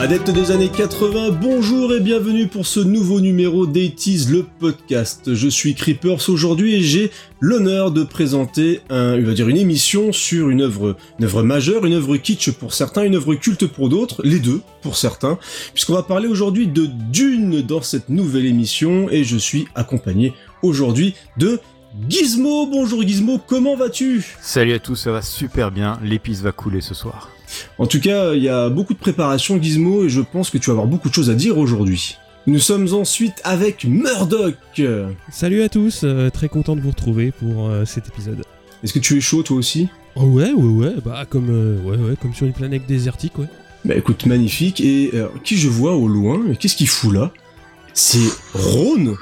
Adeptes des années 80, bonjour et bienvenue pour ce nouveau numéro d'Eighties, le podcast. Je suis Creepers aujourd'hui et j'ai l'honneur de présenter une émission sur une œuvre majeure, une œuvre kitsch pour certains, une œuvre culte pour d'autres, les deux pour certains, puisqu'on va parler aujourd'hui de Dune dans cette nouvelle émission et je suis accompagné aujourd'hui de Gizmo. Bonjour Gizmo, comment vas-tu ? Salut à tous, ça va super bien, l'épice va couler ce soir. En tout cas, il y a beaucoup de préparation Gizmo et je pense que tu vas avoir beaucoup de choses à dire aujourd'hui. Nous sommes ensuite avec Murdoch. Salut à tous, très content de vous retrouver pour cet épisode. Est-ce que tu es chaud toi aussi ? Oh ouais, bah comme sur une planète désertique, ouais. Bah écoute, magnifique, et qui je vois au loin, qu'est-ce qu'il fout là ? C'est Ron.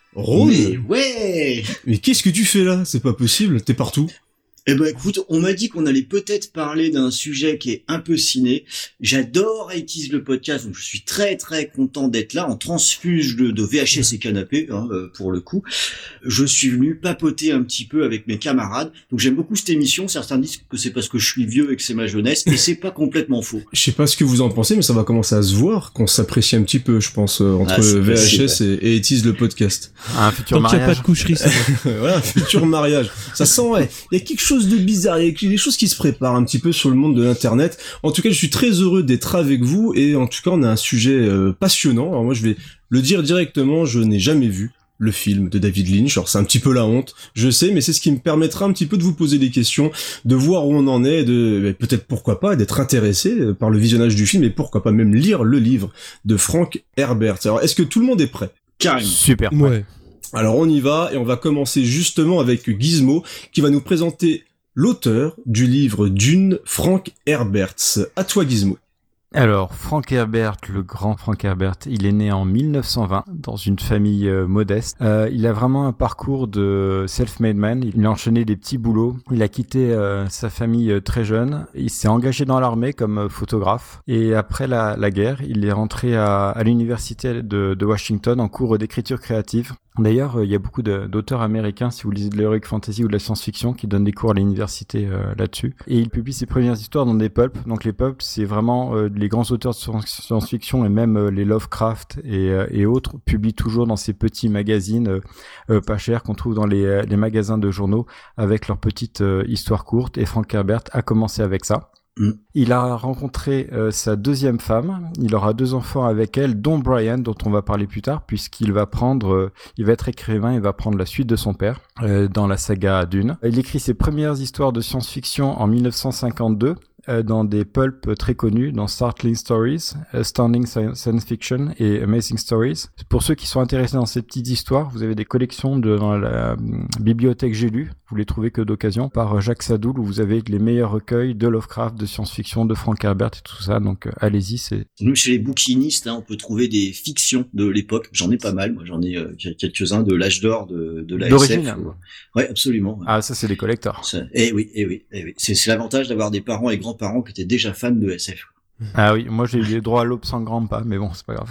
Mais ouais. Mais qu'est-ce que tu fais là ? C'est pas possible, t'es partout. Eh ben écoute, on m'a dit qu'on allait peut-être parler d'un sujet qui est un peu ciné. J'adore Eighties le podcast, donc je suis très très content d'être là en transfuge de VHS et canapé, pour le coup. Je suis venu papoter un petit peu avec mes camarades, donc j'aime beaucoup cette émission. Certains disent que c'est parce que je suis vieux et que c'est ma jeunesse, et c'est pas complètement faux. Je sais pas ce que vous en pensez, mais ça va commencer à se voir, qu'on s'apprécie un petit peu, je pense, entre VHS et Eighties le podcast. Un futur mariage. Tant qu'il n'y a pas de coucherie, ça va. Voilà, un futur mariage. Ça sent, ouais. Il y a quelque chose de bizarre, il y a des choses qui se préparent un petit peu sur le monde de l'internet. En tout cas, je suis très heureux d'être avec vous et en tout cas, on a un sujet passionnant. Alors moi, je vais le dire directement, je n'ai jamais vu le film de David Lynch. Alors c'est un petit peu la honte, je sais, mais c'est ce qui me permettra un petit peu de vous poser des questions, de voir où on en est, peut-être pourquoi pas d'être intéressé par le visionnage du film et pourquoi pas même lire le livre de Frank Herbert. Alors est-ce que tout le monde est prêt ? Carrément. Super. Ouais. Alors on y va et on va commencer justement avec Gizmo qui va nous présenter l'auteur du livre Dune, Frank Herbert. À toi Gizmo. Alors, Frank Herbert, le grand Frank Herbert, il est né en 1920 dans une famille modeste. Il a vraiment un parcours de self-made man. Il a enchaîné des petits boulots. Il a quitté sa famille très jeune. Il s'est engagé dans l'armée comme photographe. Et après la guerre, il est rentré à l'université de Washington en cours d'écriture créative. D'ailleurs, il y a beaucoup d'auteurs américains, si vous lisez de l'heroic fantasy ou de la science-fiction, qui donnent des cours à l'université là-dessus. Et il publie ses premières histoires dans des pulps. Donc les pulps, c'est vraiment les grands auteurs de science-fiction et même les Lovecraft et autres publient toujours dans ces petits magazines pas chers qu'on trouve dans les magasins de journaux avec leurs petites histoires courtes. Et Frank Herbert a commencé avec ça. Il a rencontré sa deuxième femme, il aura 2 enfants avec elle, dont Brian, dont on va parler plus tard, puisqu'il va il va être écrivain, il va prendre la suite de son père dans la saga Dune. Il écrit ses premières histoires de science-fiction en 1952, dans des pulps très connus, dans Startling Stories, Astounding Science Fiction et Amazing Stories. Pour ceux qui sont intéressés dans ces petites histoires, vous avez des collections dans la bibliothèque J'ai lu, vous les trouvez que d'occasion, par Jacques Sadoul, où vous avez les meilleurs recueils de Lovecraft, de science-fiction, de Frank Herbert et tout ça, donc allez-y, c'est... Nous, chez les bouquinistes, on peut trouver des fictions de l'époque, j'en ai pas mal, moi j'en ai quelques-uns de l'âge d'or de la d'origine, SF. Ouais, absolument. Ah, ça c'est les collectors. Eh oui. C'est l'avantage d'avoir des parents et grands-parents qui étaient déjà fans de SF. Ah oui, moi j'ai eu les droits à l'aube sans grand pas, mais bon, c'est pas grave.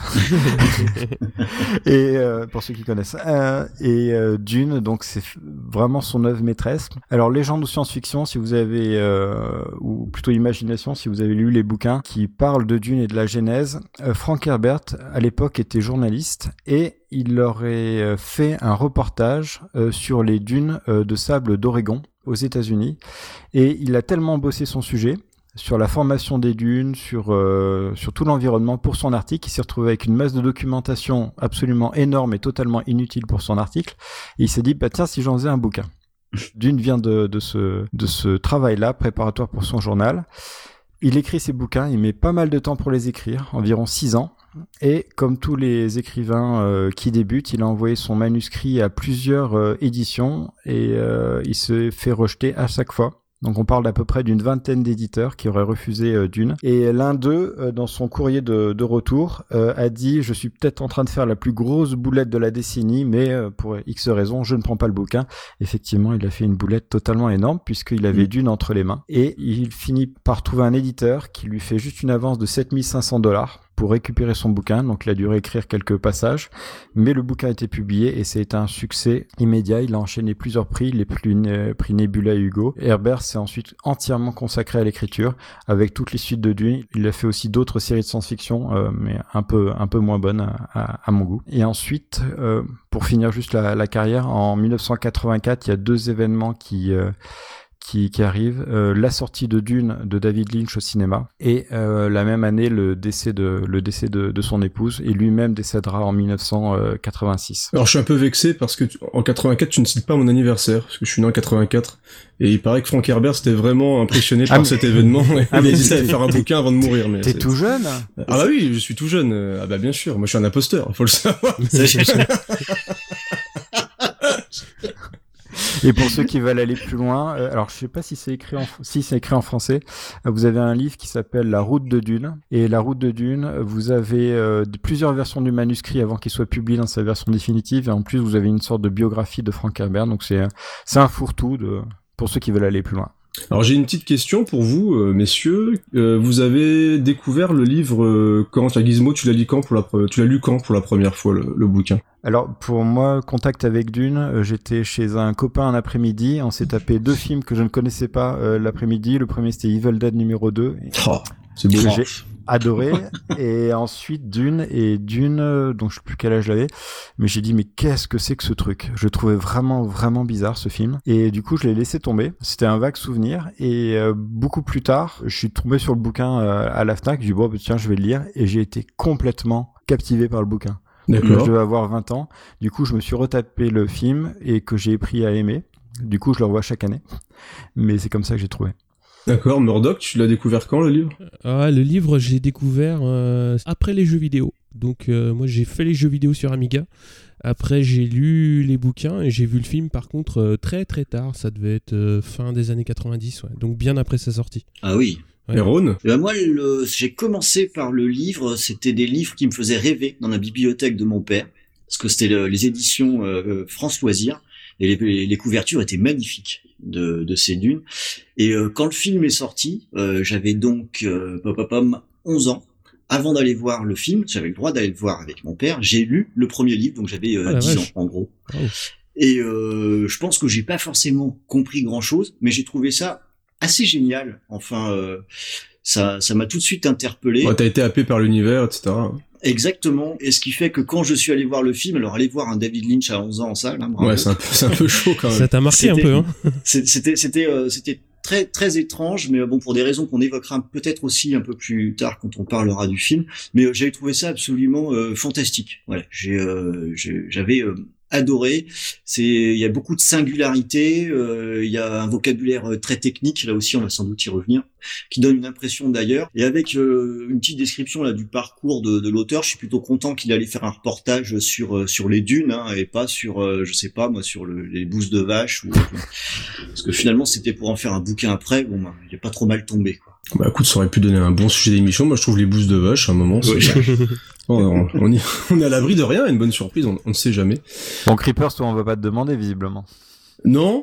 Et pour ceux qui connaissent. Dune, donc c'est vraiment son œuvre maîtresse. Alors légende ou science-fiction, si vous avez, ou plutôt imagination, si vous avez lu les bouquins qui parlent de Dune et de la Genèse, Frank Herbert, à l'époque, était journaliste et il aurait fait un reportage sur les dunes de sable d'Oregon aux États-Unis. Et il a tellement bossé son sujet sur la formation des dunes, sur tout l'environnement pour son article. Il s'est retrouvé avec une masse de documentation absolument énorme et totalement inutile pour son article. Et il s'est dit, tiens, si j'en faisais un bouquin. Dune vient de ce travail-là, préparatoire pour son journal. Il écrit ses bouquins, il met pas mal de temps pour les écrire, environ 6 ans. Et comme tous les écrivains qui débutent, il a envoyé son manuscrit à plusieurs éditions et il se fait rejeter à chaque fois. Donc on parle d'à peu près d'une vingtaine d'éditeurs qui auraient refusé Dune. Et l'un d'eux, dans son courrier de retour, a dit « Je suis peut-être en train de faire la plus grosse boulette de la décennie, mais pour X raisons, je ne prends pas le bouquin. » Effectivement, il a fait une boulette totalement énorme puisqu'il avait Dune entre les mains. Et il finit par trouver un éditeur qui lui fait juste une avance de $7 500 pour récupérer son bouquin, donc il a dû réécrire quelques passages, mais le bouquin a été publié et ça a été un succès immédiat. Il a enchaîné plusieurs prix, prix Nebula et Hugo. Herbert s'est ensuite entièrement consacré à l'écriture, avec toutes les suites de Dune. Il a fait aussi d'autres séries de science-fiction, mais un peu moins bonnes à mon goût. Et ensuite, pour finir juste la carrière, en 1984, il y a 2 événements qui arrive, la sortie de Dune de David Lynch au cinéma et la même année le décès de son épouse, et lui-même décédera en 1986. Alors je suis un peu vexé parce que en 84 tu ne cites pas mon anniversaire, parce que je suis né en 84 et il paraît que Frank Herbert s'était vraiment impressionné par cet événement et il a décidé de faire un bouquin avant de mourir. Mais t'es tout jeune? Ah bah oui, je suis tout jeune. Ah bah bien sûr, moi je suis un imposteur, faut le savoir. Et pour ceux qui veulent aller plus loin, alors je sais pas si c'est écrit en français, vous avez un livre qui s'appelle La Route de Dune. Et La Route de Dune, vous avez plusieurs versions du manuscrit avant qu'il soit publié dans sa version définitive. Et en plus, vous avez une sorte de biographie de Frank Herbert. Donc c'est un fourre-tout pour ceux qui veulent aller plus loin. Alors j'ai une petite question pour vous, messieurs. Vous avez découvert le livre quand? Gizmo, tu l'as lu quand pour la première fois le bouquin? Alors pour moi, contact avec Dune, j'étais chez un copain un après-midi, on s'est tapé 2 films que je ne connaissais pas l'après-midi. Le premier c'était Evil Dead numéro 2. C'est beau. J'ai adoré. Et ensuite Dune, donc je sais plus quel âge j'avais, mais j'ai dit mais qu'est-ce que c'est que ce truc? Je trouvais vraiment bizarre ce film, et du coup je l'ai laissé tomber. C'était un vague souvenir, et beaucoup plus tard je suis tombé sur le bouquin à la Fnac. J'ai dit bon tiens, je vais le lire, et j'ai été complètement captivé par le bouquin. D'accord. Je devais avoir 20 ans. Du coup, je me suis retapé le film et que j'ai appris à aimer. Du coup, je le revois chaque année. Mais c'est comme ça que j'ai trouvé. D'accord. Murdoch, tu l'as découvert quand, le livre? Le livre, j'ai découvert après les jeux vidéo. Donc, moi, j'ai fait les jeux vidéo sur Amiga. Après, j'ai lu les bouquins et j'ai vu le film, par contre, très très tard. Ça devait être fin des années 90, ouais. Donc bien après sa sortie. Ah oui. Ouais. Et Ron? Moi, j'ai commencé par le livre. C'était des livres qui me faisaient rêver dans la bibliothèque de mon père, parce que c'était les éditions France Loisirs, et les couvertures étaient magnifiques de ces Dunes. Et quand le film est sorti, j'avais donc 11 ans. Avant d'aller voir le film, j'avais le droit d'aller le voir avec mon père. J'ai lu le premier livre, donc j'avais 10 ans en gros. Oh. Et je pense que j'ai pas forcément compris grand-chose, mais j'ai trouvé ça assez génial. Enfin, ça m'a tout de suite interpellé. Ouais, t'as été happé par l'univers, etc. Exactement. Et ce qui fait que quand je suis allé voir le film, alors aller voir un David Lynch à 11 ans en salle, bravo. Ouais, c'est un peu chaud quand même. Ça t'a marqué un peu, hein. C'était très très étrange, mais bon, pour des raisons qu'on évoquera peut-être aussi un peu plus tard quand on parlera du film. Mais j'avais trouvé ça absolument fantastique. Voilà, j'avais adoré. Il y a beaucoup de singularités, il y a un vocabulaire très technique, là aussi on va sans doute y revenir, qui donne une impression d'ailleurs. Et avec une petite description là du parcours de l'auteur, je suis plutôt content qu'il allait faire un reportage sur les dunes, hein, et pas sur je sais pas moi, sur les bousses de vache, parce que finalement c'était pour en faire un bouquin après. Bon, il est pas trop mal tombé, quoi. Bah écoute, ça aurait pu donner un bon sujet d'émission. Moi je trouve les bousses de vache à un moment, oui. on est à l'abri de rien, une bonne surprise, on ne sait jamais. Bon, Creepers, toi on va pas te demander visiblement. Non.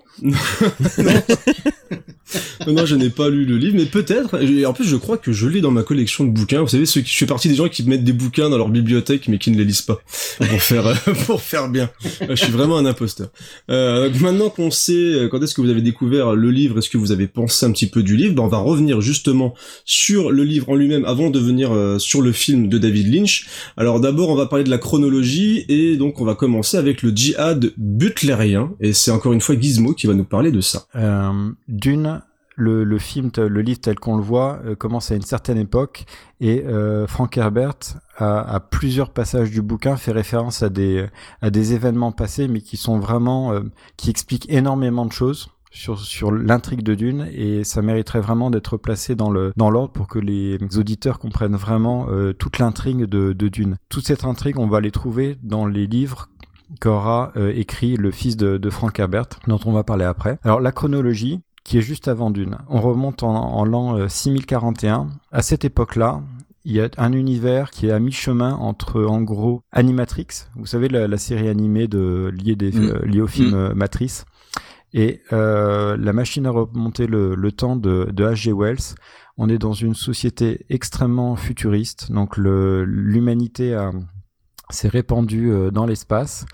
Non, je n'ai pas lu le livre, mais peut-être. Et en plus, je crois que je l'ai dans ma collection de bouquins. Vous savez, je fais partie des gens qui mettent des bouquins dans leur bibliothèque, mais qui ne les lisent pas pour faire bien. Je suis vraiment un imposteur. Maintenant qu'on sait quand est-ce que vous avez découvert le livre, est-ce que vous avez pensé un petit peu du livre, on va revenir justement sur le livre en lui-même avant de venir sur le film de David Lynch. Alors d'abord, on va parler de la chronologie, et donc on va commencer avec le djihad butlérien, et c'est encore une fois Gizmo qui va nous parler de ça. Dune, le livre tel qu'on le voit commence à une certaine époque, et Frank Herbert à plusieurs passages du bouquin fait référence à des événements passés, mais qui sont vraiment qui expliquent énormément de choses sur l'intrigue de Dune, et ça mériterait vraiment d'être placé dans l'ordre pour que les auditeurs comprennent vraiment toute l'intrigue de Dune. Toute cette intrigue, on va les trouver dans les livres qu'aura écrit le fils de Frank Herbert, dont on va parler après. Alors la chronologie, qui est juste avant Dune, on remonte en l'an 6041. À cette époque-là, il y a un univers qui est à mi-chemin entre, en gros, Animatrix, vous savez, la série animée liée au film Matrice, et la machine à remonter le temps de H.G. Wells. On est dans une société extrêmement futuriste, donc l'humanité s'est répandue dans l'espace.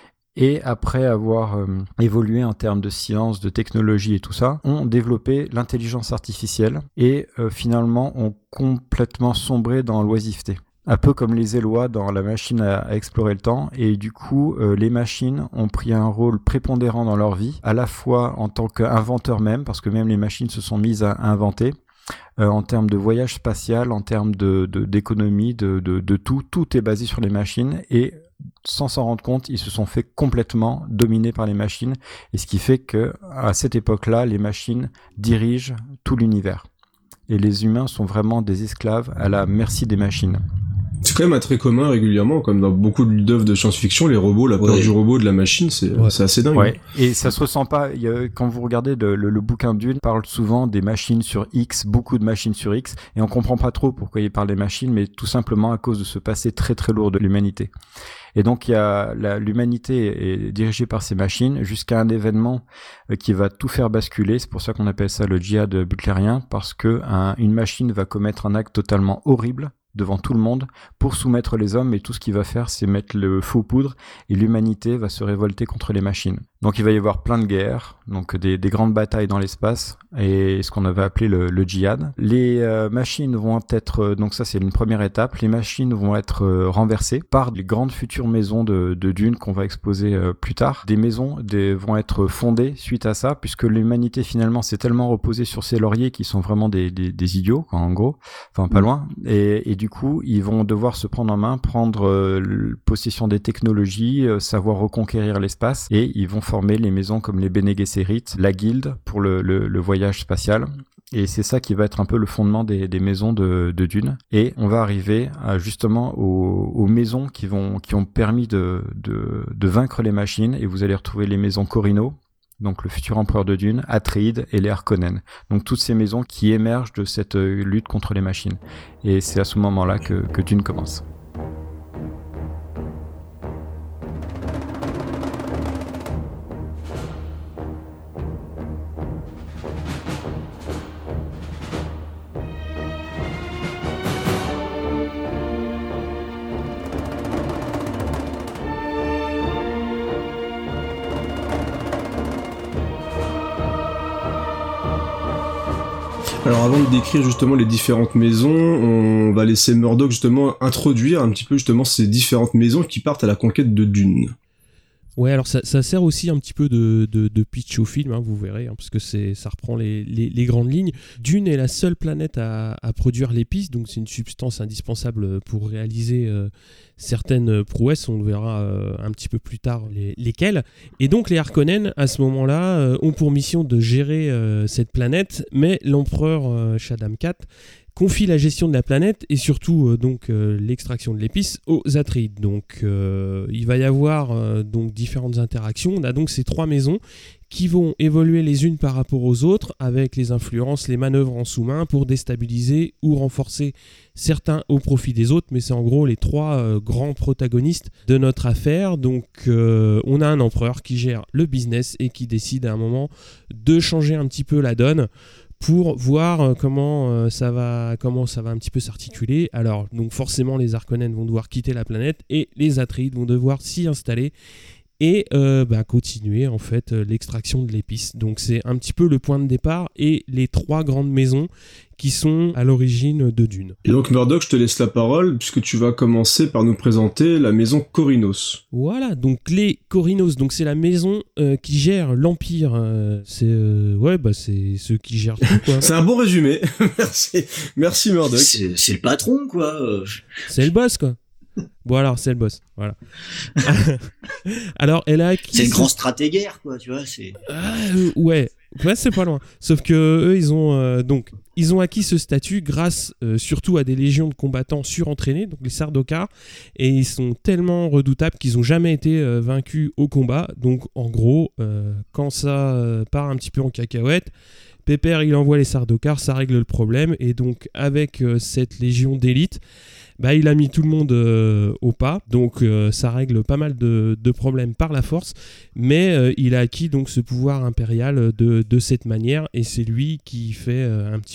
Et après avoir évolué en termes de science, de technologie et tout ça, ont développé l'intelligence artificielle et finalement ont complètement sombré dans l'oisiveté. Un peu comme les Élois dans La machine à explorer le temps. Et du coup, les machines ont pris un rôle prépondérant dans leur vie, à la fois en tant qu'inventeurs même, parce que même les machines se sont mises à inventer, en termes de voyage spatial, en termes d'économie, de tout est basé sur les machines. Et sans s'en rendre compte, ils se sont fait complètement dominer par les machines, et ce qui fait que à cette époque-là, les machines dirigent tout l'univers. Et les humains sont vraiment des esclaves à la merci des machines. C'est quand même un trait commun régulièrement, comme dans beaucoup d'œuvres de science-fiction, les robots, la peur du robot, de la machine, c'est assez dingue. Ouais. Et ça se ressent pas. Quand vous regardez le bouquin Dune, parle souvent des machines sur X, beaucoup de machines sur X, et on comprend pas trop pourquoi il parle des machines, mais tout simplement à cause de ce passé très très lourd de l'humanité. Et donc l'humanité est dirigée par ces machines jusqu'à un événement qui va tout faire basculer. C'est pour ça qu'on appelle ça le djihad butlérien, parce que une machine va commettre un acte totalement horrible devant tout le monde pour soumettre les hommes, et tout ce qu'il va faire, c'est mettre le feu aux poudres, et l'humanité va se révolter contre les machines. Donc il va y avoir plein de guerres, donc des grandes batailles dans l'espace, et ce qu'on avait appelé le djihad. Les machines vont être, donc ça c'est une première étape, les machines vont être renversées par les grandes futures maisons de Dune qu'on va exposer plus tard. Des maisons vont être fondées suite à ça, puisque l'humanité finalement s'est tellement reposée sur ses lauriers qu'ils sont vraiment des idiots, quoi, en gros, enfin pas loin, et du coup ils vont devoir se prendre en main, prendre possession des technologies, savoir reconquérir l'espace, et ils vont former les maisons comme les Bene Gesserit, la guilde pour le voyage spatial. Et c'est ça qui va être un peu le fondement des maisons de Dune. Et on va arriver justement aux maisons qui ont permis de vaincre les machines. Et vous allez retrouver les maisons Corino, donc le futur empereur de Dune, Atreides et les Harkonnen. Donc toutes ces maisons qui émergent de cette lutte contre les machines. Et c'est à ce moment-là que Dune commence. Alors avant de décrire justement les différentes maisons, on va laisser Murdoch justement introduire un petit peu justement ces différentes maisons qui partent à la conquête de Dune. Ouais, alors ça sert aussi un petit peu de pitch au film, hein, vous verrez, hein, parce que ça reprend les grandes lignes. Dune est la seule planète à produire l'épice, donc c'est une substance indispensable pour réaliser certaines prouesses, on le verra un petit peu plus tard lesquelles. Et donc les Harkonnen, à ce moment-là, ont pour mission de gérer cette planète, mais l'empereur Shaddam IV confie la gestion de la planète et surtout l'extraction de l'épice aux Atreides. Donc il va y avoir donc différentes interactions. On a donc ces trois maisons qui vont évoluer les unes par rapport aux autres avec les influences, les manœuvres en sous-main pour déstabiliser ou renforcer certains au profit des autres, mais c'est en gros les trois grands protagonistes de notre affaire. Donc on a un empereur qui gère le business et qui décide à un moment de changer un petit peu la donne pour voir comment ça va un petit peu s'articuler. Alors, donc forcément, les Harkonnen vont devoir quitter la planète et les Atreides vont devoir s'y installer et continuer en fait l'extraction de l'épice. Donc c'est un petit peu le point de départ et les trois grandes maisons qui sont à l'origine de Dune. Et donc Murdoch, je te laisse la parole puisque tu vas commencer par nous présenter la maison Corrynos. Voilà, donc les Corrynos, donc c'est la maison qui gère l'Empire. C'est ceux qui gèrent tout, quoi. C'est un bon résumé. Merci Murdoch. C'est le patron, quoi. C'est le boss, quoi. Bon alors, c'est le boss, voilà. Alors, elle a acquis... C'est le grand stratégaire, quoi, tu vois, c'est... Ouais, c'est pas loin. Sauf que eux, ils ont acquis ce statut grâce surtout à des légions de combattants surentraînés, donc les Sardaukar, et ils sont tellement redoutables qu'ils n'ont jamais été vaincus au combat. Donc, en gros, quand ça part un petit peu en cacahuète, Pépère, il envoie les Sardaukar, ça règle le problème, et donc avec cette légion d'élite, il a mis tout le monde au pas, donc ça règle pas mal de problèmes par la force, mais il a acquis donc ce pouvoir impérial de cette manière, et c'est lui qui fait un petit peu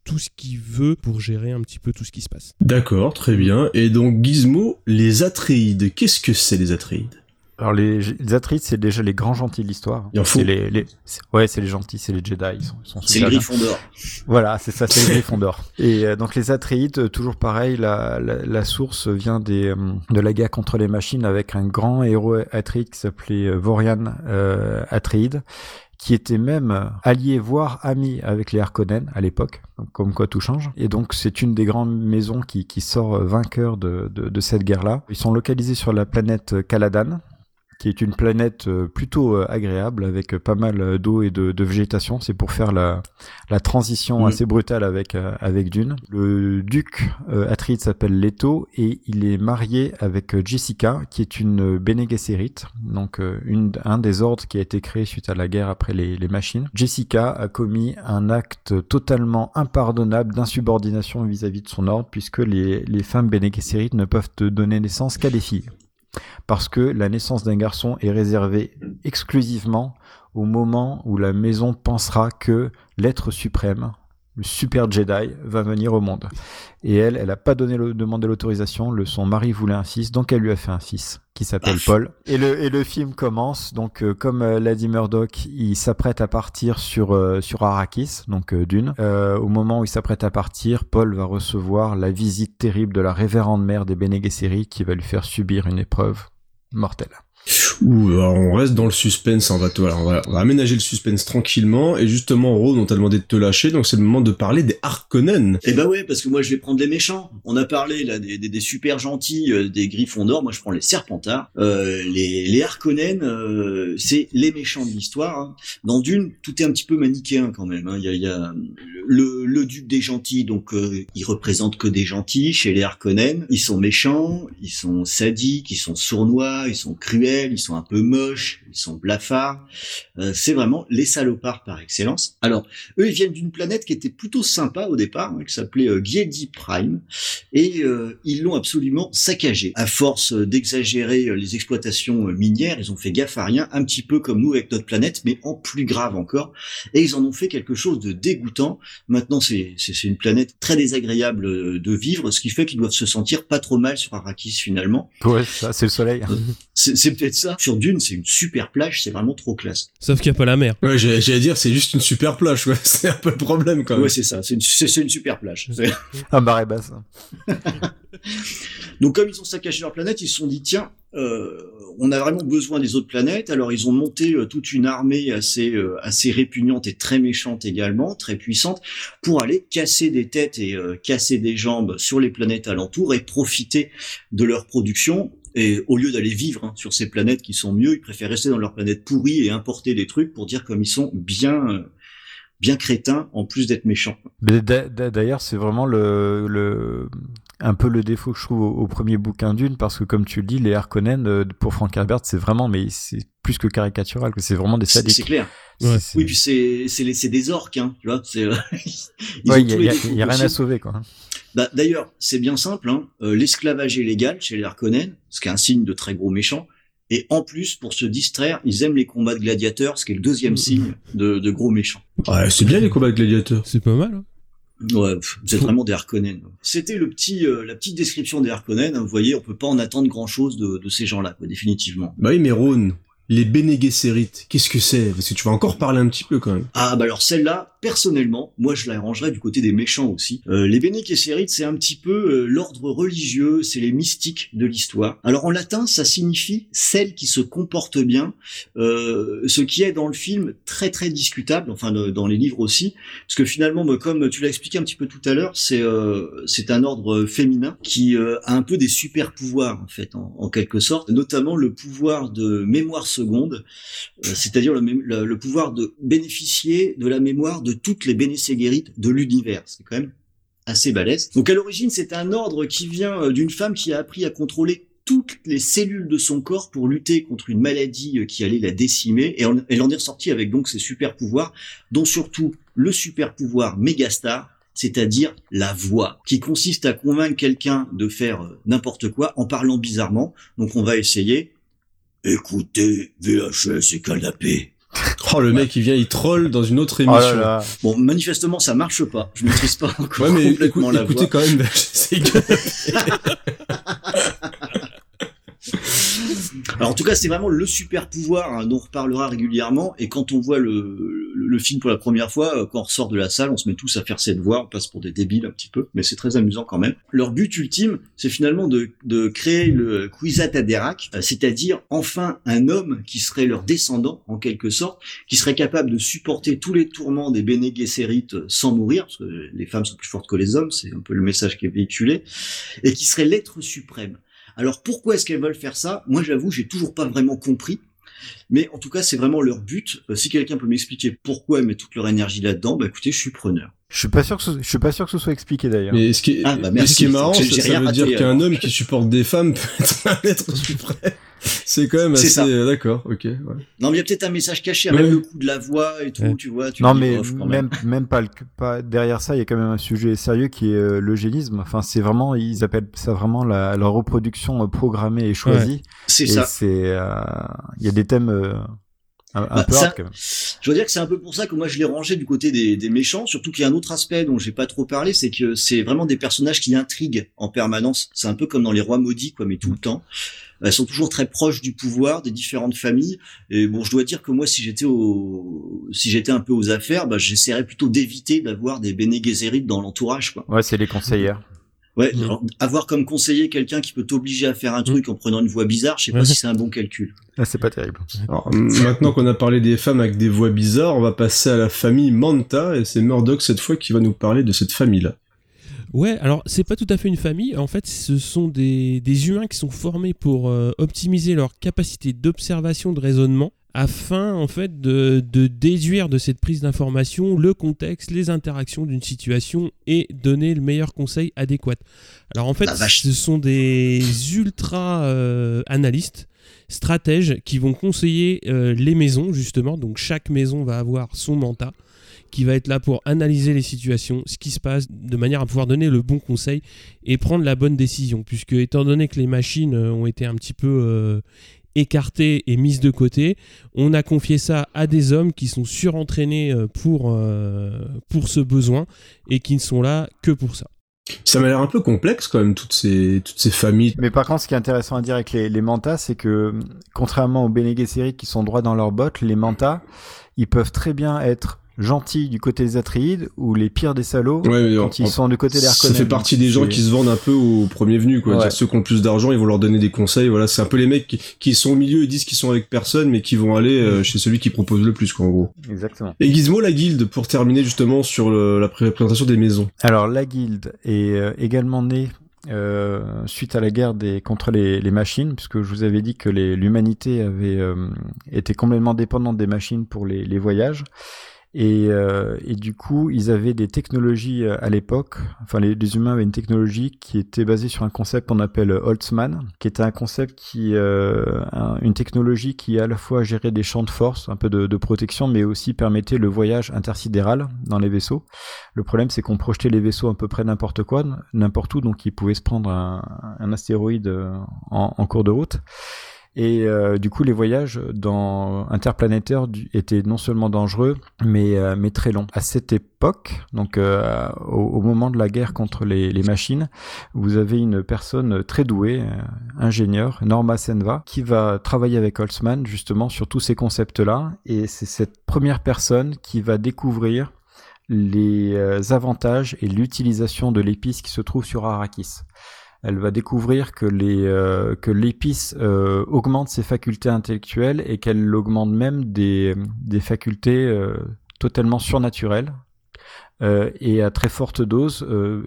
tout ce qu'il veut pour gérer un petit peu tout ce qui se passe. D'accord, très bien. Et donc Gizmo, les Atreides, qu'est-ce que c'est les Atreides? Alors les Atreides, c'est déjà les grands gentils de l'histoire. Il en faut. C'est les gentils, c'est les Jedi. Ils sont c'est le Gryffondor. Voilà, c'est ça, c'est le Gryffondor. Et donc les Atreides, toujours pareil, la source vient de la guerre contre les machines avec un grand héros Atreide qui s'appelait Vorian Atreide, qui était même allié, voire ami avec les Harkonnen à l'époque, comme quoi tout change. Et donc c'est une des grandes maisons qui sort vainqueur de cette guerre-là. Ils sont localisés sur la planète Caladan, qui est une planète plutôt agréable, avec pas mal d'eau et de végétation. C'est pour faire la transition assez brutale avec Dune. Le duc Atreide s'appelle Leto, et il est marié avec Jessica, qui est une Bene Gesserit, donc un des ordres qui a été créé suite à la guerre après les machines. Jessica a commis un acte totalement impardonnable d'insubordination vis-à-vis de son ordre, puisque les femmes Bene Gesserit ne peuvent donner naissance qu'à des filles. Parce que la naissance d'un garçon est réservée exclusivement au moment où la maison pensera que l'être suprême, le super Jedi, va venir au monde. Et elle a pas demandé l'autorisation, son mari voulait un fils, donc elle lui a fait un fils qui s'appelle Paul. Et le film commence, donc comme l'a dit Murdoch, il s'apprête à partir sur Arrakis, donc Dune. Au moment où il s'apprête à partir, Paul va recevoir la visite terrible de la révérende mère des Bene Gesserit qui va lui faire subir une épreuve mortelle. On reste dans le suspense, on va aménager le suspense tranquillement, et justement, Ron, on t'a demandé de te lâcher, donc c'est le moment de parler des Harkonnen. Eh ben ouais, parce que moi je vais prendre les méchants. On a parlé là des super gentils, des Gryffondor, moi je prends les Serpentards. Les Harkonnen, c'est les méchants de l'histoire. Hein. Dans Dune, tout est un petit peu manichéen quand même. Hein. Il y a le duc des gentils, donc il représente que des gentils. Chez les Harkonnen, ils sont méchants, ils sont sadiques, ils sont sournois, ils sont cruels, ils sont un peu moches, ils sont blafards. C'est vraiment les salopards par excellence. Alors, eux, ils viennent d'une planète qui était plutôt sympa au départ, qui s'appelait Giedi Prime, et ils l'ont absolument saccagée. À force d'exagérer les exploitations minières, ils ont fait gaffe à rien, un petit peu comme nous avec notre planète, mais en plus grave encore, et ils en ont fait quelque chose de dégoûtant. Maintenant, c'est une planète très désagréable de vivre, ce qui fait qu'ils doivent se sentir pas trop mal sur Arrakis finalement. Ouais, ça, c'est le soleil. C'est peut-être ça. Sur Dune, c'est une super plage, c'est vraiment trop classe. Sauf qu'il n'y a pas la mer. Ouais, j'allais dire, c'est juste une super plage, ouais. C'est un peu le problème, quand même. Ouais, c'est ça. C'est une super plage. Un barré basse. Donc, comme ils ont saccagé leur planète, ils se sont dit, tiens, on a vraiment besoin des autres planètes. Alors, ils ont monté toute une armée assez répugnante et très méchante également, très puissante, pour aller casser des têtes et casser des jambes sur les planètes alentours et profiter de leur production. Et au lieu d'aller vivre sur ces planètes qui sont mieux, ils préfèrent rester dans leur planète pourrie et importer des trucs pour dire comme ils sont bien crétins en plus d'être méchants. Mais d'ailleurs, c'est vraiment un peu le défaut que je trouve au premier bouquin Dune, parce que comme tu le dis, les Harkonnen, pour Frank Herbert, c'est vraiment, mais c'est plus que caricatural, que c'est vraiment des sadiques. C'est clair. Ouais. Oui, puis c'est des orques, hein, tu vois. Il y a rien à sauver, quoi. Bah, d'ailleurs, c'est bien simple, hein, l'esclavage est légal chez les Harkonnen, ce qui est un signe de très gros méchants. Et en plus, pour se distraire, ils aiment les combats de gladiateurs, ce qui est le deuxième signe de gros méchants. Ouais, c'est bien les combats de gladiateurs. C'est pas mal, hein. Ouais, vous êtes vraiment des Harkonnen. C'était la petite description des Harkonnen, hein, vous voyez, on peut pas en attendre grand chose de ces gens-là, quoi, définitivement. Bah oui, mais Ron, les Bene Gesserit, qu'est-ce que c'est? Parce que tu vas encore parler un petit peu, quand même. Ah, bah alors celle-là, personnellement, moi je la rangerais du côté des méchants aussi. Les Bene Gesserit, c'est un petit peu l'ordre religieux, c'est les mystiques de l'histoire. Alors en latin, ça signifie celle qui se comporte bien, ce qui est dans le film très très discutable, enfin dans les livres aussi, parce que finalement, comme tu l'as expliqué un petit peu tout à l'heure, c'est un ordre féminin qui a un peu des super pouvoirs en fait, en quelque sorte, notamment le pouvoir de mémoire seconde, c'est-à-dire le pouvoir de bénéficier de la mémoire de toutes les Bene Gesserit de l'univers. C'est quand même assez balèze. Donc à l'origine, c'est un ordre qui vient d'une femme qui a appris à contrôler toutes les cellules de son corps pour lutter contre une maladie qui allait la décimer, et elle en est ressortie avec donc ses super pouvoirs, dont surtout le super pouvoir Mégastar, c'est-à-dire la voix, qui consiste à convaincre quelqu'un de faire n'importe quoi en parlant bizarrement. Donc on va essayer. Écoutez, VHS et canapé. Oh, le mec, il vient, il troll dans une autre émission. Oh là là. Bon, manifestement, ça marche pas. Je maîtrise pas encore Ouais, mais complètement la écoutez voix. quand même, c'est Alors en tout cas, c'est vraiment le super pouvoir dont on reparlera régulièrement. Et quand on voit le film pour la première fois, quand on ressort de la salle, on se met tous à faire cette voix, on passe pour des débiles un petit peu, mais c'est très amusant quand même. Leur but ultime, c'est finalement de créer le Kwisatz Haderach, c'est-à-dire enfin un homme qui serait leur descendant en quelque sorte, qui serait capable de supporter tous les tourments des Bene Gesserit sans mourir, parce que les femmes sont plus fortes que les hommes, c'est un peu le message qui est véhiculé, et qui serait l'être suprême. Alors pourquoi est-ce qu'elles veulent faire ça ? Moi j'avoue, j'ai toujours pas vraiment compris. Mais en tout cas, c'est vraiment leur but. Si quelqu'un peut m'expliquer pourquoi elles mettent toute leur énergie là-dedans, bah écoutez, je suis preneur. Je suis pas sûr que ce soit expliqué d'ailleurs. Mais ce qui est, merci. ce qui est marrant, J'ai ça rien veut raté, dire qu'un homme qui supporte des femmes peut être un être suprême. C'est quand même C'est assez, ça. D'accord, ok. Ouais. Non, mais il y a peut-être un message caché, Ouais. même le coup de la voix et tout, Ouais. tu vois. Tu Non, dis, mais bof, quand même. même pas derrière ça, il y a quand même un sujet sérieux qui est l'eugénisme. Enfin, c'est vraiment, ils appellent ça vraiment la reproduction programmée et choisie. C'est Et ça. il y a des thèmes un peu ça- hard quand même. Je veux dire que c'est un peu pour ça que moi je l'ai rangé du côté des méchants, surtout qu'il y a un autre aspect dont j'ai pas trop parlé, c'est que c'est vraiment des personnages qui intriguent en permanence. C'est un peu comme dans les Rois Maudits, quoi, mais tout le temps. Elles sont toujours très proches du pouvoir des différentes familles. Et bon, je dois dire que moi, si j'étais un peu aux affaires, bah, j'essaierais plutôt d'éviter d'avoir des Bene Gesserit dans l'entourage, quoi. Ouais, c'est les conseillères. Ouais, alors, avoir comme conseiller quelqu'un qui peut t'obliger à faire un truc en prenant une voix bizarre, je sais pas si c'est un bon calcul. Ah, c'est pas terrible. Alors, maintenant qu'on a parlé des femmes avec des voix bizarres, on va passer à la famille Manta, et c'est Murdoch cette fois qui va nous parler de cette famille-là. Ouais, alors c'est pas tout à fait une famille. En fait, ce sont des humains qui sont formés pour optimiser leur capacité d'observation, de raisonnement, afin en fait de déduire de cette prise d'information le contexte, les interactions d'une situation et donner le meilleur conseil adéquat. Alors en fait, La vache. ce sont des ultra analystes, stratèges qui vont conseiller les maisons justement. Donc chaque maison va avoir son manta qui va être là pour analyser les situations, ce qui se passe, de manière à pouvoir donner le bon conseil et prendre la bonne décision. Puisque, étant donné que les machines ont été un petit peu écartées et mises de côté, on a confié ça à des hommes qui sont surentraînés pour ce besoin et qui ne sont là que pour ça. Ça m'a l'air un peu complexe quand même, toutes ces familles. Mais par contre, ce qui est intéressant à dire avec les mantas, c'est que, contrairement aux Bene Gesserit qui sont droits dans leurs bottes, les mantas, ils peuvent très bien être gentils du côté des Atreides ou les pires des salauds Ouais, quand ils sont du côté des Harkonnen. Ça fait partie des gens qui se vendent un peu au premier venu, quoi. Ouais. C'est-à-dire ceux qui ont le plus d'argent, ils vont leur donner des conseils. Voilà, c'est un peu les mecs qui sont au milieu et disent qu'ils sont avec personne, mais qui vont aller chez celui qui propose le plus, quoi, en gros. Exactement. Et Gizmo, la guilde, pour terminer justement sur la présentation des maisons. Alors, la guilde est également née suite à la guerre contre les machines, puisque je vous avais dit que l'humanité avait été complètement dépendante des machines pour les voyages. Et du coup, ils avaient des technologies à l'époque. Enfin, les humains avaient une technologie qui était basée sur un concept qu'on appelle Holtzman, qui était un concept une technologie qui à la fois gérait des champs de force, un peu de protection, mais aussi permettait le voyage intersidéral dans les vaisseaux. Le problème, c'est qu'on projetait les vaisseaux à peu près n'importe où, donc ils pouvaient se prendre un astéroïde en cours de route. Et du coup, les voyages interplanétaires étaient non seulement dangereux, mais très longs. À cette époque, donc au moment de la guerre contre les machines, vous avez une personne très douée, ingénieur, Norma Senva, qui va travailler avec Holtzman justement sur tous ces concepts-là. Et c'est cette première personne qui va découvrir les avantages et l'utilisation de l'épice qui se trouve sur Arrakis. Elle va découvrir que l'épice augmente ses facultés intellectuelles et qu'elle augmente même des facultés totalement surnaturelles. Et à très forte dose,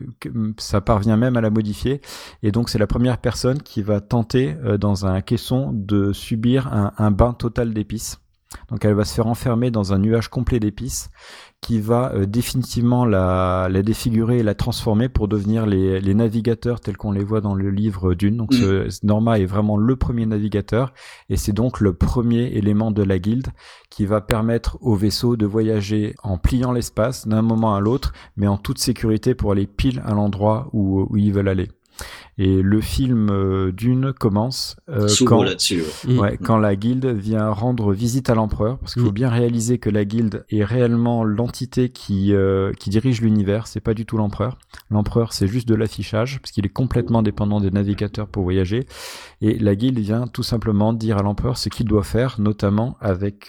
ça parvient même à la modifier. Et donc c'est la première personne qui va tenter dans un caisson de subir un bain total d'épices. Donc elle va se faire enfermer dans un nuage complet d'épices qui va définitivement la défigurer et la transformer pour devenir les navigateurs tels qu'on les voit dans le livre Dune. Donc Norma est vraiment le premier navigateur et c'est donc le premier élément de la guilde qui va permettre au vaisseau de voyager en pliant l'espace d'un moment à l'autre, mais en toute sécurité pour aller pile à l'endroit où ils veulent aller. Et le film Dune commence là-dessus. Quand la guilde vient rendre visite à l'empereur, parce qu'il faut bien réaliser que la guilde est réellement l'entité qui dirige l'univers, c'est pas du tout l'empereur. L'empereur, c'est juste de l'affichage, parce qu'il est complètement dépendant des navigateurs pour voyager. Et la guilde vient tout simplement dire à l'empereur ce qu'il doit faire, notamment avec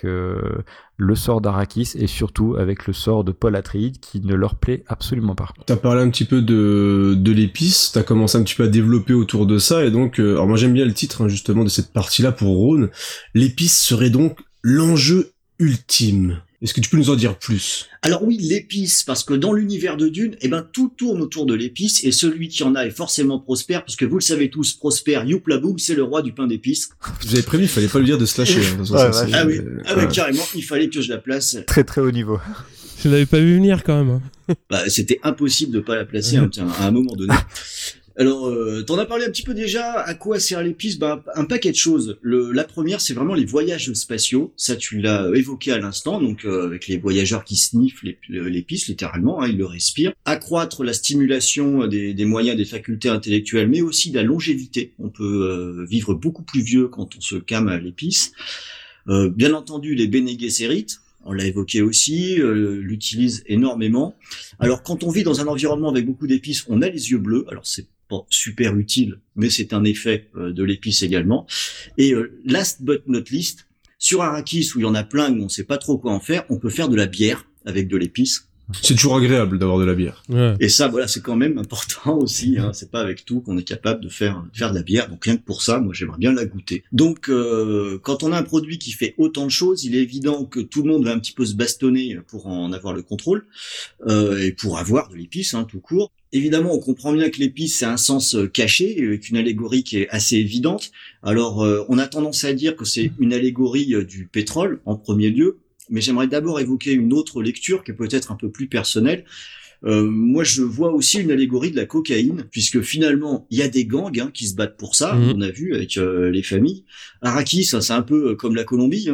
le sort d'Arrakis et surtout avec le sort de Paul Atreides qui ne leur plaît absolument pas. T'as parlé un petit peu de l'épice, t'as commencé un petit peu à développer autour de ça, et donc, alors moi j'aime bien le titre justement de cette partie-là pour Rhône. L'épice serait donc l'enjeu ultime. Est-ce que tu peux nous en dire plus? Alors oui, l'épice, parce que dans l'univers de Dune, tout tourne autour de l'épice, et celui qui en a est forcément Prosper, puisque vous le savez tous, Prosper, youpla boum, c'est le roi du pain d'épices. Vous avez prévu, il fallait pas le dire de se lâcher. Carrément, il fallait que je la place. Très très haut niveau. Je l'avais pas vu venir quand même. C'était impossible de pas la placer à un moment donné. Alors, t'en as parlé un petit peu déjà. À quoi sert l'épice? Un paquet de choses. La première, c'est vraiment les voyages spatiaux. Ça, tu l'as évoqué à l'instant. Donc, avec les voyageurs qui sniffent l'épice, littéralement, ils le respirent. Accroître la stimulation des moyens, des facultés intellectuelles, mais aussi de la longévité. On peut vivre beaucoup plus vieux quand on se calme à l'épice. Bien entendu, les Bene Gesserit. On l'a évoqué aussi, l'utilise énormément. Alors, quand on vit dans un environnement avec beaucoup d'épices, on a les yeux bleus. Alors, c'est pas super utile, mais c'est un effet de l'épice également. Et last but not least, sur Arrakis, où il y en a plein, où on sait pas trop quoi en faire, on peut faire de la bière avec de l'épice. C'est toujours agréable d'avoir de la bière. Ouais. Et ça, c'est quand même important aussi. C'est pas avec tout qu'on est capable de faire de la bière. Donc rien que pour ça, moi j'aimerais bien la goûter. Donc quand on a un produit qui fait autant de choses, il est évident que tout le monde va un petit peu se bastonner pour en avoir le contrôle et pour avoir de l'épice, tout court. Évidemment, on comprend bien que l'épice c'est un sens caché, avec une allégorie qui est assez évidente. Alors, on a tendance à dire que c'est une allégorie du pétrole en premier lieu. Mais j'aimerais d'abord évoquer une autre lecture qui est peut-être un peu plus personnelle. Moi, je vois aussi une allégorie de la cocaïne, puisque finalement, il y a des gangs qui se battent pour ça, on a vu avec les familles. Arrakis, c'est un peu comme la Colombie.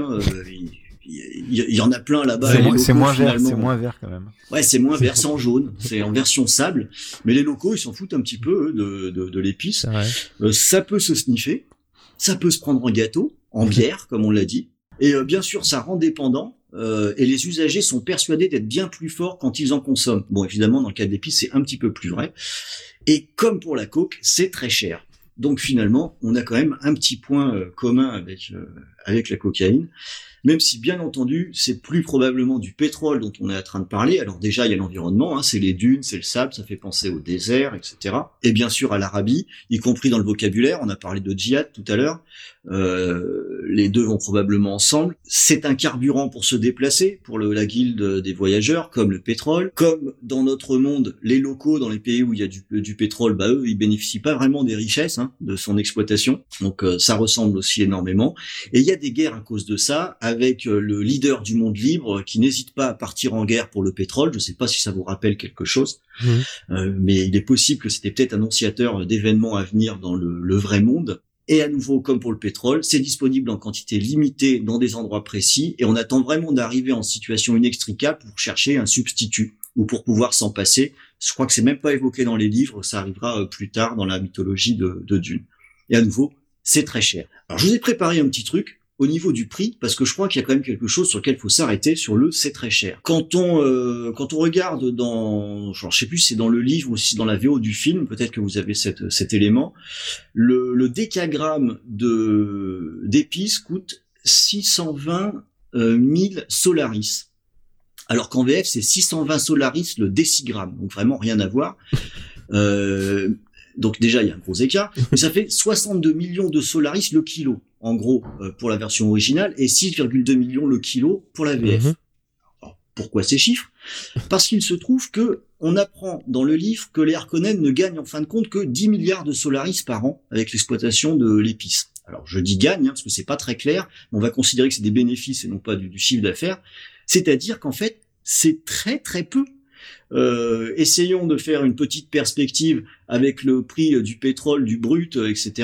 Il y en a plein là-bas. C'est moins vert quand même. Ouais, c'est moins vert, c'est en jaune, c'est en version sable. Mais les locaux, ils s'en foutent un petit peu de l'épice. Ça peut se sniffer, ça peut se prendre en gâteau, en bière, comme on l'a dit. Et bien sûr, ça rend dépendant. Et les usagers sont persuadés d'être bien plus forts quand ils en consomment. Bon, évidemment, dans le cas de l'épice, c'est un petit peu plus vrai. Et comme pour la coke, c'est très cher. Donc finalement, on a quand même un petit point commun avec la cocaïne. Même si, bien entendu, c'est plus probablement du pétrole dont on est en train de parler. Alors déjà, il y a l'environnement, c'est les dunes, c'est le sable, ça fait penser au désert, etc. Et bien sûr à l'Arabie, y compris dans le vocabulaire. On a parlé de djihad tout à l'heure. Les deux vont probablement ensemble. C'est un carburant pour se déplacer, pour la guilde des voyageurs, comme le pétrole. Comme dans notre monde, les locaux, dans les pays où il y a du pétrole, eux, ils bénéficient pas vraiment des richesses de son exploitation. Donc ça ressemble aussi énormément. Et il y a des guerres à cause de ça, avec le leader du monde libre qui n'hésite pas à partir en guerre pour le pétrole. Je ne sais pas si ça vous rappelle quelque chose, mais il est possible que c'était peut-être annonciateur d'événements à venir dans le vrai monde. Et à nouveau, comme pour le pétrole, c'est disponible en quantité limitée dans des endroits précis, et on attend vraiment d'arriver en situation inextricable pour chercher un substitut ou pour pouvoir s'en passer. Je crois que c'est même pas évoqué dans les livres, ça arrivera plus tard dans la mythologie de Dune. Et à nouveau, c'est très cher. Alors je vous ai préparé un petit truc au niveau du prix, parce que je crois qu'il y a quand même quelque chose sur lequel il faut s'arrêter, c'est très cher. Quand on regarde je sais plus si c'est dans le livre ou si c'est dans la VO du film, peut-être que vous avez cet élément, le décagramme d'épices coûte 620 000 Solaris. Alors qu'en VF, c'est 620 Solaris le décigramme, donc vraiment rien à voir. Donc déjà, il y a un gros écart, mais ça fait 62 millions de Solaris le kilo, en gros, pour la version originale, et 6,2 millions le kilo pour la VF. Alors, pourquoi ces chiffres? Parce qu'il se trouve que on apprend dans le livre que les Harkonnen ne gagnent en fin de compte que 10 milliards de Solaris par an avec l'exploitation de l'épice. Alors je dis gagne, parce que c'est pas très clair, mais on va considérer que c'est des bénéfices et non pas du chiffre d'affaires. C'est-à-dire qu'en fait, c'est très très peu. Essayons de faire une petite perspective avec le prix du pétrole, du brut, etc.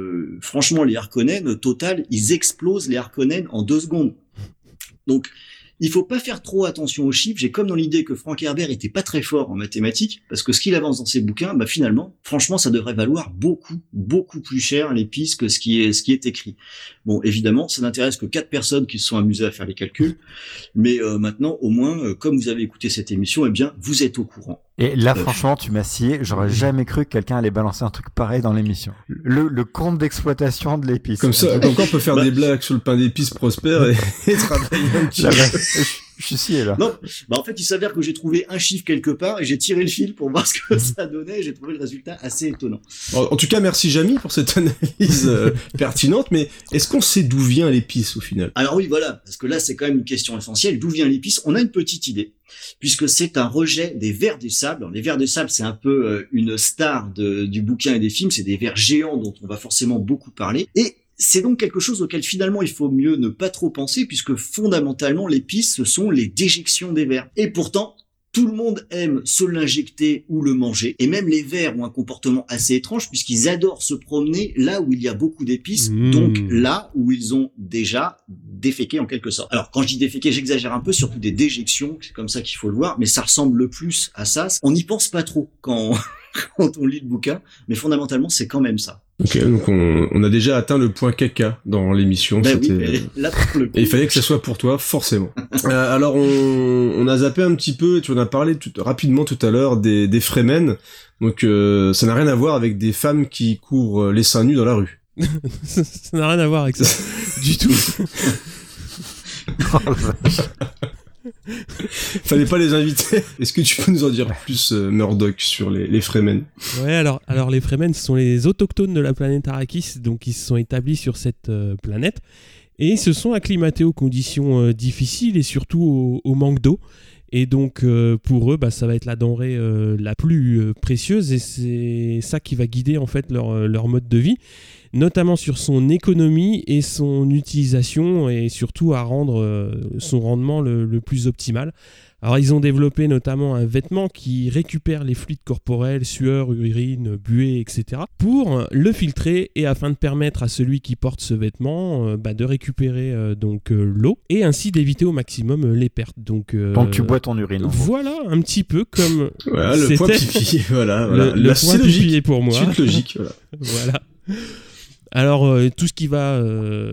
Franchement, les Harkonnen, total, ils explosent les Harkonnen en 2 secondes. Donc, il faut pas faire trop attention aux chiffres. J'ai comme dans l'idée que Frank Herbert était pas très fort en mathématiques, parce que ce qu'il avance dans ses bouquins, bah finalement, franchement, ça devrait valoir beaucoup plus cher l'épice que ce qui est écrit. Bon, évidemment, ça n'intéresse que 4 personnes qui se sont amusées à faire les calculs, mais maintenant, au moins, comme vous avez écouté cette émission, eh bien, vous êtes au courant. Et là, franchement, tu m'as scié. J'aurais jamais cru que quelqu'un allait balancer un truc pareil dans l'émission. Le compte d'exploitation de l'épice. Comme ça, comme quoi on peut faire des blagues sur le pain d'épices prospère et travailler un petit peu. Je suis scié, là. Non, bah en fait, il s'avère que j'ai trouvé un chiffre quelque part et j'ai tiré le fil pour voir ce que ça donnait et j'ai trouvé le résultat assez étonnant. En tout cas, merci Jamy pour cette analyse pertinente, mais est-ce qu'on sait d'où vient l'épice au final? Alors oui, voilà, parce que là, c'est quand même une question essentielle. D'où vient l'épice? On a une petite idée, puisque c'est un rejet des vers de sable. Alors, les vers de sable, c'est un peu une star du bouquin et des films. C'est des vers géants dont on va forcément beaucoup parler. Et c'est donc quelque chose auquel finalement il faut mieux ne pas trop penser, puisque fondamentalement l'épice, ce sont les déjections des vers. Et pourtant, tout le monde aime se l'injecter ou le manger, et même les vers ont un comportement assez étrange puisqu'ils adorent se promener là où il y a beaucoup d'épices, donc là où ils ont déjà déféqué en quelque sorte. Alors quand je dis déféqué, j'exagère un peu, surtout des déjections, c'est comme ça qu'il faut le voir, mais ça ressemble le plus à ça. On n'y pense pas trop quand on lit le bouquin, mais fondamentalement c'est quand même ça. Ok, donc on a déjà atteint le point caca dans l'émission. Ben oui, là, pour le coup, et il fallait que ça soit pour toi, forcément. Alors on a zappé un petit peu, tu en as parlé rapidement tout à l'heure des Fremen. Donc ça n'a rien à voir avec des femmes qui courent les seins nus dans la rue. Ça n'a rien à voir avec ça du tout. Fallait pas les inviter. Est-ce que tu peux nous en dire plus, Murdoch, sur les Fremen? Ouais, alors les Fremen, ce sont les autochtones de la planète Arrakis, donc ils se sont établis sur cette planète et ils se sont acclimatés aux conditions difficiles et surtout au manque d'eau. Et donc pour eux, bah, ça va être la denrée la plus précieuse et c'est ça qui va guider en fait leur mode de vie, notamment sur son économie et son utilisation et surtout à rendre son rendement le plus optimal. Alors ils ont développé notamment un vêtement qui récupère les fluides corporels, sueur, urine, buée, etc. pour le filtrer et afin de permettre à celui qui porte ce vêtement de récupérer l'eau et ainsi d'éviter au maximum les pertes. Donc tu bois ton urine. Voilà, un petit peu comme voilà, le point pipi, voilà. Le point pipi est pour moi. Suite logique, voilà. Voilà. Alors tout ce qui va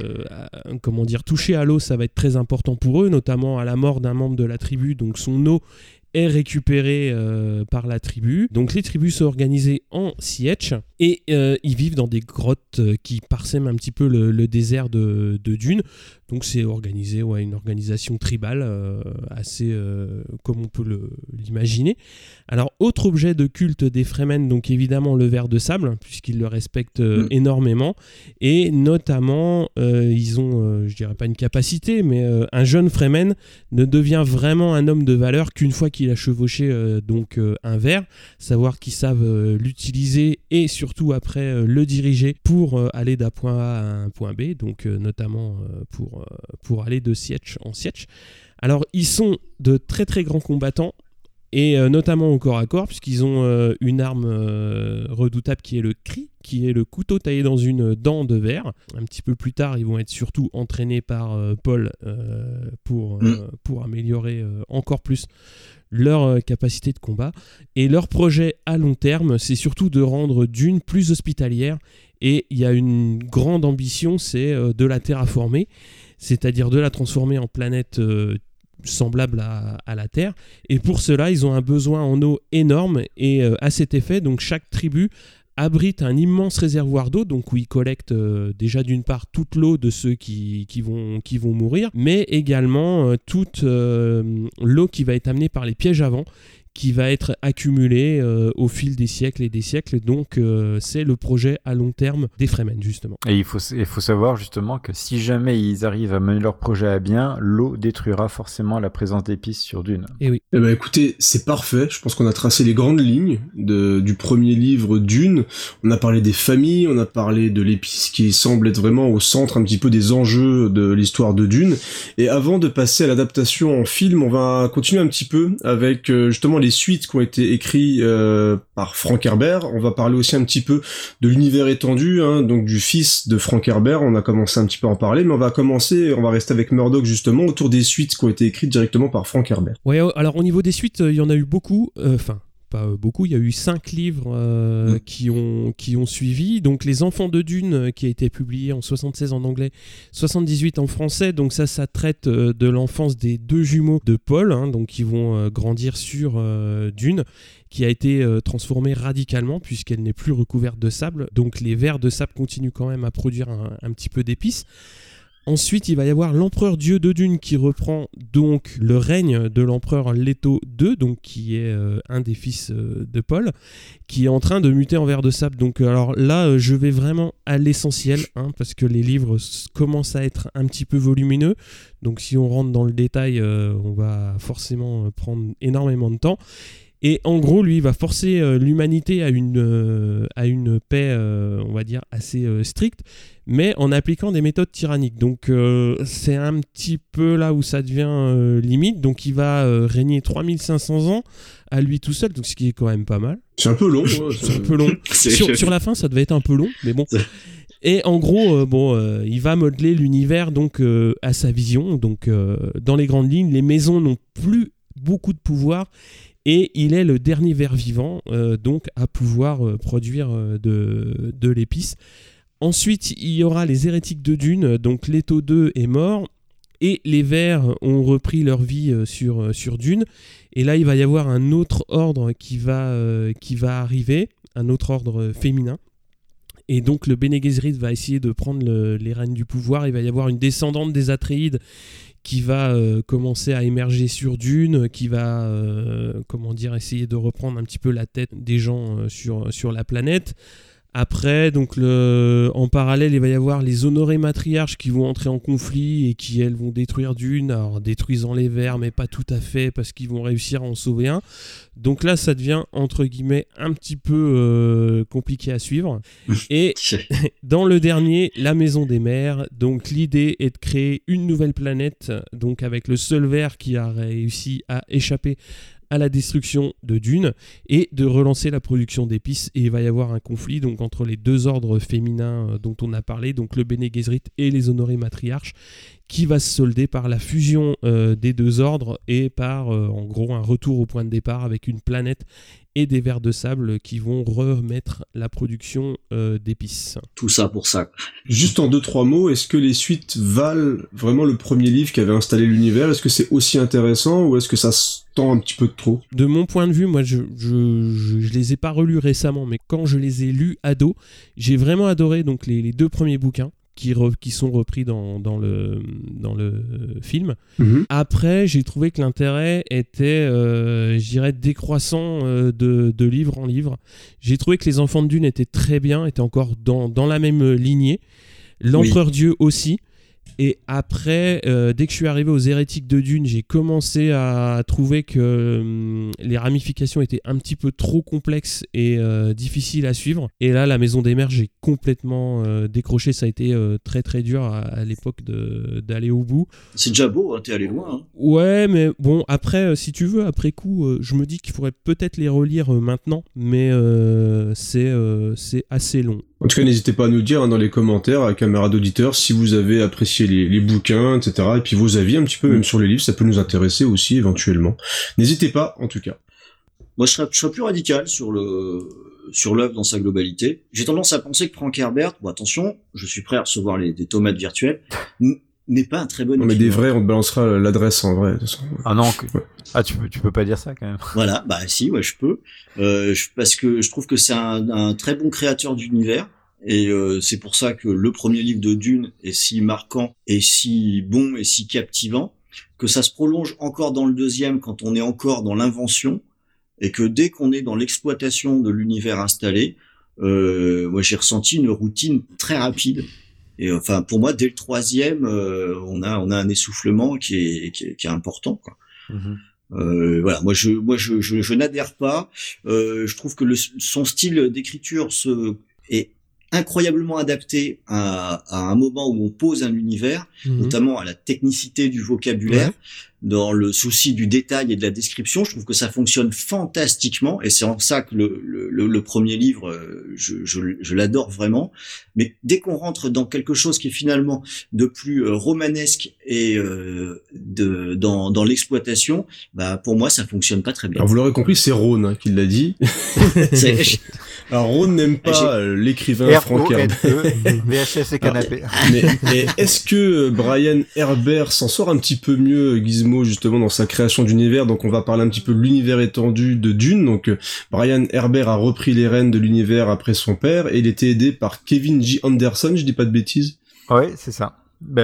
toucher à l'eau, ça va être très important pour eux, notamment à la mort d'un membre de la tribu, donc son eau est récupérée par la tribu. Donc les tribus sont organisées en sietch et ils vivent dans des grottes qui parsèment un petit peu le désert de dunes. Donc c'est organisé, une organisation tribale assez comme on peut l'imaginer. Alors autre objet de culte des Fremen, donc évidemment le ver de sable, puisqu'ils le respectent énormément. Et notamment, ils ont, je dirais pas une capacité, mais un jeune Fremen ne devient vraiment un homme de valeur qu'une fois qu'il a chevauché un ver, savoir qu'ils savent l'utiliser et surtout après le diriger pour aller d'un point A à un point B, donc notamment pour aller de sietch en sietch. Alors ils sont de très très grands combattants et notamment au corps à corps puisqu'ils ont une arme redoutable qui est le cri, qui est le couteau taillé dans une dent de verre. Un petit peu plus tard, ils vont être surtout entraînés par Paul pour améliorer encore plus leur capacité de combat. Et leur projet à long terme, c'est surtout de rendre Dune plus hospitalière. Et il y a une grande ambition, c'est de la terraformer, c'est-à-dire de la transformer en planète semblable à la Terre. Et pour cela, ils ont un besoin en eau énorme. Et à cet effet, donc chaque tribu abrite un immense réservoir d'eau, donc où ils collectent déjà d'une part toute l'eau de ceux qui vont mourir, mais également toute l'eau qui va être amenée par les pièges à vent, qui va être accumulée au fil des siècles et des siècles. Donc c'est le projet à long terme des Fremen, justement. Et il faut savoir justement que si jamais ils arrivent à mener leur projet à bien, l'eau détruira forcément la présence d'épices sur Dune. Et oui. Eh ben écoutez, c'est parfait. Je pense qu'on a tracé les grandes lignes du premier livre Dune. On a parlé des familles, on a parlé de l'épice qui semble être vraiment au centre un petit peu des enjeux de l'histoire de Dune. Et avant de passer à l'adaptation en film, on va continuer un petit peu avec justement les les suites qui ont été écrites par Frank Herbert. On va parler aussi un petit peu de l'univers étendu, hein, donc du fils de Frank Herbert. On a commencé un petit peu à en parler, mais on va rester avec Murdoch justement autour des suites qui ont été écrites directement par Frank Herbert. Ouais, alors au niveau des suites, il y en a eu beaucoup. Pas beaucoup, il y a eu 5 livres qui ont suivi. Donc Les Enfants de Dune, qui a été publié en 76 en anglais, 78 en français. Donc ça traite de l'enfance des 2 jumeaux de Paul, hein, donc qui vont grandir sur Dune, qui a été transformée radicalement puisqu'elle n'est plus recouverte de sable. Donc les vers de sable continuent quand même à produire un petit peu d'épices. Ensuite, il va y avoir l'empereur Dieu de Dune qui reprend donc le règne de l'empereur Leto II, donc qui est un des fils de Paul, qui est en train de muter en ver de sable. Donc alors là, je vais vraiment à l'essentiel, hein, parce que les livres commencent à être un petit peu volumineux. Donc si on rentre dans le détail, on va forcément prendre énormément de temps. Et en gros, lui, il va forcer l'humanité à une paix, on va dire, assez stricte, mais en appliquant des méthodes tyranniques. Donc, c'est un petit peu là où ça devient limite. Donc, il va régner 3500 ans à lui tout seul, donc ce qui est quand même pas mal. C'est un peu long. C'est un peu long. Sur la fin, ça devait être un peu long, mais bon. Et en gros, il va modeler l'univers donc à sa vision. Donc, dans les grandes lignes, les maisons n'ont plus beaucoup de pouvoir. Et il est le dernier ver vivant, donc à pouvoir produire de l'épice. Ensuite, il y aura les hérétiques de Dune, donc Leto II est mort, et les vers ont repris leur vie sur Dune. Et là, il va y avoir un autre ordre qui va arriver, un autre ordre féminin. Et donc le Bene Gesserit va essayer de prendre les rênes du pouvoir. Il va y avoir une descendante des Atréides qui va commencer à émerger sur Dune, qui va essayer de reprendre un petit peu la tête des gens sur la planète. Après, donc en parallèle, il va y avoir les honorés matriarches qui vont entrer en conflit et qui, elles, vont détruire Dune, alors détruisant les vers, mais pas tout à fait, parce qu'ils vont réussir à en sauver un. Donc là, ça devient, entre guillemets, un petit peu compliqué à suivre. Et dans le dernier, la Maison des Mers, donc l'idée est de créer une nouvelle planète, donc avec le seul ver qui a réussi à échapper à la destruction de Dune et de relancer la production d'épices. Et il va y avoir un conflit donc entre les 2 ordres féminins dont on a parlé, donc le Bene Gesserit et les honorés matriarches, qui va se solder par la fusion des 2 ordres et par en gros un retour au point de départ avec une planète et des vers de sable qui vont remettre la production d'épices. Tout ça pour ça. Juste en 2-3 mots, est-ce que les suites valent vraiment le premier livre qui avait installé l'univers? Est-ce que c'est aussi intéressant ou est-ce que ça se tend un petit peu de trop? De mon point de vue, moi je les ai pas relus récemment, mais quand je les ai lus ado, j'ai vraiment adoré donc les 2 premiers bouquins qui sont repris dans le film. Mm-hmm. Après, j'ai trouvé que l'intérêt était, je dirais, décroissant de livre en livre. J'ai trouvé que Les Enfants de Dune étaient très bien, étaient encore dans la même lignée. L'Empereur Dieu aussi. Et après, dès que je suis arrivé aux hérétiques de Dune, j'ai commencé à trouver que les ramifications étaient un petit peu trop complexes et difficiles à suivre. Et là, la Maison des Mers, j'ai complètement décroché. Ça a été très très dur à l'époque d'aller au bout. C'est déjà beau, hein, t'es allé loin. Hein. Ouais, mais bon, après, si tu veux, après coup, je me dis qu'il faudrait peut-être les relire maintenant, mais c'est assez long. En tout cas, n'hésitez pas à nous dire dans les commentaires, à camarades auditeurs, si vous avez apprécié les bouquins, etc. Et puis vos avis un petit peu, même sur les livres, ça peut nous intéresser aussi éventuellement. N'hésitez pas, en tout cas. Moi, je serais plus radical sur l'œuvre dans sa globalité. J'ai tendance à penser que Frank Herbert, bon attention, je suis prêt à recevoir des tomates virtuelles, n'est pas un très bon écrivain. Mais des vrais, on te balancera l'adresse en vrai. De toute façon. Ah non, ah tu peux pas dire ça quand même. Voilà, bah si, ouais, je peux, parce que je trouve que c'est un très bon créateur d'univers. Et c'est pour ça que le premier livre de Dune est si marquant et si bon et si captivant, que ça se prolonge encore dans le deuxième quand on est encore dans l'invention, et que dès qu'on est dans l'exploitation de l'univers installé, moi j'ai ressenti une routine très rapide. Et enfin pour moi dès le troisième, on a un essoufflement qui est important, quoi. Mm-hmm. Voilà, moi je n'adhère pas. Je trouve que son style d'écriture est incroyablement adapté à un moment où on pose un univers, notamment à la technicité du vocabulaire, dans le souci du détail et de la description. Je trouve que ça fonctionne fantastiquement, et c'est en ça que le premier livre, je l'adore vraiment. Mais dès qu'on rentre dans quelque chose qui est finalement de plus romanesque et dans l'exploitation, bah pour moi ça fonctionne pas très bien. Alors vous l'aurez compris, c'est Ron qui l'a dit. Alors Ron n'aime pas l'écrivain Frank Herbert. VHS et canapé. Mais est-ce que Brian Herbert s'en sort un petit peu mieux, Gizmo, justement dans sa création d'univers? Donc on va parler un petit peu de l'univers étendu de Dune. Donc Brian Herbert a repris les rênes de l'univers après son père, et il était aidé par Kevin J. Anderson, je dis pas de bêtises. Ouais, c'est ça.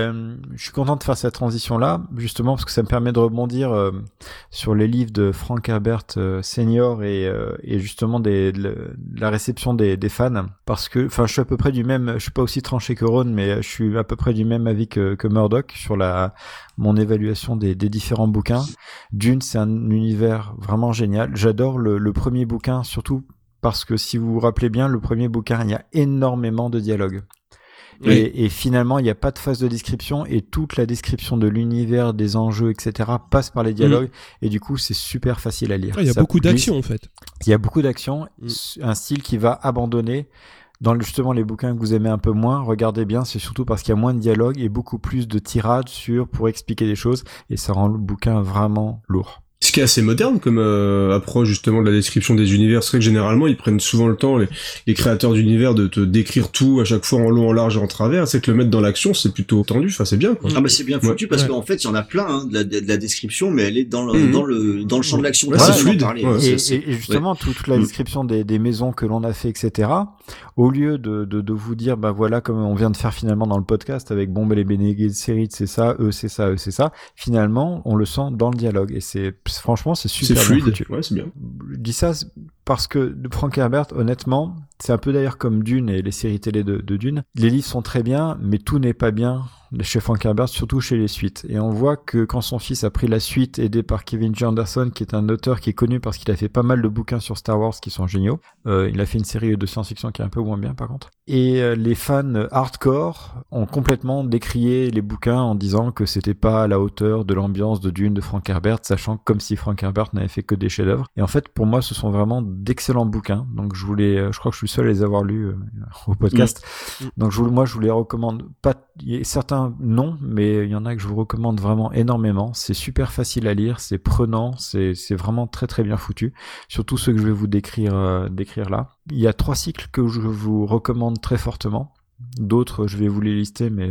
Je suis content de faire cette transition-là, justement parce que ça me permet de rebondir sur les livres de Frank Herbert senior et justement de la réception des fans, parce que, enfin, je suis à peu près du même, je suis pas aussi tranché que Ron, mais je suis à peu près du même avis que Murdoch sur mon évaluation des différents bouquins. Dune, c'est un univers vraiment génial. J'adore le premier bouquin, surtout parce que si vous vous rappelez bien, le premier bouquin, il y a énormément de dialogues. Oui. Et finalement, il n'y a pas de phase de description, et toute la description de l'univers, des enjeux, etc. passe par les dialogues, et du coup, c'est super facile à lire. Il y a beaucoup d'action, en fait. Il y a beaucoup d'action, un style qui va abandonner. Dans justement les bouquins que vous aimez un peu moins, regardez bien, c'est surtout parce qu'il y a moins de dialogue et beaucoup plus de tirades pour expliquer des choses, et ça rend le bouquin vraiment lourd. Ce qui est assez moderne comme approche justement de la description des univers. C'est vrai que généralement ils prennent souvent le temps, les créateurs d'univers, de te décrire tout à chaque fois en long, en large et en travers. C'est que le mettre dans l'action, c'est plutôt tendu. Enfin, c'est bien, quoi. Ah bah c'est bien foutu, parce qu'en fait il y en a plein de la description, mais elle est dans le champ de l'action. Ouais, c'est fluide. Et justement toute la description des maisons que l'on a fait, etc. Au lieu de vous dire bah voilà, comme on vient de faire finalement dans le podcast avec Bombe et les Bene Gesserit, c'est ça, eux c'est ça, eux c'est ça. Finalement, on le sent dans le dialogue, et franchement, c'est super fluide. Bien foutu. Ouais, c'est bien. Je dis ça parce que Frank Herbert, honnêtement, c'est un peu d'ailleurs comme Dune et les séries télé de Dune. Les livres sont très bien, mais tout n'est pas bien chez Frank Herbert, surtout chez les suites. Et on voit que quand son fils a pris la suite, aidé par Kevin J. Anderson, qui est un auteur qui est connu parce qu'il a fait pas mal de bouquins sur Star Wars qui sont géniaux. Il a fait une série de science-fiction qui est un peu moins bien, par contre. Et les fans hardcore ont complètement décrié les bouquins en disant que c'était pas à la hauteur de l'ambiance de Dune de Frank Herbert, sachant comme si Frank Herbert n'avait fait que des chefs-d'œuvre. Et en fait, pour moi, ce sont vraiment d'excellents bouquins. Donc je crois que je suis seul à les avoir lus au podcast. Donc je vous les recommande. Pas, certains non, mais il y en a que je vous recommande vraiment énormément. C'est super facile à lire, c'est prenant, c'est vraiment très très bien foutu. Surtout ceux que je vais vous décrire là. Il y a 3 cycles que je vous recommande très fortement. D'autres, je vais vous les lister, mais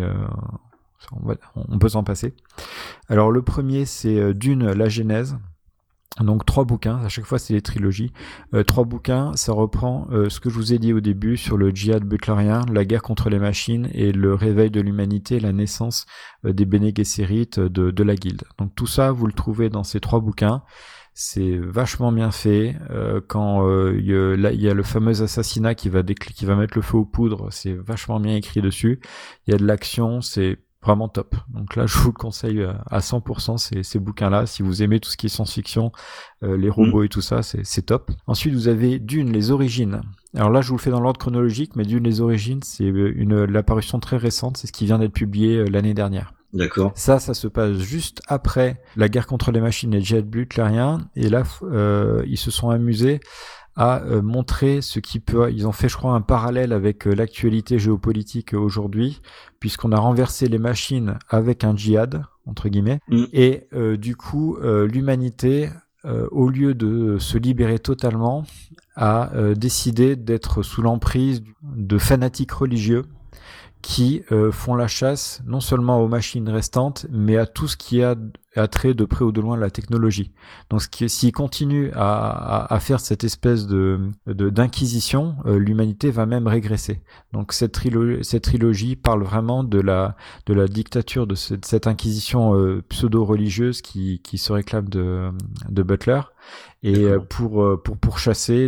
on peut s'en passer. Alors le premier, c'est Dune, la Genèse. Donc 3 bouquins, à chaque fois c'est des trilogies. 3 bouquins, ça reprend ce que je vous ai dit au début sur le djihad butlérien, la guerre contre les machines et le réveil de l'humanité, la naissance des Bene Gesserit de la Guilde. Donc tout ça, vous le trouvez dans ces 3 bouquins. C'est vachement bien fait. Quand il y a le fameux assassinat qui va mettre le feu aux poudres, c'est vachement bien écrit dessus. Il y a de l'action, c'est vraiment top. Donc là, je vous le conseille à 100% ces bouquins-là. Si vous aimez tout ce qui est science-fiction, les robots et tout ça, c'est top. Ensuite, vous avez Dune, les origines. Alors là, je vous le fais dans l'ordre chronologique, mais Dune, les origines, c'est l'apparition très récente. C'est ce qui vient d'être publié l'année dernière. D'accord. Ça se passe juste après la guerre contre les machines et le djihad butlérien. Et là, ils se sont amusés à montrer ils ont fait, je crois, un parallèle avec l'actualité géopolitique aujourd'hui, puisqu'on a renversé les machines avec un djihad, entre guillemets, et du coup, l'humanité, au lieu de se libérer totalement, a décidé d'être sous l'emprise de fanatiques religieux qui font la chasse non seulement aux machines restantes, mais à tout ce qui a trait de près ou de loin la technologie. Donc s'ils continuent à faire cette espèce d'inquisition, l'humanité va même régresser. Donc cette trilogie parle vraiment de la dictature de cette inquisition pseudo-religieuse qui se réclame de Butler. Et pour chasser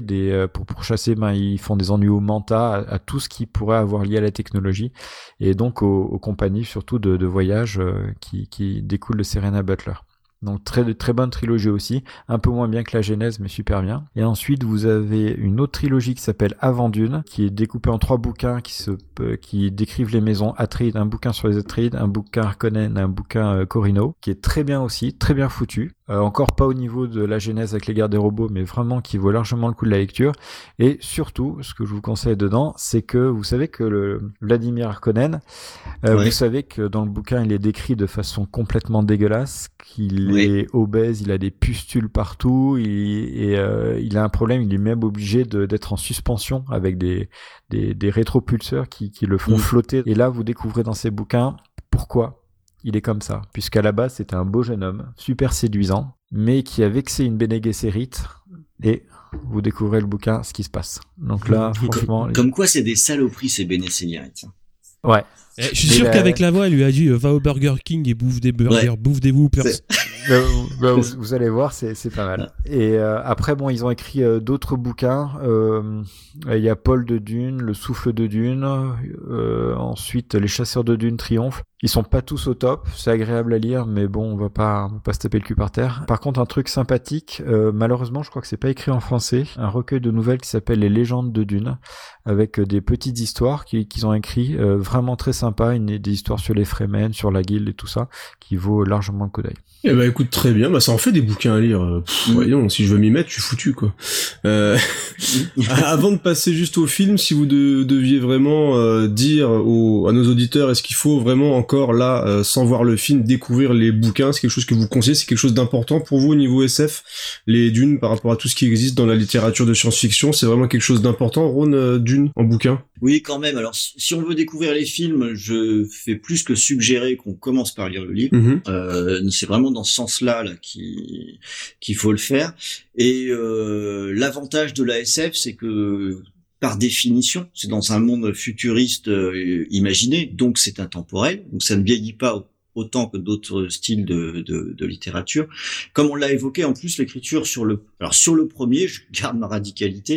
ils font des ennuis au manta à tout ce qui pourrait avoir lié à la technologie, et donc aux compagnies surtout de voyage qui découlent de Serena Butler. Donc très bonne trilogie aussi, un peu moins bien que la Genèse, mais super bien. Et ensuite vous avez une autre trilogie qui s'appelle Avant Dune, qui est découpée en 3 bouquins qui décrivent les maisons Atreides, un bouquin sur les Atreides, un bouquin Harkonnen, un bouquin Corino, qui est très bien aussi, très bien foutu. Encore pas au niveau de la Genèse avec les guerres des robots, mais vraiment qui vaut largement le coup de la lecture. Et surtout, ce que je vous conseille dedans, c'est que vous savez que le Vladimir Harkonnen, vous savez que dans le bouquin, il est décrit de façon complètement dégueulasse, qu'il est obèse, il a des pustules partout, il a un problème, il est même obligé d'être en suspension avec des rétropulseurs qui le font flotter. Et là, vous découvrez dans ces bouquins pourquoi il est comme ça, puisqu'à la base, c'était un beau jeune homme, super séduisant, mais qui a vexé une Bene Gesserit, et vous découvrez le bouquin, ce qui se passe. Donc là, franchement... Comme quoi, c'est des saloperies, ces Bene Gesserit. Ouais. Je suis sûr qu'avec la voix, elle lui a dit va au Burger King et bouffe des burgers, bouffe des Whoppers. Vous allez voir, c'est pas mal. Et après, bon, ils ont écrit d'autres bouquins. Il y a Paul de Dune, Le Souffle de Dune. Ensuite, Les Chasseurs de Dune triomphent. Ils sont pas tous au top. C'est agréable à lire, mais bon, on va pas se taper le cul par terre. Par contre, un truc sympathique, malheureusement, je crois que c'est pas écrit en français. Un recueil de nouvelles qui s'appelle Les Légendes de Dune, avec des petites histoires qu'ils ont écrit, vraiment très sympa, des histoires sur les Fremen, sur la guilde et tout ça, qui vaut largement le coup d'œil. Eh ben écoute, très bien, bah ça en fait des bouquins à lire. Voyons, si je veux m'y mettre, je suis foutu quoi. Avant de passer juste au film, si vous deviez vraiment dire à nos auditeurs, est-ce qu'il faut vraiment encore là, sans voir le film, découvrir les bouquins, c'est quelque chose que vous conseillez, c'est quelque chose d'important pour vous au niveau SF, les Dunes par rapport à tout ce qui existe dans la littérature de science-fiction, c'est vraiment quelque chose d'important, Ron, Dune en bouquin? Oui, quand même. Alors, si on veut découvrir les films, je fais plus que suggérer qu'on commence par lire le livre. C'est vraiment dans ce sens-là qu'il faut le faire. Et l'avantage de la SF, c'est que par définition, c'est dans un monde futuriste imaginé, donc c'est intemporel, donc ça ne vieillit pas autant que d'autres styles de littérature. Comme on l'a évoqué, en plus, l'écriture sur le premier, je garde ma radicalité,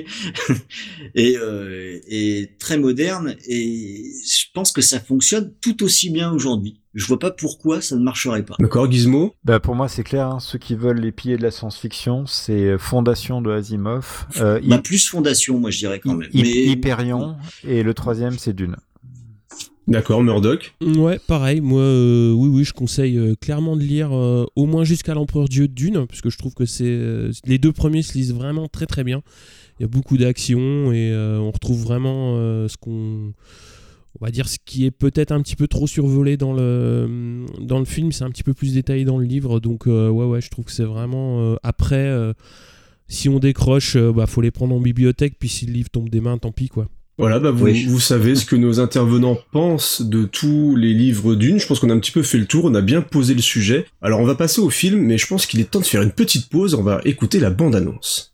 est très moderne, et je pense que ça fonctionne tout aussi bien aujourd'hui. Je vois pas pourquoi ça ne marcherait pas. D'accord, Gizmo? Bah pour moi c'est clair, hein, ceux qui veulent les piliers de la science-fiction, c'est Fondation de Asimov. Plus Fondation, moi je dirais quand même. Hyperion, et le troisième c'est Dune. D'accord, Murdoch. Ouais, pareil, moi, oui, je conseille clairement de lire au moins jusqu'à l'Empereur Dieu de Dune, parce que je trouve que les 2 premiers se lisent vraiment très très bien. Il y a beaucoup d'action et on retrouve vraiment on va dire ce qui est peut-être un petit peu trop survolé dans le film, c'est un petit peu plus détaillé dans le livre, donc ouais, je trouve que c'est vraiment après, si on décroche, faut les prendre en bibliothèque, puis si le livre tombe des mains, tant pis quoi. Voilà, vous savez ce que nos intervenants pensent de tous les livres Dune. Je pense qu'on a un petit peu fait le tour, on a bien posé le sujet. Alors on va passer au film, mais je pense qu'il est temps de faire une petite pause, on va écouter la bande-annonce.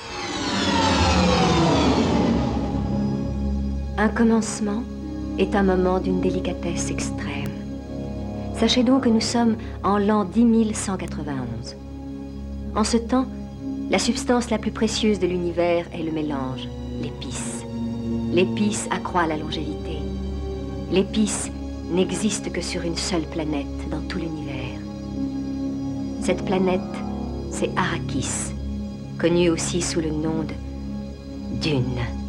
Un commencement est un moment d'une délicatesse extrême. Sachez donc que nous sommes en l'an 10191. En ce temps, la substance la plus précieuse de l'univers est le mélange, l'épice. L'épice accroît la longévité. L'épice n'existe que sur une seule planète dans tout l'univers. Cette planète, c'est Arrakis, connue aussi sous le nom de Dune.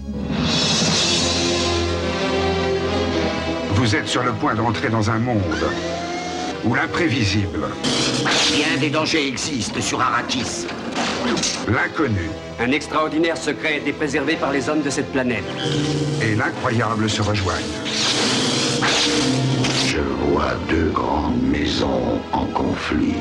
Vous êtes sur le point d'entrer dans un monde où l'imprévisible... Bien des dangers existent sur Arrakis. L'inconnu. Un extraordinaire secret est préservé par les hommes de cette planète. Et l'incroyable se rejoignent. Je vois 2 grandes maisons en conflit.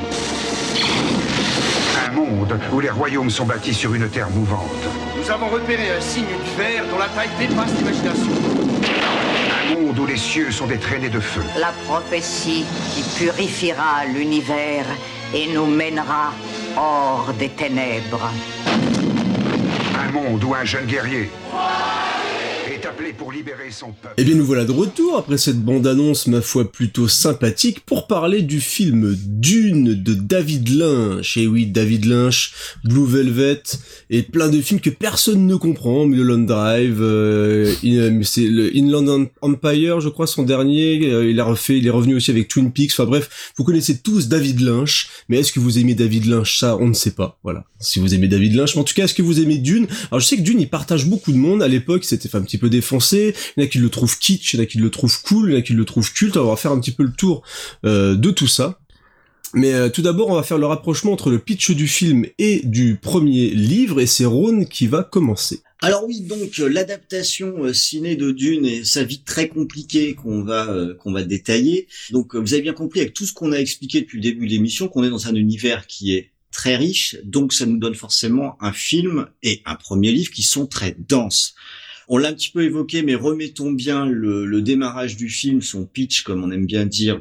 Un monde où les royaumes sont bâtis sur une terre mouvante. Nous avons repéré un signe du fer dont la taille dépasse l'imagination. Un monde où les cieux sont des traînées de feu. La prophétie qui purifiera l'univers et nous mènera hors des ténèbres. Un monde où un jeune guerrier est appelé pour libérer son peuple. Eh bien nous voilà de retour après cette bande-annonce ma foi plutôt sympathique pour parler du film Dune de David Lynch. Et oui, David Lynch, Blue Velvet et plein de films que personne ne comprend. Mulholland Drive, c'est le Inland Empire, je crois, son dernier. Il est revenu aussi avec Twin Peaks. Enfin bref, vous connaissez tous David Lynch. Mais est-ce que vous aimez David Lynch? Ça, on ne sait pas. Voilà. Si vous aimez David Lynch, mais en tout cas, est-ce que vous aimez Dune? Alors je sais que Dune, il partage beaucoup de monde. À l'époque, c'était fait un petit peu défoncé. Il y en a qui le trouvent kitsch, il y en a qui le trouvent cool, il y en a qui le trouvent culte. On va faire un petit peu le tour de tout ça. Mais tout d'abord, on va faire le rapprochement entre le pitch du film et du premier livre, et c'est Ron qui va commencer. Alors oui, donc l'adaptation ciné de Dune et sa vie très compliquée qu'on va détailler. Donc vous avez bien compris avec tout ce qu'on a expliqué depuis le début de l'émission qu'on est dans un univers qui est très riche, donc ça nous donne forcément un film et un premier livre qui sont très denses. On l'a un petit peu évoqué, mais remettons bien le démarrage du film, son pitch, comme on aime bien dire,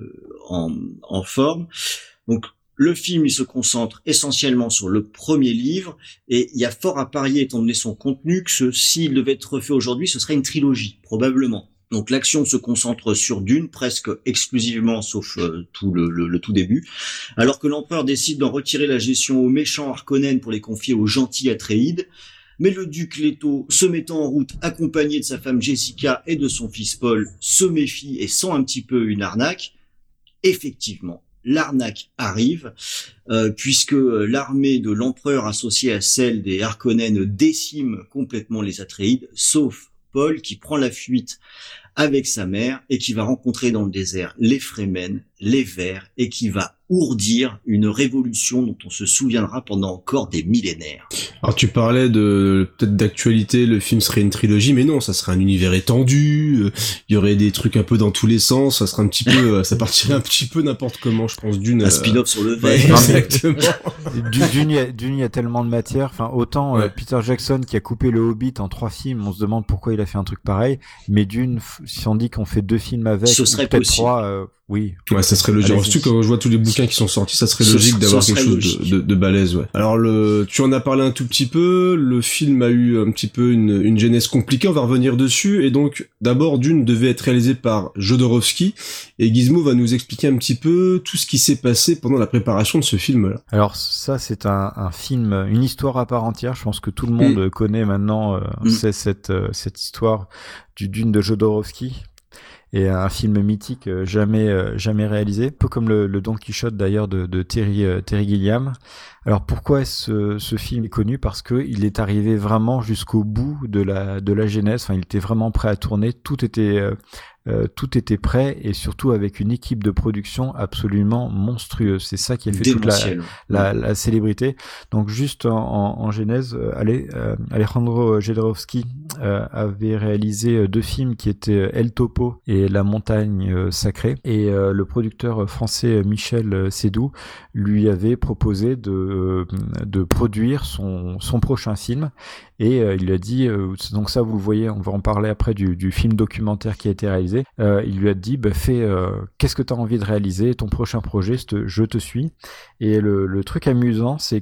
en forme. Donc, le film, il se concentre essentiellement sur le premier livre, et il y a fort à parier, étant donné son contenu, que s'il devait être refait aujourd'hui, ce serait une trilogie, probablement. Donc l'action se concentre sur Dune, presque exclusivement, sauf tout le tout début, alors que l'empereur décide d'en retirer la gestion aux méchants Harkonnen pour les confier aux gentils Atréides. Mais le duc Leto, se mettant en route, accompagné de sa femme Jessica et de son fils Paul, se méfie et sent un petit peu une arnaque. Effectivement, l'arnaque arrive, puisque l'armée de l'empereur associée à celle des Harkonnen décime complètement les Atréides, sauf Paul qui prend la fuite avec sa mère et qui va rencontrer dans le désert les Fremen, les Verts, et qui va ourdir une révolution dont on se souviendra pendant encore des millénaires. Alors tu parlais peut-être d'actualité, le film serait une trilogie, mais non, ça serait un univers étendu, il y aurait des trucs un peu dans tous les sens, ça serait un petit peu, ça partirait un petit peu n'importe comment, je pense, d'une... Un spin-off sur le verre. Exactement. Dune, il y a tellement de matière, enfin autant Peter Jackson qui a coupé le Hobbit en 3 films, on se demande pourquoi il a fait un truc pareil, mais Dune, si on dit qu'on fait 2 films avec, ce serait peut-être possible. 3, oui. Ouais, ça serait logique. Surtout quand je vois tous les bouquins qui sont sortis, ça serait logique d'avoir quelque chose de balèze, ouais. Alors tu en as parlé un tout petit peu, le film a eu un petit peu une genèse compliquée, on va revenir dessus, et donc, d'abord, Dune devait être réalisé par Jodorowsky, et Gizmo va nous expliquer un petit peu tout ce qui s'est passé pendant la préparation de ce film-là. Alors ça, c'est un film, une histoire à part entière, je pense que tout le monde connaît maintenant, c'est cette histoire du Dune de Jodorowsky. Et un film mythique jamais réalisé, un peu comme le Don Quichotte d'ailleurs de Terry Gilliam. Alors pourquoi ce film est connu? Parce que il est arrivé vraiment jusqu'au bout de la genèse. Enfin, il était vraiment prêt à tourner. Tout était prêt, et surtout avec une équipe de production absolument monstrueuse. C'est ça qui a fait toute la célébrité. Donc juste en genèse, Alejandro Jodorowsky avait réalisé 2 films qui étaient El Topo et La Montagne Sacrée, et le producteur français Michel Seydoux lui avait proposé de produire son prochain film, et il lui a dit, donc ça vous le voyez, on va en parler après du film documentaire qui a été réalisé. Il lui a dit, fais, qu'est-ce que tu as envie de réaliser, ton prochain projet, je te suis. Et le truc amusant, c'est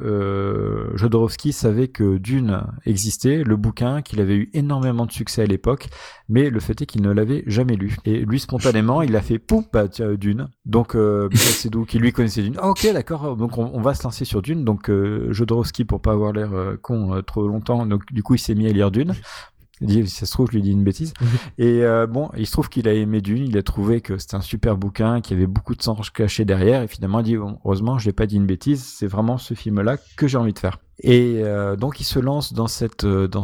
que Jodorowsky savait que Dune existait, le bouquin, qu'il avait eu énormément de succès à l'époque, mais le fait est qu'il ne l'avait jamais lu. Et lui, spontanément, il a fait pouf, tiens, Dune. Donc Michel Seydoux, qui lui connaissait Dune, ah ok, d'accord, donc on va se lancer sur Dune. Donc Jodorowsky, pour pas avoir l'air con trop longtemps, donc du coup il s'est mis à lire Dune. Il dit, si ça se trouve, je lui dis une bêtise. Et il se trouve qu'il a aimé Dune, il a trouvé que c'était un super bouquin, qu'il y avait beaucoup de sens caché derrière, et finalement il dit, heureusement, je n'ai pas dit une bêtise, c'est vraiment ce film-là que j'ai envie de faire. Et donc il se lance dans cette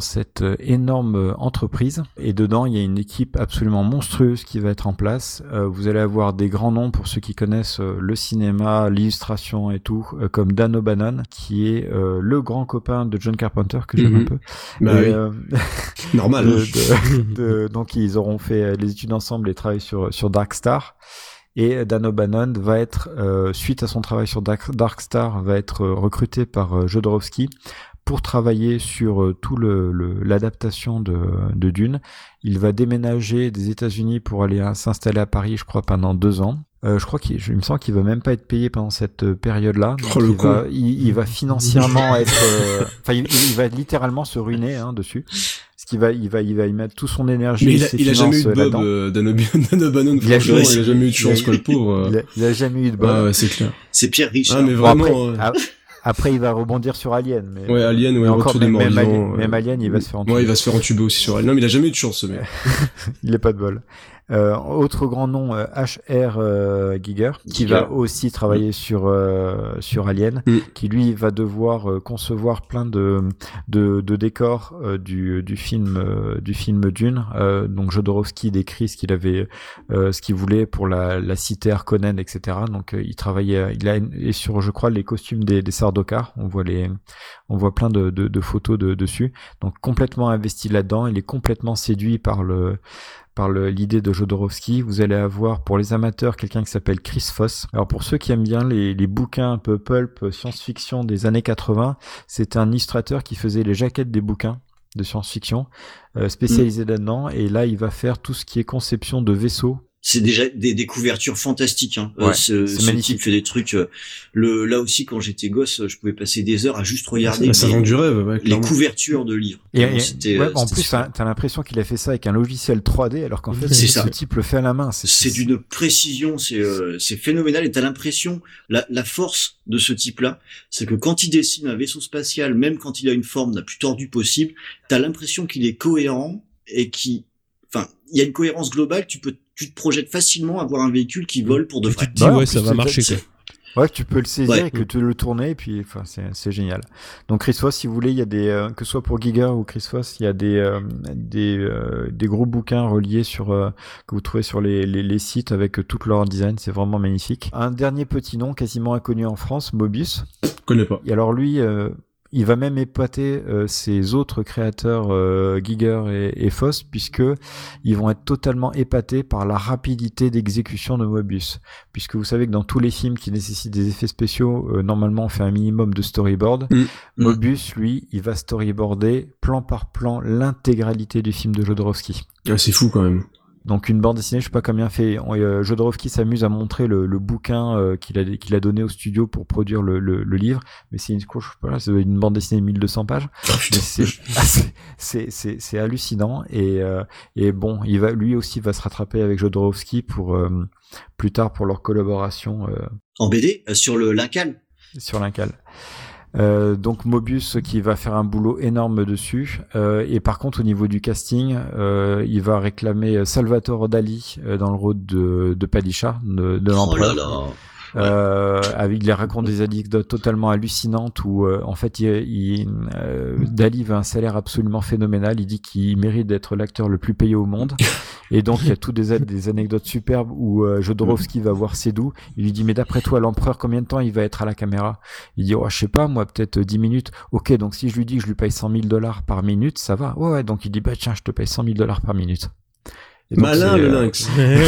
énorme entreprise, et dedans il y a une équipe absolument monstrueuse qui va être en place. Vous allez avoir des grands noms pour ceux qui connaissent le cinéma, l'illustration et tout, comme Dan O'Bannon, qui est le grand copain de John Carpenter, que j'aime un peu. Normal. Donc ils auront fait les études ensemble et travaillé sur Dark Star. Et Dan O'Bannon va être, suite à son travail sur Dark Star, va être recruté par Jodorowsky pour travailler sur tout l'adaptation de Dune. Il va déménager des États-Unis pour aller s'installer à Paris, je crois, pendant 2 ans. Je crois il me semble qu'il va même pas être payé pendant cette période-là. Donc il va financièrement être, il va littéralement se ruiner dessus. Ce qu'il va y mettre toute son énergie. Mais et il a jamais eu de là-dedans. Bob d'Anobanon, franchement, il a jamais eu de chance, quoi, le pauvre. Il a jamais eu de Bob. Ah ouais, c'est clair. C'est Pierre Richard. Ah, mais vraiment. Après, il va rebondir sur Alien. Mais... Ouais, Alien, ouais, encore, Retour des morts vivants. Même Alien, il va se faire entuber. Ouais, il va se faire entuber aussi sur Alien. Non, mais il a jamais eu de chance, ce mec. Il est pas de bol. Autre grand nom, H.R. Giger, qui va aussi travailler sur Alien, qui lui va devoir concevoir plein de décors du film Dune. Donc Jodorowsky décrit ce qu'il avait, ce qu'il voulait pour la cité Harkonnen, etc. Donc il travaillait, et sur, je crois, les costumes des Sardaukar. On voit plein de photos dessus. Donc complètement investi là-dedans. Il est complètement séduit par l'idée de Jodorowsky. Vous allez avoir, pour les amateurs, quelqu'un qui s'appelle Chris Foss. Alors pour ceux qui aiment bien les bouquins un peu pulp, science-fiction des années 80, c'est un illustrateur qui faisait les jaquettes des bouquins de science-fiction, spécialisé là-dedans, et là il va faire tout ce qui est conception de vaisseaux. C'est déjà des couvertures fantastiques, hein. Ouais, ce type fait des trucs, là aussi, quand j'étais gosse, je pouvais passer des heures à juste regarder ça vend du rêve, ouais, les couvertures de livres. En plus, t'as l'impression qu'il a fait ça avec un logiciel 3D, alors qu'en fait, ce type le fait à la main. C'est d'une précision, c'est phénoménal, et t'as l'impression, la force de ce type-là, c'est que quand il dessine un vaisseau spatial, même quand il a une forme la plus tordue possible, t'as l'impression qu'il est cohérent et il y a une cohérence globale, tu te projettes facilement à voir un véhicule qui vole pour de vrai. Tu te dis, ouais, ça va marcher, quoi. Ouais, tu peux le saisir et que tu le tourner, et puis, enfin, c'est génial. Donc, Chris Foss, si vous voulez, il y a que ce soit pour Giger ou Chris Foss, il y a des gros bouquins reliés que vous trouvez sur les sites avec tout leur design. C'est vraiment magnifique. Un dernier petit nom, quasiment inconnu en France, Mobius. Je connais pas. Et alors, lui, il va même épater ses autres créateurs, Giger et Foss, puisque ils vont être totalement épatés par la rapidité d'exécution de Mobius. Puisque vous savez que dans tous les films qui nécessitent des effets spéciaux, normalement on fait un minimum de storyboard. Mobius, lui, il va storyboarder plan par plan l'intégralité du film de Jodorowsky. Ah, c'est fou quand même. Donc une bande dessinée, je sais pas combien fait. Jodorowsky s'amuse à montrer le bouquin qu'il a donné au studio pour produire le livre, mais c'est une bande dessinée de 1200 pages. C'est hallucinant, et bon, lui aussi va se rattraper avec Jodorowsky pour plus tard pour leur collaboration en BD sur le Lincal. Sur Lincal. Donc Mobius qui va faire un boulot énorme dessus, et par contre au niveau du casting, il va réclamer Salvatore Dali dans le rôle de Padishah, de l'empereur. Oh là là. Il raconte des anecdotes totalement hallucinantes où en fait Dali veut un salaire absolument phénoménal. Il dit qu'il mérite d'être l'acteur le plus payé au monde, et donc il y a toutes des anecdotes superbes où Jodorowsky va voir Seydoux. Il lui dit, mais d'après toi, l'empereur, combien de temps il va être à la caméra? Il dit, je sais pas, moi peut-être 10 minutes. Ok, donc si je lui dis que je lui paye $100,000 par minute, ça va. Ouais, donc il dit, tiens, je te paye $100,000 par minute. Et donc, malin le lynx.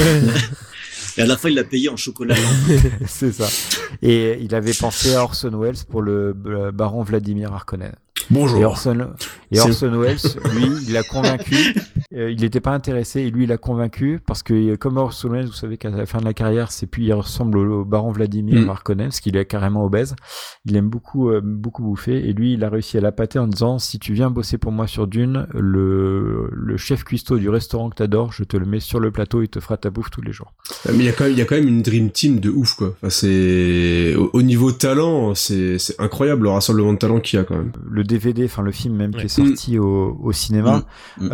Et à la fin, il l'a payé en chocolat. C'est ça. Et il avait pensé à Orson Welles pour le baron Vladimir Harkonnen. Bonjour. Et Orson Welles, lui, il l'a convaincu. Il n'était pas intéressé, et lui, il l'a convaincu parce que, comme Orson Welles, vous savez qu'à la fin de la carrière, il ressemble au baron Vladimir Harkonnen, parce qu'il est carrément obèse. Il aime beaucoup bouffer, et lui, il a réussi à l'appâter en disant, si tu viens bosser pour moi sur Dune, le chef cuistot du restaurant que t'adores, je te le mets sur le plateau, il te fera ta bouffe tous les jours. Mais il y a quand même une dream team de ouf, quoi. Enfin, c'est au niveau talent, c'est incroyable le rassemblement de talent qu'il y a quand même. Le DVD, enfin le film même qui est sorti au cinéma.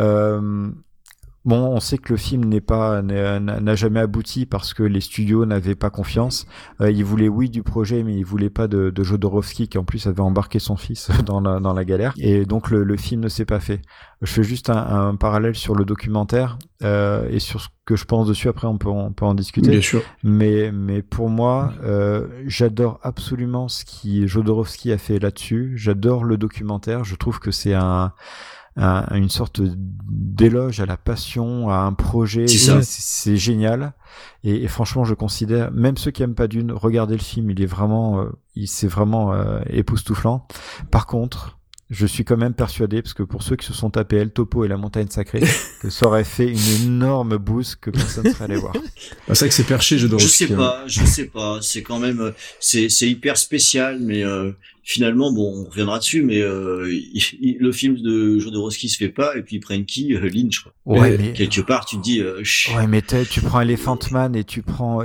Bon, on sait que le film n'a jamais abouti parce que les studios n'avaient pas confiance. Ils voulaient du projet, mais ils voulaient pas de Jodorowsky, qui en plus avait embarqué son fils dans la galère. Et donc le film ne s'est pas fait. Je fais juste un parallèle sur le documentaire et sur ce que je pense dessus. Après, on peut en discuter. Bien sûr. Mais pour moi, j'adore absolument ce qui Jodorowsky a fait là-dessus. J'adore le documentaire. Je trouve que c'est une sorte d'éloge à la passion, à un projet. C'est génial. Et franchement, je considère, même ceux qui aiment pas Dune, regardez le film. C'est vraiment époustouflant. Par contre, je suis quand même persuadé, parce que pour ceux qui se sont tapés El Topo et la montagne sacrée, que ça aurait fait une énorme bouse que personne ne serait allé voir. C'est vrai que c'est perché, Jodorowsky. Je sais pas. C'est quand même, c'est hyper spécial, mais finalement, bon, on reviendra dessus, mais le film de Jodorowsky se fait pas, et puis ils prennent qui Lynch, quoi. Ouais, mais Quelque part, tu te dis... ouais, mais tu prends Elephant Man et tu prends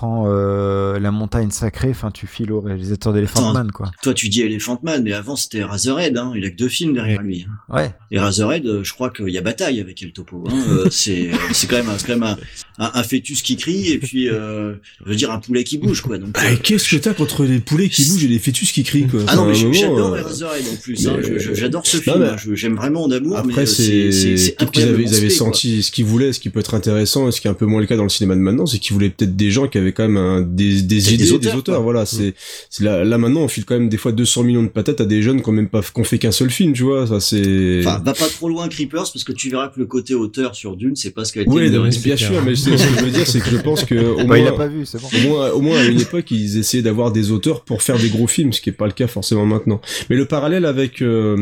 La Montagne Sacrée, enfin tu files au réalisateur d'Elephant Man, quoi. Toi, tu dis Elephant Man, mais avant c'était Eraserhead, hein. Il a que 2 films derrière lui. Ouais. Et Eraserhead, je crois qu'il y a bataille avec El Topo, hein. C'est quand même un fœtus qui crie, et puis je veux dire un poulet qui bouge, quoi. Donc qu'est-ce que t'as contre les poulets qui bougent et les fœtus qui crient, quoi? Ah non, mais j'adore Eraserhead en plus, hein. J'adore ce film, mais... hein. J'aime vraiment d'amour. Après, mais c'est incroyable. Ils avaient senti ce qu'ils voulaient, ce qui peut être intéressant, et ce qui est un peu moins le cas dans le cinéma de maintenant, c'est qu'ils voulaient peut-être des gens qui avaient quand même des idées, des auteurs. Voilà, c'est là maintenant on file quand même des fois 200 millions de patates à des jeunes qui ont fait qu'un seul film, tu vois. Ça c'est. Enfin, va pas trop loin, Creepers, parce que tu verras que le côté auteur sur Dune, c'est pas ce qu'a été. Oui, bien sûr, mais ce que je veux dire, c'est que je pense que il a pas vu, c'est bon. Au moins à une époque, ils essayaient d'avoir des auteurs pour faire des gros films, ce qui est pas le cas forcément maintenant. Mais le parallèle avec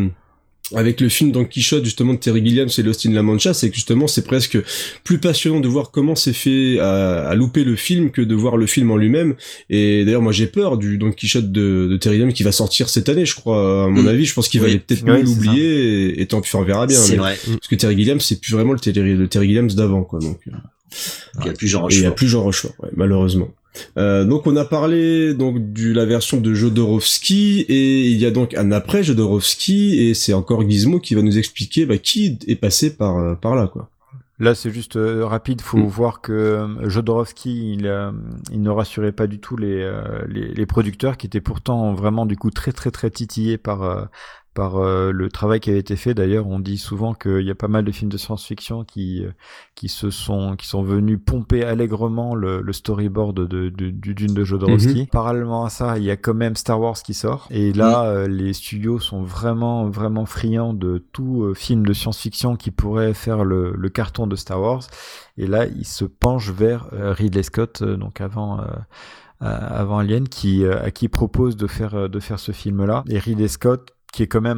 le film Don Quichotte justement de Terry Gilliam, c'est Lost in La Mancha, c'est que justement c'est presque plus passionnant de voir comment c'est fait à louper le film que de voir le film en lui-même. Et d'ailleurs moi j'ai peur du Don Quichotte de Terry Gilliam qui va sortir cette année, je crois, à mon avis. Je pense qu'il va peut-être mieux l'oublier, et tant pis on verra bien. C'est vrai. Parce que Terry Gilliam c'est plus vraiment le Terry Gilliam d'avant, quoi. Donc il y a plus Jean Rochefort. Il y a plus Jean Rochefort, ouais, malheureusement. Donc on a parlé donc de la version de Jodorowsky, et il y a donc un après Jodorowsky, et c'est encore Gizmo qui va nous expliquer qui est passé par là, quoi. Là, c'est juste rapide. Faut voir que Jodorowsky, il ne rassurait pas du tout les producteurs, qui étaient pourtant vraiment du coup très très très titillés par le travail qui avait été fait. D'ailleurs, on dit souvent qu'il y a pas mal de films de science-fiction qui sont venus pomper allègrement le storyboard du Dune de Jodorowsky. Parallèlement à ça, il y a quand même Star Wars qui sort. Et là, les studios sont vraiment, vraiment friands de tout film de science-fiction qui pourrait faire le carton de Star Wars. Et là, ils se penchent vers Ridley Scott, donc avant Alien, à qui propose de faire ce film-là. Et Ridley Scott, qui est quand même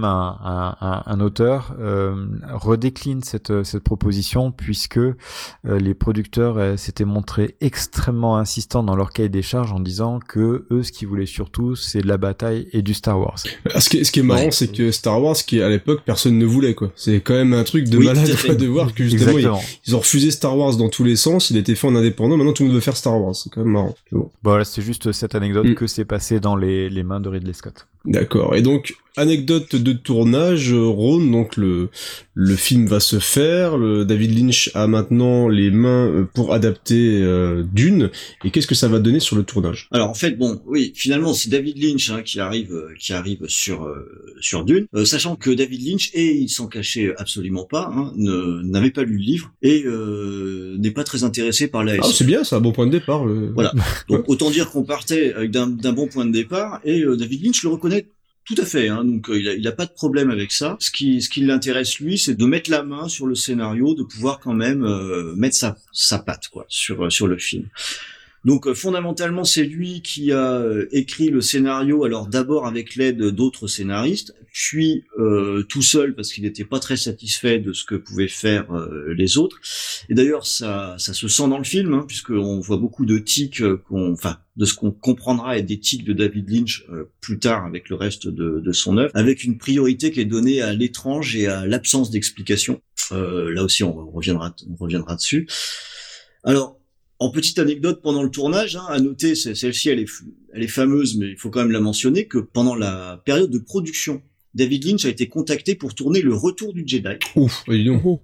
un auteur, redécline cette proposition, puisque les producteurs s'étaient montrés extrêmement insistants dans leur cahier des charges en disant que eux, ce qu'ils voulaient surtout, c'est de la bataille et du Star Wars. Ce qui est marrant, c'est que Star Wars, qui à l'époque personne ne voulait, quoi. C'est quand même un truc de malade, quoi, de voir que justement ils ont refusé Star Wars dans tous les sens. Il était fait en indépendant. Maintenant tout le monde veut faire Star Wars. C'est quand même marrant. Bon. Voilà, c'est juste cette anecdote que c'est passé dans les mains de Ridley Scott. D'accord. Et donc, anecdote de tournage, Rhône, donc le film va se faire, David Lynch a maintenant les mains pour adapter Dune, et qu'est-ce que ça va donner sur le tournage? Alors en fait, bon, oui, finalement c'est David Lynch qui arrive sur Dune, sachant que David Lynch, et il s'en cachait absolument pas, n'avait pas lu le livre, et n'est pas très intéressé par l'AS. Ah, c'est bien, c'est un bon point de départ. Voilà. Donc autant dire qu'on partait avec d'un bon point de départ, et David Lynch le reconnaît tout à fait, donc il a pas de problème avec ça. Ce qui l'intéresse lui, c'est de mettre la main sur le scénario, de pouvoir quand même mettre sa patte, quoi, sur le film. Donc fondamentalement, c'est lui qui a écrit le scénario, alors d'abord avec l'aide d'autres scénaristes, puis tout seul parce qu'il n'était pas très satisfait de ce que pouvaient faire les autres. Et d'ailleurs, ça se sent dans le film, puisqu'on voit beaucoup de tics, de ce qu'on comprendra être des tics de David Lynch plus tard avec le reste de son œuvre, avec une priorité qui est donnée à l'étrange et à l'absence d'explication. Là aussi, on reviendra dessus. Alors, en petite anecdote, pendant le tournage, à noter, celle-ci, elle est fameuse, mais il faut quand même la mentionner, que pendant la période de production, David Lynch a été contacté pour tourner Le Retour du Jedi. Ouf, dis donc.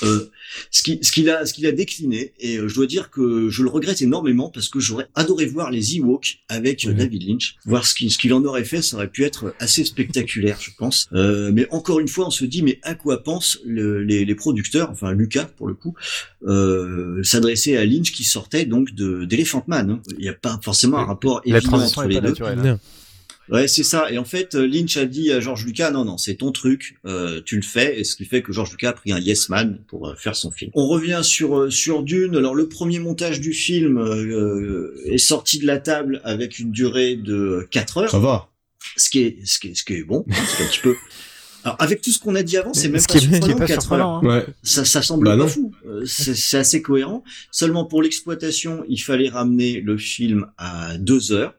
Ce qu'il a décliné, et je dois dire que je le regrette énormément parce que j'aurais adoré voir les Ewoks avec David Lynch, voir ce qu'il en aurait fait. Ça aurait pu être assez spectaculaire, je pense, mais encore une fois on se dit mais à quoi pensent les producteurs, enfin Lucas pour le coup, s'adresser à Lynch qui sortait donc d'Elephant Man, Il n'y a pas forcément un rapport évident entre les deux. Ouais, c'est ça. Et en fait, Lynch a dit à George Lucas, non, c'est ton truc, tu le fais. Et ce qui fait que George Lucas a pris un yes man pour faire son film. On revient sur Dune. Alors, le premier montage du film est sorti de la table avec une durée de 4 heures. Ça va. Ce qui est bon. C'est un petit peu. Alors, avec tout ce qu'on a dit avant, c'est même pas surprenant, 4 heures. Ouais. Ça semble pas fou. C'est assez cohérent. Seulement pour l'exploitation, il fallait ramener le film à 2 heures.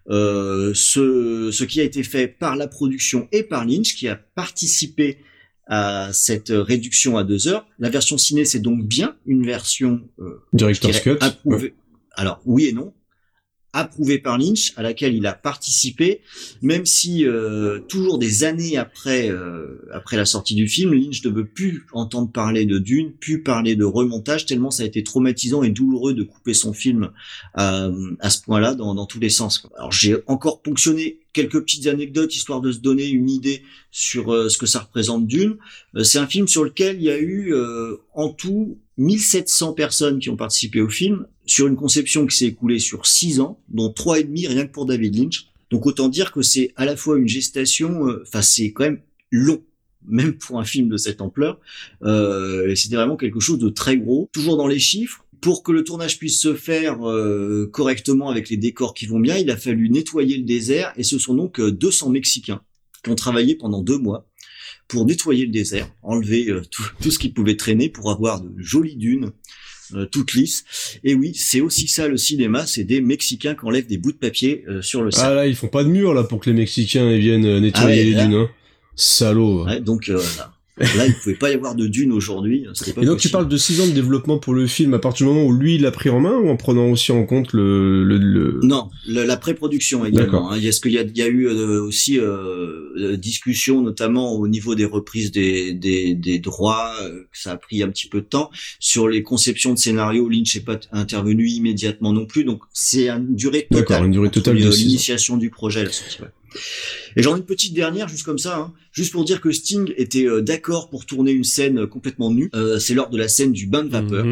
ce qui a été fait par la production et par Lynch, qui a participé à cette réduction à 2 heures. La version ciné, c'est donc bien une version Director's Cut. approuvée. Ouais. Alors oui et non. Approuvée par Lynch, à laquelle il a participé, même si toujours des années après la sortie du film, Lynch ne veut plus entendre parler de Dune, plus parler de remontage, tellement ça a été traumatisant et douloureux de couper son film à ce point-là dans tous les sens, quoi. Alors j'ai encore ponctionné quelques petites anecdotes histoire de se donner une idée sur ce que ça représente Dune. C'est un film sur lequel il y a eu en tout 1700 personnes qui ont participé au film, sur une conception qui s'est écoulée sur 6 ans, dont 3 et demi rien que pour David Lynch. Donc autant dire que c'est à la fois une gestation, c'est quand même long, même pour un film de cette ampleur. C'était vraiment quelque chose de très gros. Toujours dans les chiffres, pour que le tournage puisse se faire correctement avec les décors qui vont bien, il a fallu nettoyer le désert, et ce sont donc 200 Mexicains qui ont travaillé pendant 2 mois pour nettoyer le désert, enlever tout ce qui pouvait traîner pour avoir de jolies dunes toutes lisses. Et oui, c'est aussi ça le cinéma, c'est des Mexicains qui enlèvent des bouts de papier sur le sable. Ah là, ils font pas de mur là pour que les Mexicains ils viennent nettoyer les dunes, hein. Salaud. Ouais, donc là, il pouvait pas y avoir de dunes aujourd'hui. C'était pas Et donc possible. tu parles de 6 ans de développement pour le film à partir du moment où lui il l'a pris en main, ou en prenant aussi en compte le... Non, la pré-production également. D'accord. Hein. Il y a eu aussi discussion, notamment au niveau des reprises des droits, que ça a pris un petit peu de temps. Sur les conceptions de scénario, Lynch n'est pas intervenu immédiatement non plus, donc c'est une durée totale. D'accord, une durée totale de 6 ans. L'initiation du projet, la sortie. Ouais. Et j'en ai une petite dernière, juste comme ça, hein, juste pour dire que Sting était d'accord pour tourner une scène complètement nue. C'est lors de la scène du bain de vapeur.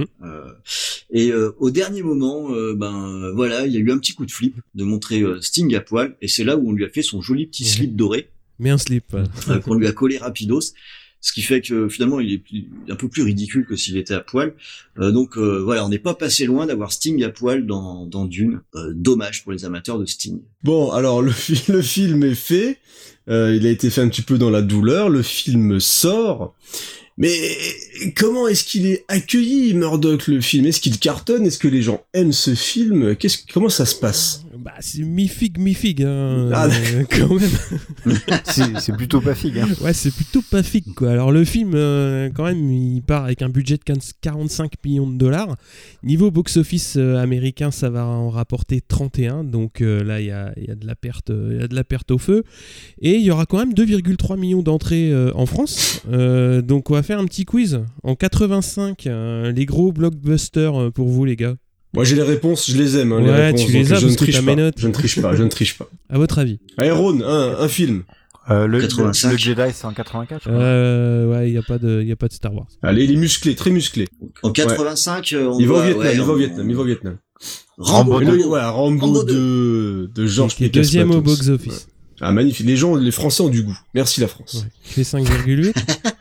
Et au dernier moment, voilà, il y a eu un petit coup de flip de montrer Sting à poil, et c'est là où on lui a fait son joli petit slip doré. Mais un slip. Qu'on lui a collé rapidos. Ce qui fait que finalement il est un peu plus ridicule que s'il était à poil. Donc voilà, on n'est pas passé loin d'avoir Sting à poil dans Dune. Dommage pour les amateurs de Sting. Bon, alors le film est fait. Il a été fait un petit peu dans la douleur. Le film sort. Mais comment est-ce qu'il est accueilli, Murdoch, le film? Est-ce qu'il cartonne? Est-ce que les gens aiment ce film? Comment ça se passe? Bah, c'est mi-figue, hein, Ah, quand même. c'est plutôt pas figue, hein. Ouais, c'est plutôt pas figue, quoi. Alors, le film, quand même, il part avec un budget de 45 millions de dollars. Niveau box-office américain, ça va en rapporter 31. Donc là, il y a de la perte au feu. Et il y aura quand même 2,3 millions d'entrées en France. Donc, on va faire un petit quiz. En 85, les gros blockbusters pour vous, les gars. Moi j'ai les réponses, je les aime, hein, ouais, les réponses, tu les as je ne parce que triche t'as pas. mes notes. Je ne triche pas. À votre avis? Allez, Ron, un film. Le 85. le Jedi, c'est en 84, je crois. Ouais, il y a pas de Star Wars. Allez, il est musclé, très musclé. En 85, Il va au Vietnam. Rambo. Rambo de Georges Qui est Lucas deuxième au Matos. box-office. Ouais. Ah, magnifique. Les Français ont du goût. Merci la France. Ouais. Qui fait 5,8.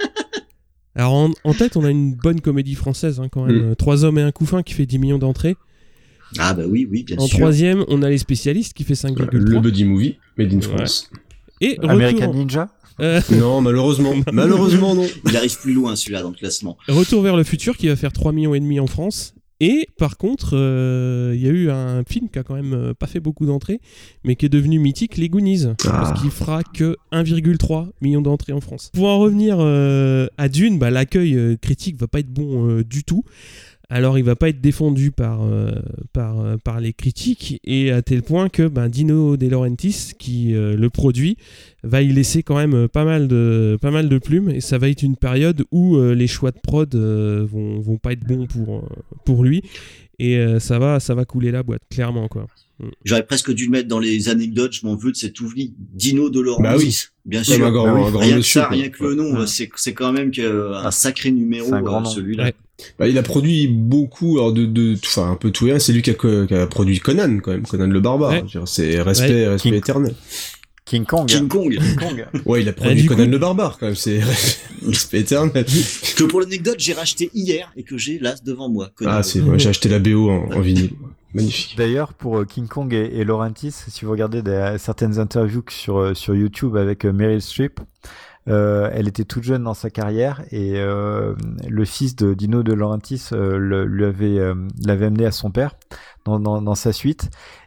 Alors en tête, on a une bonne comédie française, hein, quand même. 3 hommes et un couffin qui fait 10 millions d'entrées. Ah bah oui, bien sûr. En troisième, on a Les Spécialistes qui fait 5,3. Le buddy movie, made in France. Et American Ninja. Non, malheureusement. Malheureusement, non. Il arrive plus loin, celui-là, dans le classement. Retour vers le futur qui va faire 3,5 millions en France. Et par contre, il y a eu un film qui a quand même pas fait beaucoup d'entrées, mais qui est devenu mythique, Les Goonies, parce qu'il fera que 1,3 million d'entrées en France. Pour en revenir à Dune, l'accueil critique va pas être bon du tout. Alors il va pas être défendu par les critiques, et à tel point que Dino De Laurentiis, qui le produit, va y laisser quand même pas mal de plumes, et ça va être une période où les choix de prod vont pas être bons pour lui, et ça va couler la boîte, clairement, quoi. J'aurais presque dû le mettre dans les anecdotes, je m'en veux de cet ouvri. Dino De Laurentiis. Bah oui. Bien sûr. Un grand rien que monsieur, ça, quoi. rien que le nom, c'est quand même un sacré numéro, c'est un grand nom. celui-là. Ouais. Il a produit beaucoup, alors enfin un peu tout et rien. C'est lui qui a produit Conan, quand même. Conan le barbare. Ouais. Je veux dire, c'est respect éternel. King Kong. Ouais, il a produit du Conan coup- le barbare, quand même. C'est respect éternel. Que pour l'anecdote, j'ai racheté hier et que j'ai là devant moi. Conan. Ah, j'ai acheté la BO en vinyle. Magnifique. D'ailleurs, pour King Kong et Laurentiis, si vous regardez certaines interviews sur YouTube avec Meryl Streep, elle était toute jeune dans sa carrière, et le fils de Dino De Laurentiis l'avait amené à son père dans sa suite,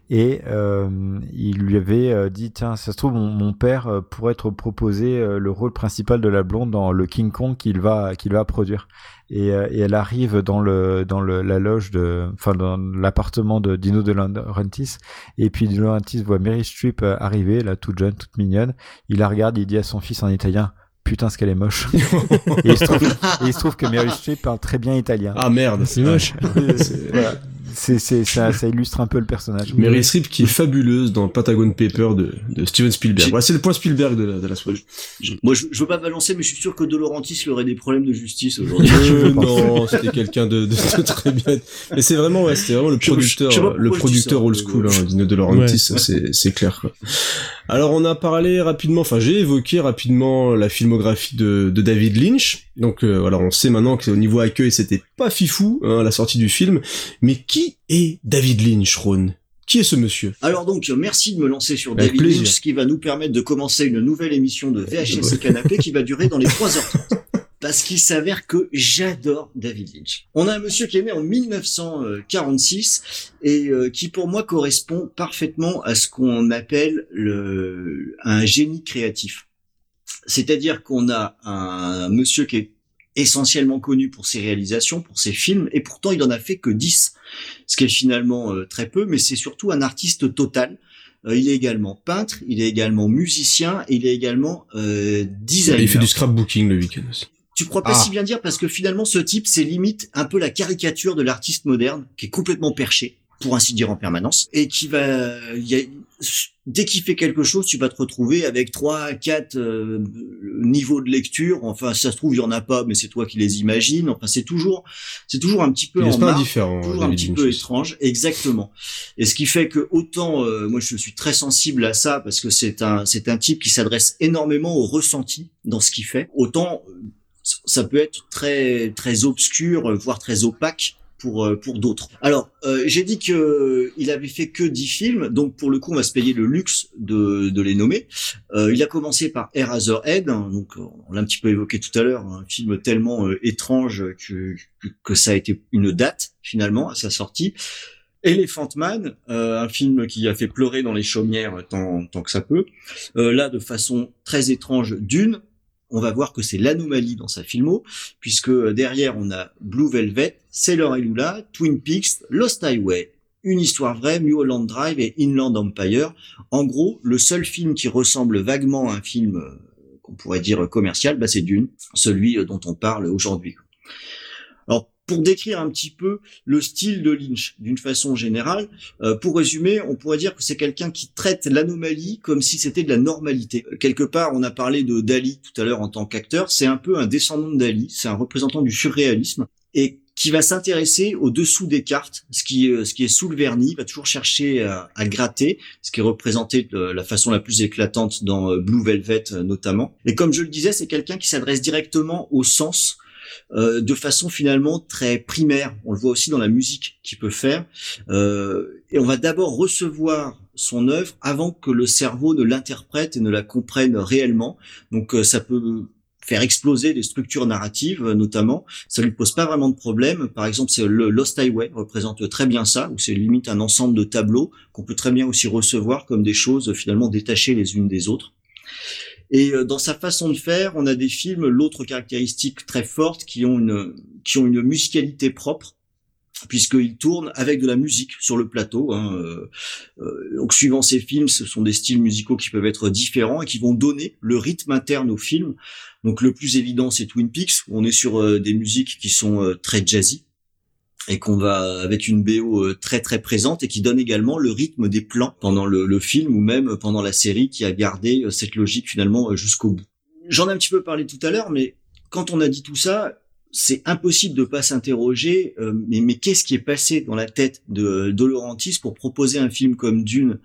et il lui avait dit tiens, ça se trouve mon père pourrait être proposé le rôle principal de la blonde dans le King Kong qu'il va produire. Et elle arrive dans la loge dans l'appartement de Dino De Laurentiis, et puis Dino De Laurentiis voit Meryl Streep arriver, là, toute jeune, toute mignonne. Il la regarde, il dit à son fils en italien, putain, ce qu'elle est moche. Et il se trouve que Meryl Streep parle très bien italien. Ah merde, c'est moche. Voilà. Ça illustre un peu le personnage. Meryl Streep qui est fabuleuse dans Pentagon Paper de Steven Spielberg. Voilà, c'est le point Spielberg de la soirée. Moi, je veux pas balancer, mais je suis sûr que De Laurentiis aurait des problèmes de justice aujourd'hui. Non, c'était quelqu'un de très bien. Mais c'est vraiment, c'était vraiment le producteur old school, Dino De Laurentiis, ouais. C'est clair, quoi. Alors, on a parlé rapidement, j'ai évoqué rapidement la filmographie de David Lynch. Donc, voilà, on sait maintenant qu'au niveau accueil, c'était pas fifou, à la sortie du film. Mais qui est David Lynch, Ron? Qui est ce monsieur? Alors donc, merci de me lancer sur David Lynch, ce qui va nous permettre de commencer une nouvelle émission de VHS et Canapé qui va durer dans les 3h30. Parce qu'il s'avère que j'adore David Lynch. On a un monsieur qui est né en 1946 et qui pour moi correspond parfaitement à ce qu'on appelle un génie créatif. C'est-à-dire qu'on a un monsieur qui est essentiellement connu pour ses réalisations, pour ses films, et pourtant il en a fait que 10, ce qui est finalement très peu, mais c'est surtout un artiste total. Il est également peintre, il est également musicien, et il est également designer. Il fait du scrapbooking le week-end aussi. Tu crois pas si bien dire, parce que finalement ce type, c'est limite un peu la caricature de l'artiste moderne, qui est complètement perché, pour ainsi dire en permanence, et qui va... Dès qu'il fait quelque chose, tu vas te retrouver avec 3, 4 niveaux de lecture. Enfin, ça se trouve, il y en a pas, mais c'est toi qui les imagines. Enfin, c'est toujours un petit peu en marge, toujours un petit peu étrange. Exactement. Et ce qui fait que autant, moi, je suis très sensible à ça parce que c'est un type qui s'adresse énormément au ressenti dans ce qu'il fait. Autant, ça peut être très, très obscur, voire très opaque pour d'autres. Alors, j'ai dit que il avait fait que 10 films, donc pour le coup, on va se payer le luxe de les nommer. Il a commencé par Eraserhead, donc on l'a un petit peu évoqué tout à l'heure, un film tellement étrange que ça a été une date finalement à sa sortie. Elephant Man, un film qui a fait pleurer dans les chaumières tant que ça peut. Là, de façon très étrange, Dune. On va voir que c'est l'anomalie dans sa filmo, puisque derrière on a Blue Velvet, Sailor et Lula, Twin Peaks, Lost Highway, Une histoire vraie, Mulholland Drive et Inland Empire. En gros, le seul film qui ressemble vaguement à un film qu'on pourrait dire commercial, c'est Dune, celui dont on parle aujourd'hui. Alors, pour décrire un petit peu le style de Lynch d'une façon générale, pour résumer, on pourrait dire que c'est quelqu'un qui traite l'anomalie comme si c'était de la normalité. Quelque part, on a parlé de Dali tout à l'heure en tant qu'acteur, c'est un peu un descendant de Dali, c'est un représentant du surréalisme, et qui va s'intéresser au dessous des cartes, ce qui est sous le vernis, va toujours chercher à gratter, ce qui est représenté de la façon la plus éclatante dans Blue Velvet notamment. Et comme je le disais, c'est quelqu'un qui s'adresse directement au sens, de façon finalement très primaire. On le voit aussi dans la musique qu'il peut faire. Et on va d'abord recevoir son œuvre avant que le cerveau ne l'interprète et ne la comprenne réellement. Donc ça peut faire exploser des structures narratives notamment. Ça lui pose pas vraiment de problème. Par exemple, c'est le Lost Highway représente très bien ça, où c'est limite un ensemble de tableaux qu'on peut très bien aussi recevoir comme des choses finalement détachées les unes des autres. Et dans sa façon de faire, on a des films, l'autre caractéristique très forte, qui ont une musicalité propre, puisqu'ils tournent avec de la musique sur le plateau. Donc suivant ces films, ce sont des styles musicaux qui peuvent être différents et qui vont donner le rythme interne au film. Donc le plus évident, c'est Twin Peaks, où on est sur des musiques qui sont très jazzy, et qu'on va avec une BO très très présente et qui donne également le rythme des plans pendant le film ou même pendant la série, qui a gardé cette logique finalement jusqu'au bout. J'en ai un petit peu parlé tout à l'heure, mais quand on a dit tout ça, c'est impossible de pas s'interroger, mais qu'est-ce qui est passé dans la tête de Laurentiis pour proposer un film comme Dune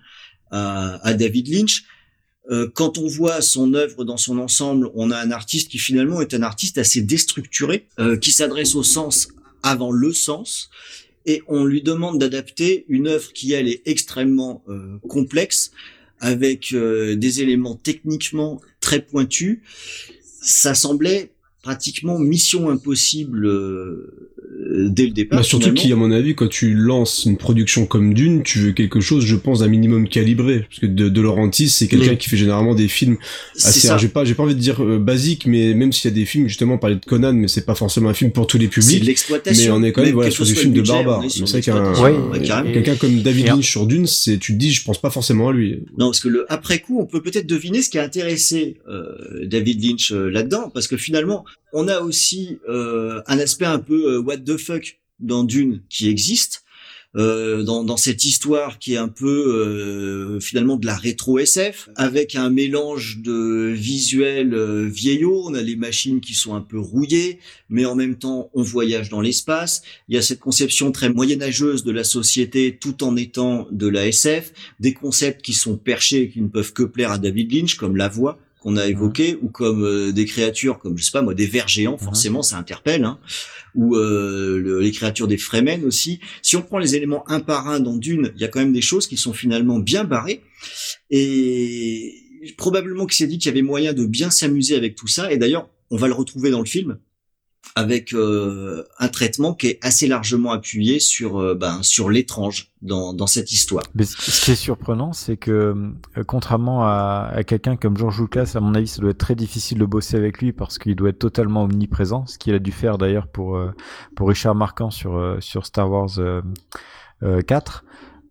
à David Lynch? Quand on voit son œuvre dans son ensemble, on a un artiste qui finalement est un artiste assez déstructuré, qui s'adresse au sens avant le sens, et on lui demande d'adapter une œuvre qui, elle, est extrêmement complexe, avec des éléments techniquement très pointus. Ça semblait pratiquement mission impossible dès le départ. Surtout qu'à mon avis, quand tu lances une production comme Dune, tu veux quelque chose, je pense, d'un minimum calibré, parce que de Laurentiis, c'est quelqu'un qui fait généralement des films assez, j'ai pas envie de dire basique, mais même s'il y a des films, justement, on parlait de Conan, mais c'est pas forcément un film pour tous les publics. C'est de l'exploitation. Mais on est quand même sur des films de barbares. C'est vrai quelqu'un comme David Lynch sur Dune, tu te dis, je pense pas forcément à lui. Non, parce que après coup, on peut peut-être deviner ce qui a intéressé David Lynch là-dedans, parce que finalement, on a aussi un aspect un peu what the fuck dans Dune qui existe. Dans cette histoire qui est un peu finalement de la rétro SF, avec un mélange de visuels vieillots. On a les machines qui sont un peu rouillées, mais en même temps on voyage dans l'espace. Il y a cette conception très moyenâgeuse de la société tout en étant de la SF, des concepts qui sont perchés et qui ne peuvent que plaire à David Lynch, comme la voix qu'on a évoqué, ou comme des créatures comme, je sais pas moi, des vers géants, forcément ça interpelle, hein, ou les créatures des Fremen aussi. Si on prend les éléments un par un dans Dune, il y a quand même des choses qui sont finalement bien barrées, et probablement qu'il s'est dit qu'il y avait moyen de bien s'amuser avec tout ça, et d'ailleurs on va le retrouver dans le film, avec un traitement qui est assez largement appuyé sur l'étrange dans cette histoire. Mais ce qui est surprenant, c'est que contrairement à quelqu'un comme George Lucas, à mon avis, ça doit être très difficile de bosser avec lui parce qu'il doit être totalement omniprésent, ce qu'il a dû faire d'ailleurs pour Richard Marquand sur Star Wars 4.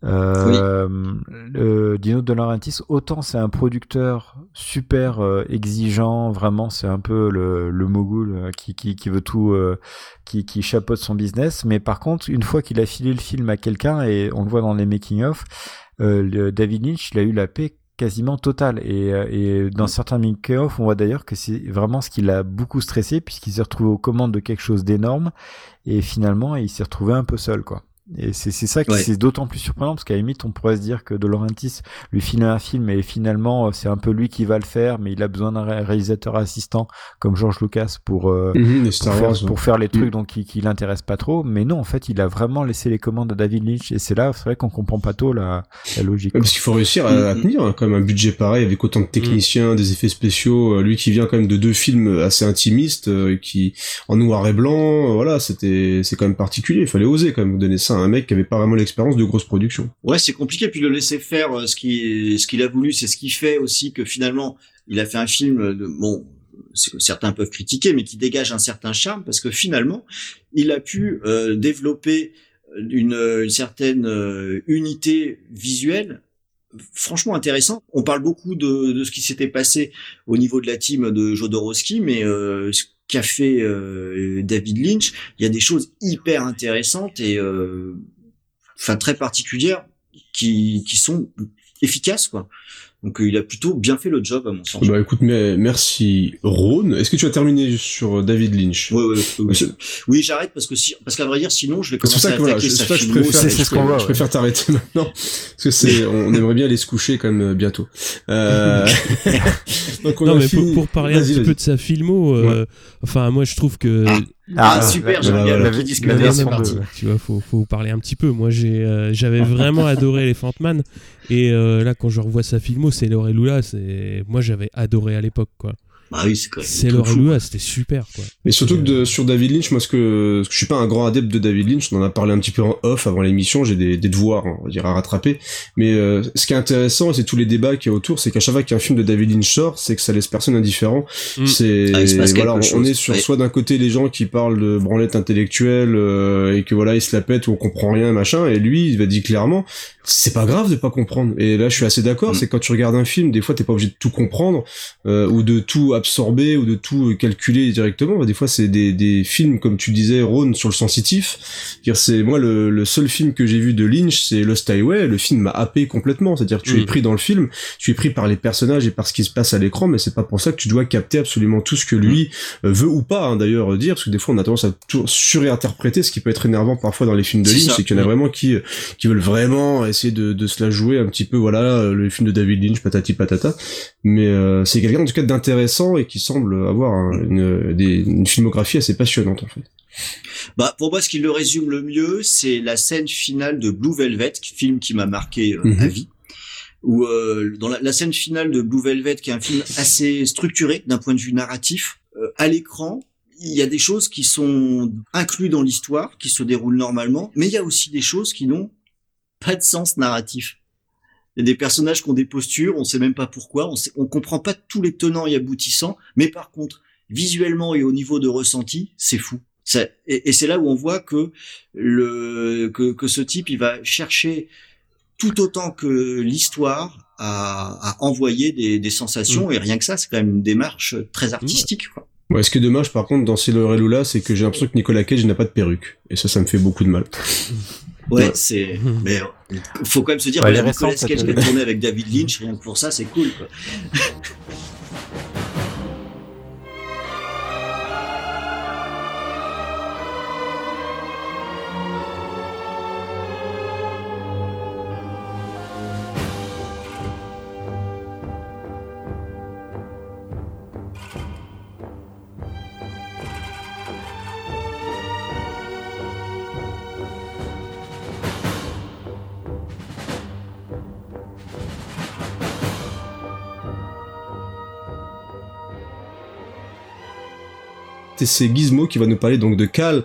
Dino De Laurentiis, autant c'est un producteur super exigeant, vraiment c'est un peu le mogul qui veut tout, qui chapeaute son business, mais par contre une fois qu'il a filé le film à quelqu'un, et on le voit dans les making of, David Lynch, il a eu la paix quasiment totale, et dans certains making of on voit d'ailleurs que c'est vraiment ce qui l'a beaucoup stressé, puisqu'il s'est retrouvé aux commandes de quelque chose d'énorme, et finalement il s'est retrouvé un peu seul, quoi. Et c'est ça qui c'est d'autant plus surprenant, parce qu'à la limite on pourrait se dire que De Laurentiis lui file un film et finalement c'est un peu lui qui va le faire, mais il a besoin d'un réalisateur assistant comme George Lucas pour faire les trucs donc qui l'intéressent pas trop. Mais non, en fait il a vraiment laissé les commandes à David Lynch, et c'est vrai qu'on comprend pas tôt la logique. Parce qu'il faut réussir à tenir quand même un budget pareil avec autant de techniciens, des effets spéciaux, lui qui vient quand même de 2 films assez intimistes, qui en noir et blanc, voilà, c'est quand même particulier, il fallait oser quand même donner ça un mec qui avait pas vraiment l'expérience de grosse production. Ouais, c'est compliqué, puis le laisser faire ce qu'il a voulu, c'est ce qui fait aussi que finalement il a fait un film certains peuvent critiquer, mais qui dégage un certain charme, parce que finalement il a pu développer une certaine unité visuelle franchement intéressant. On parle beaucoup de ce qui s'était passé au niveau de la team de Jodorowsky, mais ce qu'a fait David Lynch, il y a des choses hyper intéressantes et très particulières qui sont efficaces, quoi. Donc il a plutôt bien fait le job à mon sens. Bah écoute, merci Rhône. Est-ce que tu as terminé sur David Lynch? Oui, j'arrête parce qu'à vrai dire sinon je vais commencer à attaquer sa filmo. Je préfère t'arrêter maintenant parce que on aimerait bien aller se coucher quand même bientôt. Donc non, mais pour parler un petit peu de sa filmo, enfin moi je trouve que super, j'aime bien le disque. Tu vois, faut parler un petit peu. Moi j'avais vraiment adoré Elephant Man, et là quand je revois sa filmo, c'est Sailor et Lula, moi j'avais adoré à l'époque, quoi. Bah oui, c'est quand même Sailor et Lula, c'était super, quoi. Mais surtout que sur David Lynch, moi je suis pas un grand adepte de David Lynch, on en a parlé un petit peu en off avant l'émission, j'ai des devoirs, on va dire, à rattraper, mais ce qui est intéressant, c'est tous les débats qu'il y a autour, c'est qu'à chaque fois qu'un film de David Lynch sort, c'est que ça laisse personne indifférent. On est sur soit d'un côté les gens qui parlent de branlette intellectuelle et que voilà, ils se la pètent ou on comprend rien, machin, et lui, il va dire clairement, c'est pas grave de pas comprendre. Et là, je suis assez d'accord, c'est que quand tu regardes un film, des fois t'es pas obligé de tout comprendre ou de tout absorber ou de tout calculer directement. Des fois c'est des films, comme tu disais Rhône, sur le sensitif. C'est moi le seul film que j'ai vu de Lynch, c'est Lost Highway. Le film m'a happé complètement, c'est-à-dire que tu es pris dans le film, tu es pris par les personnages et par ce qui se passe à l'écran, mais c'est pas pour ça que tu dois capter absolument tout ce que lui veut ou pas d'ailleurs dire, parce que des fois on a tendance à tout surinterpréter, ce qui peut être énervant parfois dans les films de Lynch, c'est qu'il y en a vraiment qui veulent vraiment essayer de se la jouer un petit peu, voilà, le film de David Lynch, patati patata, mais c'est quelqu'un en tout cas d'intéressant et qui semble avoir une filmographie assez passionnante en fait. Bah pour moi, ce qui le résume le mieux, c'est la scène finale de Blue Velvet, film qui m'a marqué à vie. Où dans la scène finale de Blue Velvet, qui est un film assez structuré d'un point de vue narratif, à l'écran, il y a des choses qui sont incluses dans l'histoire, qui se déroulent normalement, mais il y a aussi des choses qui n'ont pas de sens narratif. Il y a des personnages qui ont des postures, on sait même pas pourquoi, on comprend pas tous les tenants et aboutissants, mais par contre, visuellement et au niveau de ressenti, c'est fou. Et c'est là où on voit que ce type, il va chercher tout autant que l'histoire à envoyer des sensations, et rien que ça, c'est quand même une démarche très artistique, quoi. Ouais, ce qui est dommage, par contre, dans Sailor et Lula, c'est que j'ai l'impression que Nicolas Cage n'a pas de perruque. Et ça me fait beaucoup de mal. Ouais, mais faut quand même se dire, ouais, Nicolas Cage qui a tourné avec David Lynch, rien que pour ça, c'est cool, quoi. Et c'est Gizmo qui va nous parler donc de Kyle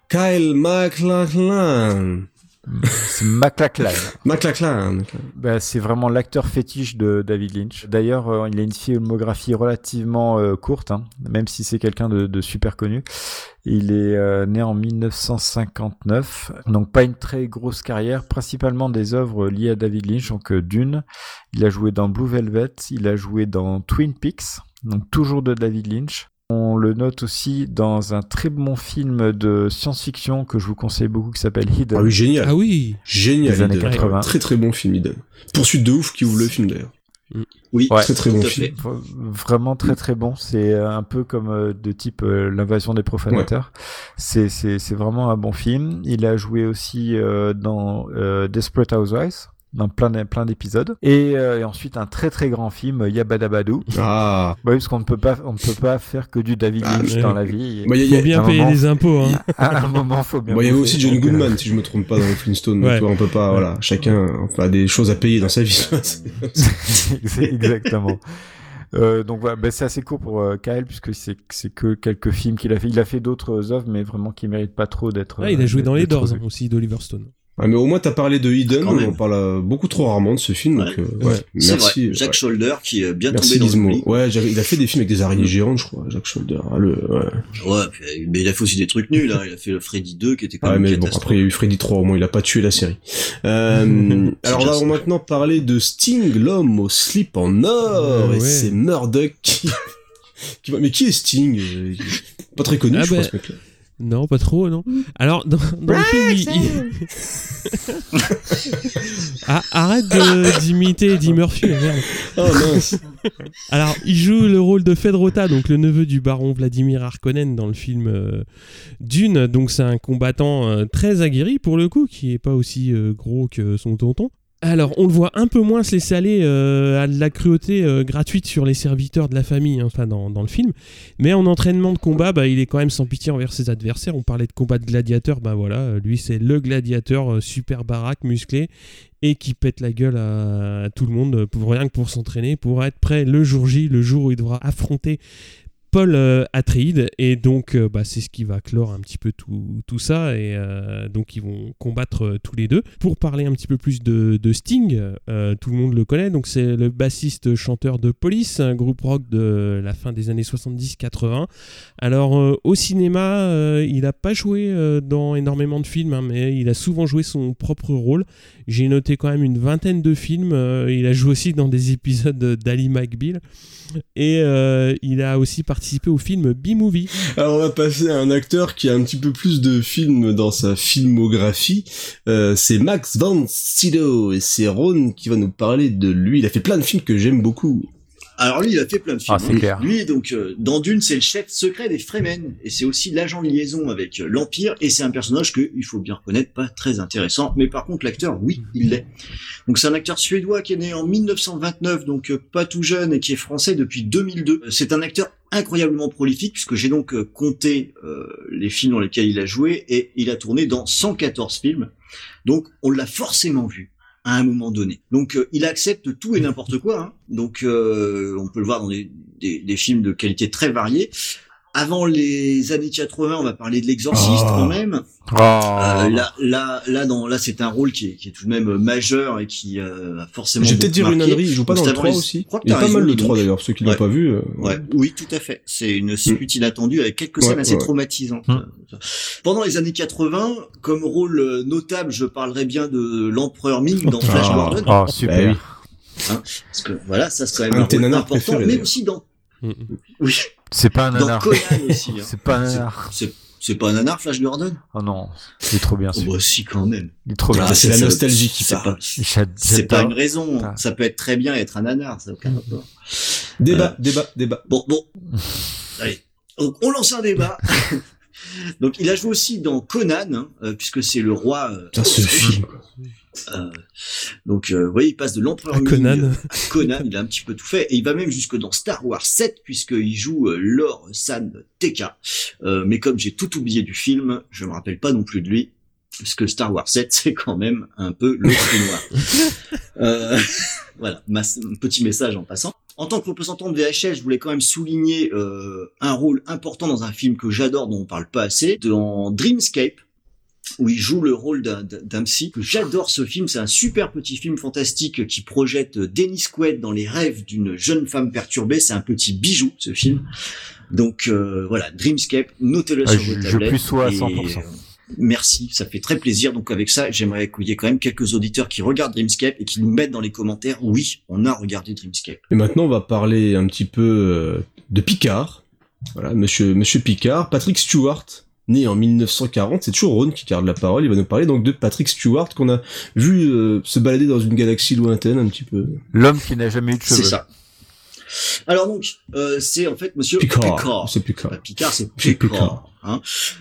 MacLachlan. C'est MacLachlan. MacLachlan. Bah, c'est vraiment l'acteur fétiche de David Lynch. D'ailleurs, il a une filmographie relativement courte, hein, même si c'est quelqu'un de super connu. Il est né en 1959, donc pas une très grosse carrière, principalement des œuvres liées à David Lynch, donc Dune. Il a joué dans Blue Velvet, il a joué dans Twin Peaks, donc toujours de David Lynch. On le note aussi dans un très bon film de science-fiction que je vous conseille beaucoup qui s'appelle Hidden. Ah oui, génial. Ah oui. Génial. Des années 80. Très très bon film, Hidden. Poursuite de ouf qui ouvre le film d'ailleurs. Oui, ouais, très très bon film. Vraiment très très bon. C'est un peu comme de type l'invasion des profanateurs. Ouais. C'est vraiment un bon film. Il a joué aussi dans Desperate Housewives. Dans plein d'épisodes et ensuite un très très grand film Yabadabadoo. Ah oui, parce qu'on ne peut pas faire que du David Lynch dans la vie. Bah, faut bien payer les impôts, hein. À un moment faut bien. Bon, il y avait aussi John Goodman si je me trompe pas dans les Flintstones. Ouais. Donc, on peut pas, voilà, chacun a des choses à payer dans sa vie. Exactement. Donc voilà, c'est assez court pour Kyle puisque c'est que quelques films qu'il a fait. Il a fait d'autres œuvres, mais vraiment qui méritent pas trop d'être. Il a joué dans Les Doors aussi d'Oliver Stone. Ah, mais au moins t'as parlé de Hidden, on parle beaucoup trop rarement de ce film, donc merci. Vrai. Jack Shoulder qui est bien merci tombé dans l'oubli. Ouais, il a fait des films avec des araignées géantes, je crois, Jack Shoulder. Mais il a fait aussi des trucs nuls, hein. Il a fait le Freddy 2 qui était quand même mais bon, après il y a eu Freddy 3, au moins il a pas tué la série. Alors on va maintenant parler de Sting, l'homme au slip en or, et c'est Murdoch qui mais qui est Sting? Pas très connu, je crois, ce mec-là. Non, pas trop, non. Alors, dans le film, arrête d'imiter Eddie Murphy, merde. Oh mince. Alors, il joue le rôle de Fedrota, donc le neveu du baron Vladimir Harkonnen dans le film Dune. Donc, c'est un combattant très aguerri, pour le coup, qui est pas aussi gros que son tonton. Alors, on le voit un peu moins se laisser aller à de la cruauté gratuite sur les serviteurs de la famille, enfin dans le film. Mais en entraînement de combat, il est quand même sans pitié envers ses adversaires. On parlait de combat de gladiateur, voilà, lui c'est le gladiateur super baraque, musclé, et qui pète la gueule à tout le monde rien que pour s'entraîner, pour être prêt le jour J, le jour où il devra affronter Paul Atreides, et donc c'est ce qui va clore un petit peu tout ça, et donc ils vont combattre tous les deux. Pour parler un petit peu plus de Sting, tout le monde le connaît, donc c'est le bassiste chanteur de Police, un groupe rock de la fin des années 70-80. Alors au cinéma, il n'a pas joué dans énormément de films, mais il a souvent joué son propre rôle. J'ai noté quand même une vingtaine de films, il a joué aussi dans des épisodes d'Ally McBeal, et il a aussi participé au film B-Movie. Alors on va passer à un acteur qui a un petit peu plus de films dans sa filmographie, c'est Max von Sydow, et c'est Ron qui va nous parler de lui. Il a fait plein de films que j'aime beaucoup. Alors lui, il a fait plein de films. C'est clair. Lui, donc, dans Dune, c'est le chef secret des Fremen, et c'est aussi l'agent de liaison avec l'Empire, et c'est un personnage que, il faut bien reconnaître, pas très intéressant, mais par contre, l'acteur, oui, il l'est. Donc c'est un acteur suédois qui est né en 1929, donc pas tout jeune, et qui est français depuis 2002. C'est un acteur incroyablement prolifique, puisque j'ai donc compté les films dans lesquels il a joué, et il a tourné dans 114 films. Donc on l'a forcément vu à un moment donné. Donc il accepte tout et n'importe quoi, hein. Donc on peut le voir dans des films de qualité très variée. avant les années 80, on va parler de l'Exorciste quand même. Là, c'est un rôle qui est tout de même majeur et qui a forcément. Je vais peut-être dire une ânerie, il joue pas dans le 3 aussi. Il y a pas mal le 3 d'ailleurs, ceux qui l'ont pas vu. Ouais, oui, tout à fait. C'est une suite inattendue avec quelques scènes assez traumatisantes. Pendant les années 80, comme rôle notable, je parlerai bien de l'empereur Ming dans Flash Gordon. Oh, super. Hein, parce que voilà, ça c'est quand même un rôle important, mais aussi dans. Oui. C'est pas un nanar. Dans Conan aussi. Hein. C'est pas un nanar. C'est pas un nanar, Flash Gordon? Oh non, il est trop bien. Bah si, quand même. Il est trop bien. C'est la nostalgie qui parle. C'est pas une raison. Ça peut être très bien être un nanar, ça n'a aucun rapport. Débat. Bon. Allez. Donc, on lance un débat. Donc, il a joué aussi dans Conan, puisque c'est le roi. Ce film. Donc, vous voyez, il passe de l'empereur Conan. à Conan, il a un petit peu tout fait, et il va même jusque dans Star Wars 7, puisqu'il joue Lor San Tekka. Mais comme j'ai tout oublié du film, je me rappelle pas non plus de lui, puisque Star Wars 7, c'est quand même un peu le trou noir. Voilà, un petit message en passant. En tant que représentant de VHS, je voulais quand même souligner un rôle important dans un film que j'adore, dont on parle pas assez, dans Dreamscape, où il joue le rôle d'un psy. J'adore ce film, c'est un super petit film fantastique qui projette Dennis Quaid dans les rêves d'une jeune femme perturbée. C'est un petit bijou, ce film. Donc voilà, Dreamscape, notez-le sur vos tablettes. Je plus sois à 100%. Merci, ça fait très plaisir. Donc avec ça, j'aimerais qu'il y ait quand même quelques auditeurs qui regardent Dreamscape et qui nous mettent dans les commentaires, oui, on a regardé Dreamscape. Et maintenant, on va parler un petit peu de Picard. Voilà, monsieur Picard, Patrick Stewart, né en 1940, c'est toujours Ron qui garde la parole, il va nous parler donc de Patrick Stewart qu'on a vu se balader dans une galaxie lointaine un petit peu. L'homme qui n'a jamais eu de cheveux. C'est ça. Alors donc, c'est en fait monsieur Picard. C'est Picard. Pas Picard, c'est Picard. Hein.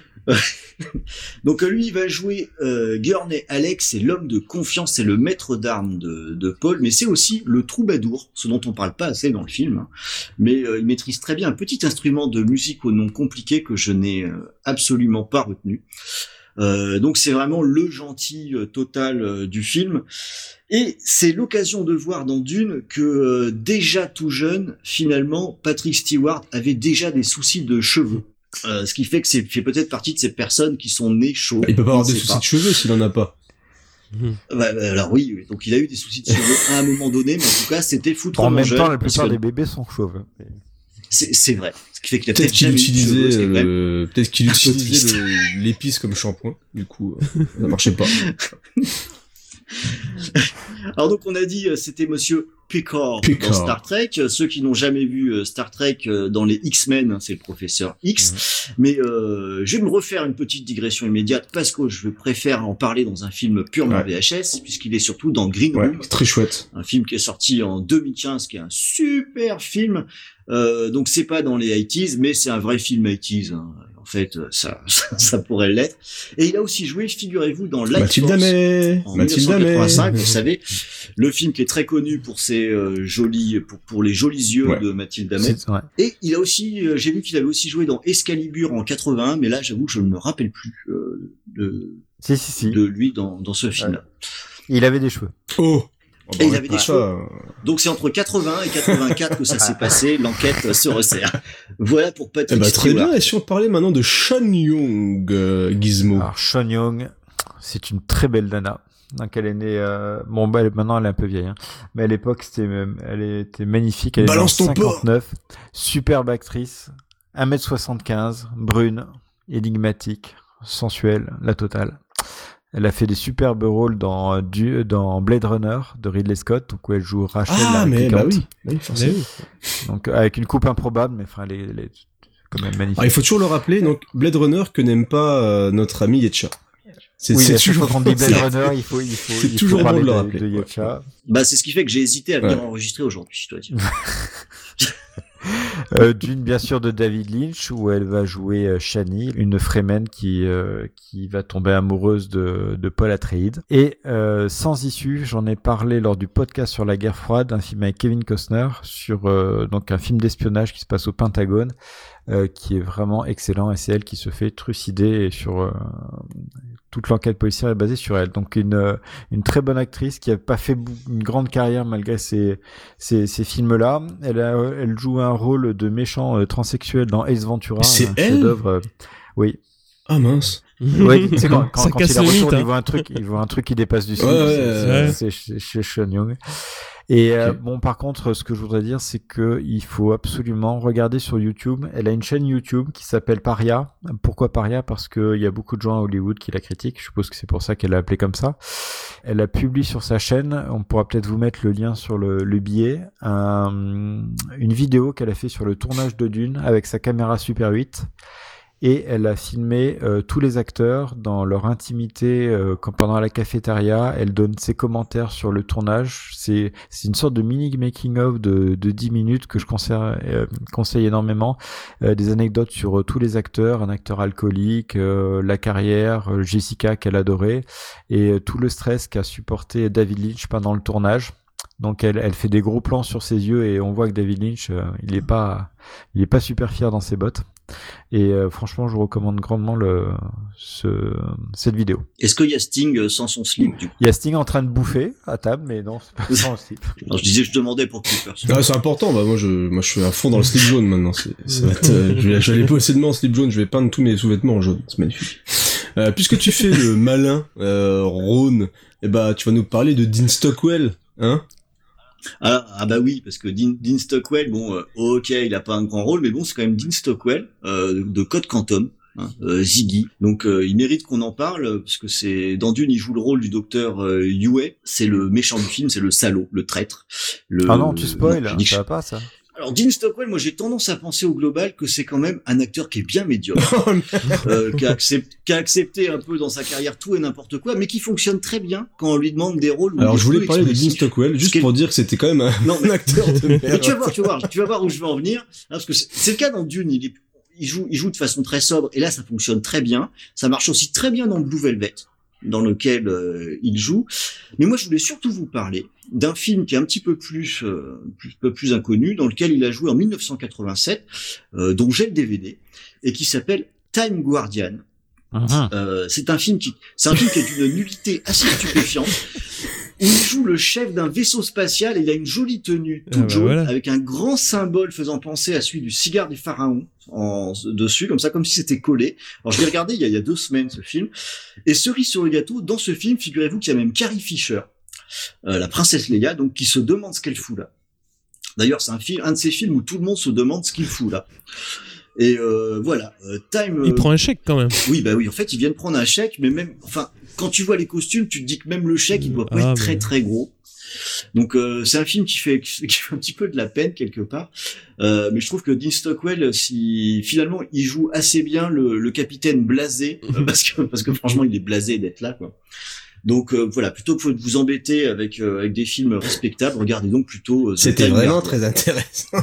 Donc lui il va jouer Gurney Alex, c'est l'homme de confiance, c'est le maître d'armes de Paul, mais c'est aussi le troubadour, ce dont on parle pas assez dans le film, hein. Mais il maîtrise très bien un petit instrument de musique au nom compliqué que je n'ai absolument pas retenu. Donc c'est vraiment le gentil total du film. Et c'est l'occasion de voir dans Dune que déjà tout jeune, finalement, Patrick Stewart avait déjà des soucis de cheveux. Ce qui fait que fait peut-être partie de ces personnes qui sont nées chauds. Il peut pas avoir des soucis de cheveux s'il en a pas. Alors oui, donc il a eu des soucis de cheveux à un moment donné, mais en tout cas c'était foutrement jeune. En même temps, la plupart des bébés sont chauves. C'est vrai. Ce qui fait qu'il a peut-être qu'il utilisait l'épice comme shampoing. Du coup, ça marchait pas. Alors donc on a dit c'était monsieur Picard dans Star Trek. Ceux qui n'ont jamais vu Star Trek dans les X-Men, c'est le professeur X. Mais je vais me refaire une petite digression immédiate parce que je préfère en parler dans un film purement VHS, puisqu'il est surtout dans Green Room. Très chouette. Un film qui est sorti en 2015, qui est un super film. Donc c'est pas dans les 80s, mais c'est un vrai film 80s. Hein. En fait, ça pourrait l'être. Et il a aussi joué, figurez-vous, dans Light Force en 1985. Vous savez, le film qui est très connu pour ses pour les jolis yeux de Mathilde Amet. Et il a aussi, j'ai vu qu'il avait aussi joué dans Excalibur en 81, mais là, j'avoue que je ne me rappelle plus de lui dans ce film-là. Il avait des cheveux. Et il avait des cheveux. Donc c'est entre 80 et 84 que ça s'est passé, l'enquête se resserre. Voilà pour Patrick Stewart. Très bien, et si on parlait maintenant de Sean Young, Gizmo. Alors Sean Young, c'est une très belle nana. Donc elle est née, maintenant elle est un peu vieille, hein. Mais à l'époque elle était magnifique. Elle est née en 59, superbe actrice, 1m75, brune, énigmatique, sensuelle, la totale. Elle a fait des superbes rôles dans Blade Runner de Ridley Scott, où elle joue Rachel la réplicante. Oui, forcément. Donc avec une coupe improbable, mais enfin elle est quand même magnifique. Il faut toujours le rappeler, donc Blade Runner que n'aime pas notre ami Yetcha. C'est toujours quand on dit Blade Runner, il faut toujours parler bon de le rappeler. de Yetcha. C'est ce qui fait que j'ai hésité à venir enregistrer aujourd'hui, je dois dire. D'une bien sûr de David Lynch, où elle va jouer Shani, une Fremen qui va tomber amoureuse de Paul Atreides. Et Sans issue, j'en ai parlé lors du podcast sur la guerre froide, un film avec Kevin Costner sur donc un film d'espionnage qui se passe au Pentagone. qui est vraiment excellent, et c'est elle qui se fait trucider sur toute l'enquête policière est basée sur elle. Donc une très bonne actrice qui a pas fait une grande carrière malgré ces films-là. Elle joue un rôle de méchant transsexuel dans Ace Ventura. C'est elle chef-d'œuvre. Oui. Ah mince. Oui, c'est quand il retourne, hein. il voit un truc qui dépasse du sol. C'est chez Sean Young. Et bon, par contre, ce que je voudrais dire, c'est que il faut absolument regarder sur YouTube. Elle a une chaîne YouTube qui s'appelle Paria. Pourquoi Paria ? Parce que il y a beaucoup de gens à Hollywood qui la critiquent. Je suppose que c'est pour ça qu'elle l'a appelée comme ça. Elle a publié sur sa chaîne, on pourra peut-être vous mettre le lien sur le billet, une vidéo qu'elle a fait sur le tournage de Dune avec sa caméra Super 8. Et elle a filmé tous les acteurs dans leur intimité pendant la cafétéria. Elle donne ses commentaires sur le tournage. C'est une sorte de mini making-of de 10 minutes que je conseille énormément. Des anecdotes sur tous les acteurs, un acteur alcoolique, la carrière, Jessica qu'elle adorait, et tout le stress qu'a supporté David Lynch pendant le tournage. Donc elle fait des gros plans sur ses yeux et on voit que David Lynch il est pas super fier dans ses bottes. Et franchement, je recommande grandement cette vidéo. Est-ce qu'il y a Sting sans son slip du coup ? Il y a Sting en train de bouffer à table, mais non, c'est pas sans le slip. Alors, je demandais pour Clipper. Ah, c'est important. Bah moi je suis à fond dans le slip jaune maintenant. Ça va être, je vais aller posséder en slip jaune. Je vais peindre tous mes sous-vêtements en jaune. C'est magnifique. Puisque tu fais le malin, Ron, eh bah tu vas nous parler de Dean Stockwell, hein ? Ah bah oui, parce que Dean Stockwell, bon, ok, il a pas un grand rôle, mais bon, c'est quand même Dean Stockwell de Code Quantum, hein, Ziggy. Donc il mérite qu'on en parle, parce que c'est dans Dune, il joue le rôle du docteur Yue. C'est le méchant du film, c'est le salaud, le traître. Ah non, tu spoil, ça va pas ça. Alors Dean Stockwell, moi j'ai tendance à penser au global que c'est quand même un acteur qui est bien médiocre, qui a accepté un peu dans sa carrière tout et n'importe quoi, mais qui fonctionne très bien quand on lui demande des rôles. Alors je voulais parler de Dean Stockwell juste pour dire que c'était quand même un acteur de merde. Mais tu vas voir où je veux en venir, hein, parce que c'est le cas dans Dune. Il joue de façon très sobre, et là ça fonctionne très bien. Ça marche aussi très bien dans Blue Velvet, dans lequel il joue. Mais moi je voulais surtout vous parler d'un film qui est un petit peu plus inconnu, dans lequel il a joué en 1987, dont j'ai le DVD, et qui s'appelle Time Guardian. C'est un film qui est d'une nullité assez stupéfiante, où il joue le chef d'un vaisseau spatial, et il a une jolie tenue toute jaune, voilà, avec un grand symbole faisant penser à celui du cigare des pharaons dessus, comme si c'était collé. Alors je l'ai regardé il y a 2 semaines, ce film, et cerise sur le gâteau, dans ce film, figurez-vous qu'il y a même Carrie Fisher, la princesse Leia, donc qui se demande ce qu'elle fout là. D'ailleurs, c'est un de ces films où tout le monde se demande ce qu'il fout là. Et voilà, Time. Il prend un chèque quand même. Oui, bah oui. En fait, il vient de prendre un chèque, mais même, enfin, quand tu vois les costumes, tu te dis que même le chèque, il doit pas être très très gros. Donc c'est un film qui fait un petit peu de la peine quelque part. Mais je trouve que Dean Stockwell, si finalement il joue assez bien le capitaine blasé, parce que franchement, il est blasé d'être là, quoi. Donc voilà, plutôt que de vous embêter avec des films respectables, regardez donc plutôt. C'était vraiment très intéressant.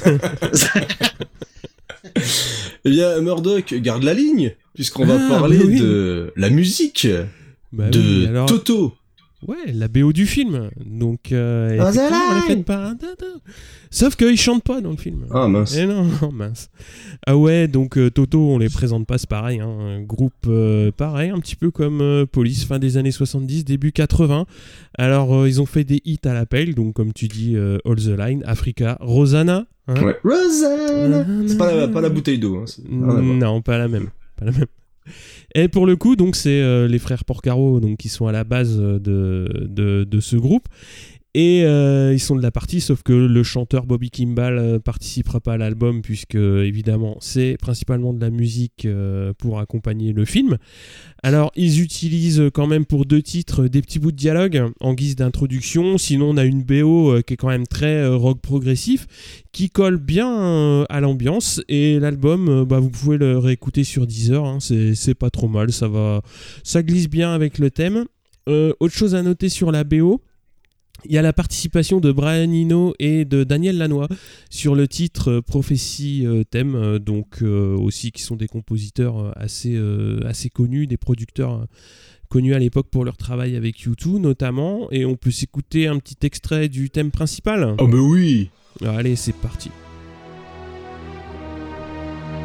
Eh bien, Murdoch, garde la ligne, puisqu'on va parler de la musique de Toto. Ouais, la BO du film. Donc, effectivement, elle est faite par un Toto. Sauf qu'il chante pas dans le film. Ah mince. Et non, mince. Ah ouais, donc Toto, on les présente pas, c'est pareil. Hein, un groupe pareil, un petit peu comme Police, fin des années 70, début 80. Alors, ils ont fait des hits à l'appel, donc comme tu dis, All the Line, Africa, Rosanna. Hein, ouais. Rosanna. C'est pas la bouteille d'eau. Hein. Non, pas la même. Et pour le coup, donc c'est les frères Porcaro, donc qui sont à la base de ce groupe. Et ils sont de la partie, sauf que le chanteur Bobby Kimball participera pas à l'album, puisque évidemment c'est principalement de la musique pour accompagner le film. Alors ils utilisent quand même pour 2 titres des petits bouts de dialogue en guise d'introduction. Sinon on a une BO qui est quand même très rock progressif, qui colle bien à l'ambiance. Et l'album, vous pouvez le réécouter sur Deezer, hein, c'est pas trop mal, ça glisse bien avec le thème. Autre chose à noter sur la BO, il y a la participation de Brian Eno et de Daniel Lanois sur le titre Prophétie Thème, donc aussi qui sont des compositeurs assez connus, des producteurs connus à l'époque pour leur travail avec U2 notamment, et on peut s'écouter un petit extrait du thème principal. Oh bah oui. Allez, c'est parti.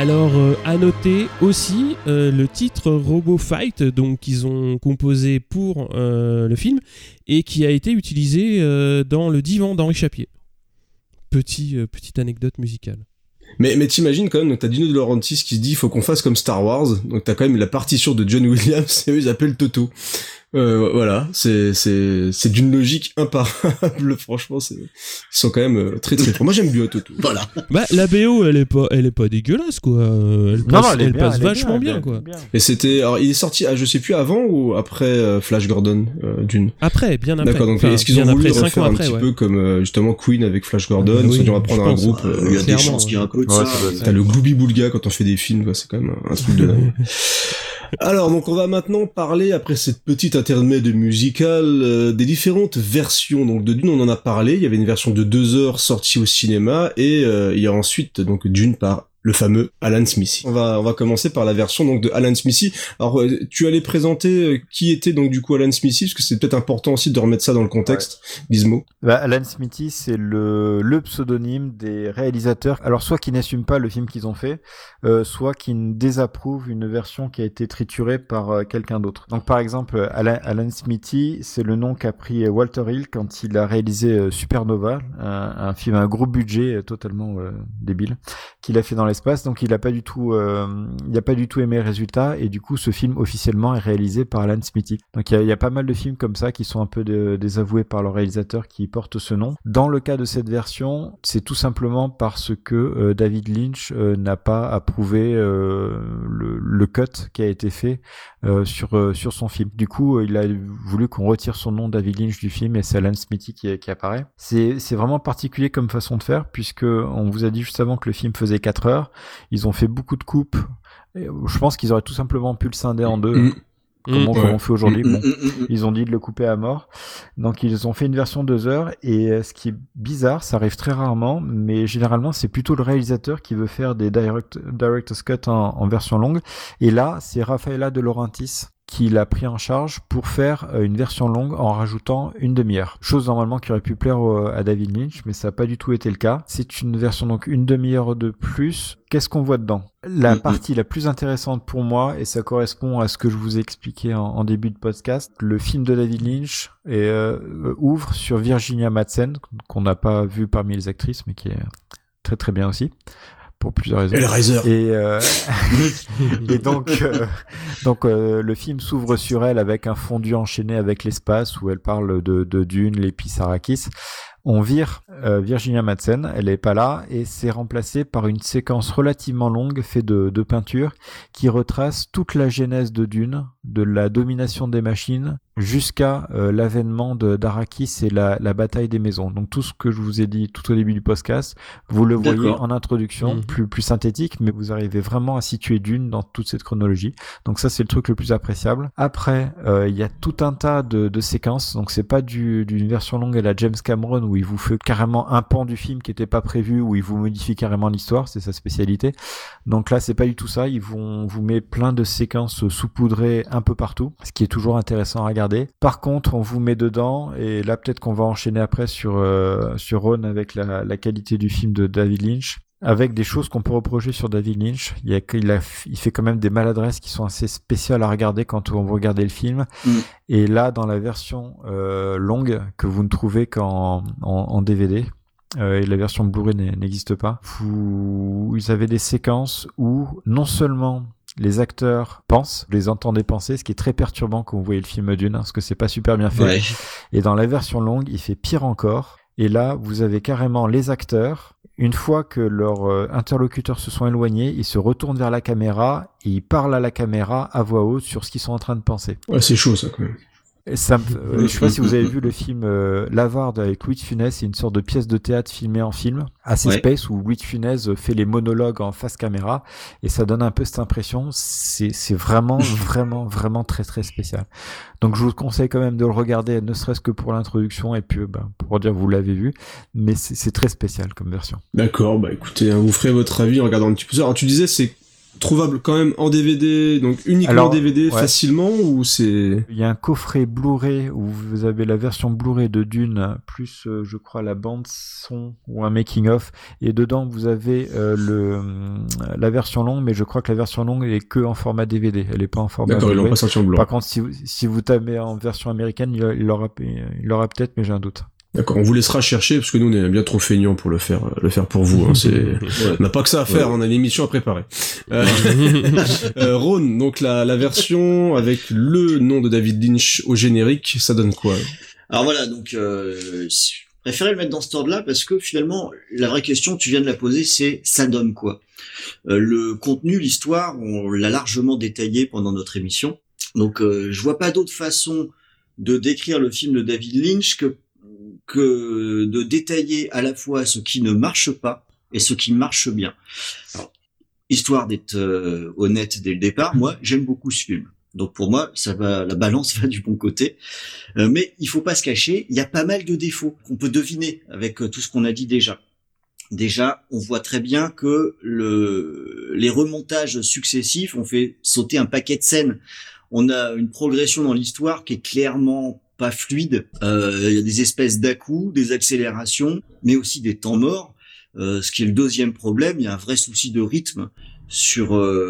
Alors, à noter aussi le titre Robo Fight, donc qu'ils ont composé pour le film et qui a été utilisé dans le divan d'Henri Chapier. Petite anecdote musicale. Mais t'imagines quand même, donc t'as Dino De Laurentiis qui se dit faut qu'on fasse comme Star Wars, donc t'as quand même la partition de John Williams et eux ils appellent Toto. Voilà, c'est d'une logique imparable, franchement, ils sont quand même très très forts. Moi j'aime bien Toto. Voilà. Bah la BO elle est pas dégueulasse quoi. Elle passe vachement bien quoi. Et c'était, alors il est sorti, je sais plus avant ou après Flash Gordon d'une. Après, bien après. D'accord, donc est-ce qu'ils ont voulu refaire un petit peu comme justement Queen avec Flash Gordon, ils ont dû reprendre un groupe. Il y a des chances qu'il y ait un peu de ça. T'as le Glooby Boulga quand on fait des films, c'est quand même un truc de dingue. Alors, donc on va maintenant parler, après cette petite intermède musicale, des différentes versions. Donc de Dune, on en a parlé, il y avait une version de 2 heures sortie au cinéma, et il y a ensuite donc Dune par le fameux Alan Smithy. On va commencer par la version donc de Alan Smithy. Alors tu allais présenter qui était donc du coup Alan Smithy, parce que c'est peut-être important aussi de remettre ça dans le contexte. Ouais. Gizmo. Alan Smithy, c'est le pseudonyme des réalisateurs. Alors soit qui n'assument pas le film qu'ils ont fait, soit qui désapprouvent une version qui a été triturée par quelqu'un d'autre. Donc par exemple, Alan Smithy, c'est le nom qu'a pris Walter Hill quand il a réalisé Supernova, un film à un gros budget totalement débile, qu'il a fait dans l'espace. Donc il a pas du tout aimé le résultat, et du coup ce film officiellement est réalisé par Alan Smithy. Donc il y a pas mal de films comme ça qui sont un peu désavoués par leur réalisateur qui portent ce nom. Dans le cas de cette version, c'est tout simplement parce que David Lynch n'a pas approuvé le cut qui a été fait sur son film. Du coup, il a voulu qu'on retire son nom David Lynch du film, et c'est Alan Smithy qui apparaît. C'est vraiment particulier comme façon de faire, puisque on vous a dit juste avant que le film faisait 4 heures. Ils ont fait beaucoup de coupes. Je pense qu'ils auraient tout simplement pu le scinder en deux. Comme on fait aujourd'hui. Bon, ils ont dit de le couper à mort. Donc ils ont fait une version 2 heures, et ce qui est bizarre, ça arrive très rarement, mais généralement c'est plutôt le réalisateur qui veut faire des director's cut en version longue, et là c'est Rafaela De Laurentiis qui l'a pris en charge pour faire une version longue en rajoutant une demi-heure. Chose normalement qui aurait pu plaire à David Lynch, mais ça n'a pas du tout été le cas. C'est une version donc une demi-heure de plus. Qu'est-ce qu'on voit dedans ? La partie la plus intéressante pour moi, et ça correspond à ce que je vous ai expliqué en début de podcast, le film de David Lynch ouvre sur Virginia Madsen, qu'on n'a pas vu parmi les actrices, mais qui est très très bien aussi. Pour plusieurs raisons. Et donc le film s'ouvre sur elle avec un fondu enchaîné avec l'espace, où elle parle de Dune, l'épice Arrakis. On vire Virginia Madsen, elle est pas là, et c'est remplacé par une séquence relativement longue faite de peinture qui retrace toute la genèse de Dune, de la domination des machines jusqu'à l'avènement d'Arrakis et la bataille des maisons. Donc tout ce que je vous ai dit tout au début du podcast, vous le voyez en introduction, plus synthétique, mais vous arrivez vraiment à situer Dune dans toute cette chronologie. Donc ça, c'est le truc le plus appréciable. Après, il y a tout un tas de séquences, donc c'est pas d'une version longue à la James Cameron où il vous fait carrément un pan du film qui était pas prévu, où il vous modifie carrément l'histoire, c'est sa spécialité. Donc là, c'est pas du tout ça, ils vous met plein de séquences saupoudrées un peu partout, ce qui est toujours intéressant à regarder. Par contre, on vous met dedans, et là peut-être qu'on va enchaîner après sur Ron avec la qualité du film de David Lynch, avec des choses qu'on peut reprocher sur David Lynch. Il fait quand même des maladresses qui sont assez spéciales à regarder quand on vous regardez le film. Et là, dans la version longue, que vous ne trouvez qu'en DVD, et la version Blu-ray n'existe pas, vous avez des séquences où non seulement les acteurs pensent, vous les entendez penser, ce qui est très perturbant quand vous voyez le film Dune, parce que c'est pas super bien fait. Ouais. Et dans la version longue, il fait pire encore. Et là, vous avez carrément les acteurs, une fois que leurs interlocuteurs se sont éloignés, ils se retournent vers la caméra et ils parlent à la caméra à voix haute sur ce qu'ils sont en train de penser. Ouais, c'est chaud ça quand même. Et ça, je sais pas si vous avez vu le film L'Avare avec Louis de Funès, c'est une sorte de pièce de théâtre filmée en film, assez space, où Louis de Funès fait les monologues en face caméra, et ça donne un peu cette impression. C'est vraiment, vraiment, vraiment très, très spécial. Donc je vous conseille quand même de le regarder, ne serait-ce que pour l'introduction, et puis pour dire que vous l'avez vu, mais c'est très spécial comme version. D'accord, écoutez, vous ferez votre avis en regardant un petit peu ça. Alors tu disais, c'est trouvable quand même en DVD, donc uniquement en DVD facilement, ou c'est... Il y a un coffret Blu-ray où vous avez la version Blu-ray de Dune, plus je crois la bande son ou un making of, et dedans vous avez la version longue, mais je crois que la version longue elle est que en format DVD, elle est pas en format D'accord, Blu-ray. Ils l'ont pas sorti en Blu-ray. Par contre, si vous tapez en version américaine, il l'aura peut-être, mais j'ai un doute. D'accord, on vous laissera chercher parce que nous on est bien trop feignants pour le faire pour vous. Hein, on n'a pas que ça à faire, on a une émission à préparer. Ron, donc la version avec le nom de David Lynch au générique, ça donne quoi? Alors voilà, donc je préférais le mettre dans cet ordre-là parce que finalement la vraie question, tu viens de la poser, c'est ça donne quoi? Le contenu, l'histoire, on l'a largement détaillé pendant notre émission. Donc je vois pas d'autre façon de décrire le film de David Lynch que de détailler à la fois ce qui ne marche pas et ce qui marche bien. Alors, histoire d'être honnête dès le départ, moi j'aime beaucoup ce film. Donc pour moi, la balance va du bon côté. Mais il faut pas se cacher, il y a pas mal de défauts qu'on peut deviner avec tout ce qu'on a dit déjà. Déjà, on voit très bien que les remontages successifs ont fait sauter un paquet de scènes. On a une progression dans l'histoire qui est clairement pas fluide. Il y a des espèces d'à-coups, des accélérations, mais aussi des temps morts. Ce qui est le deuxième problème, il y a un vrai souci de rythme sur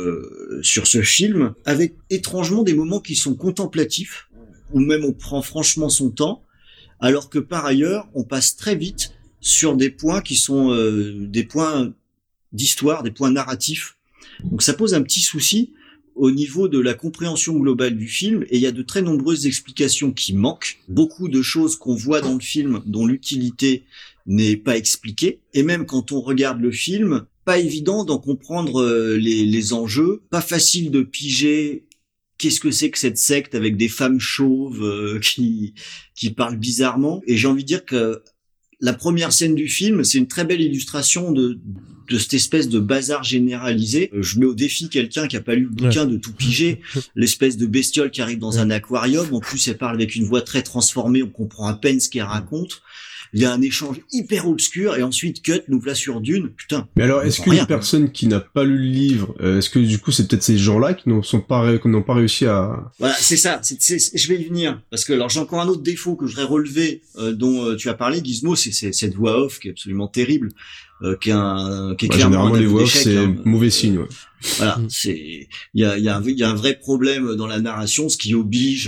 ce film, avec étrangement des moments qui sont contemplatifs, où même on prend franchement son temps, alors que par ailleurs, on passe très vite sur des points qui sont des points d'histoire, des points narratifs. Donc ça pose un petit souci au niveau de la compréhension globale du film, et il y a de très nombreuses explications qui manquent, beaucoup de choses qu'on voit dans le film dont l'utilité n'est pas expliquée, et même quand on regarde le film, pas évident d'en comprendre les enjeux, pas facile de piger qu'est-ce que c'est que cette secte avec des femmes chauves qui parlent bizarrement, et j'ai envie de dire que la première scène du film, c'est une très belle illustration de cette espèce de bazar généralisé. Je mets au défi quelqu'un qui a pas lu le bouquin de tout piger. L'espèce de bestiole qui arrive dans un aquarium. En plus, elle parle avec une voix très transformée. On comprend à peine ce qu'elle raconte. Il y a un échange hyper obscur et ensuite cut nous place sur Dune. Putain. Mais alors, est-ce qu'une personne qui n'a pas lu le livre, est-ce que du coup c'est peut-être ces gens-là qui n'ont pas réussi à... Voilà, c'est ça. Je vais y venir parce que alors j'ai encore un autre défaut que je voudrais relever dont tu as parlé, Gizmo, c'est cette voix off qui est absolument terrible, qui est clairement généralement les voix off c'est mauvais signe. Ouais. Voilà, il y a un vrai problème dans la narration, ce qui oblige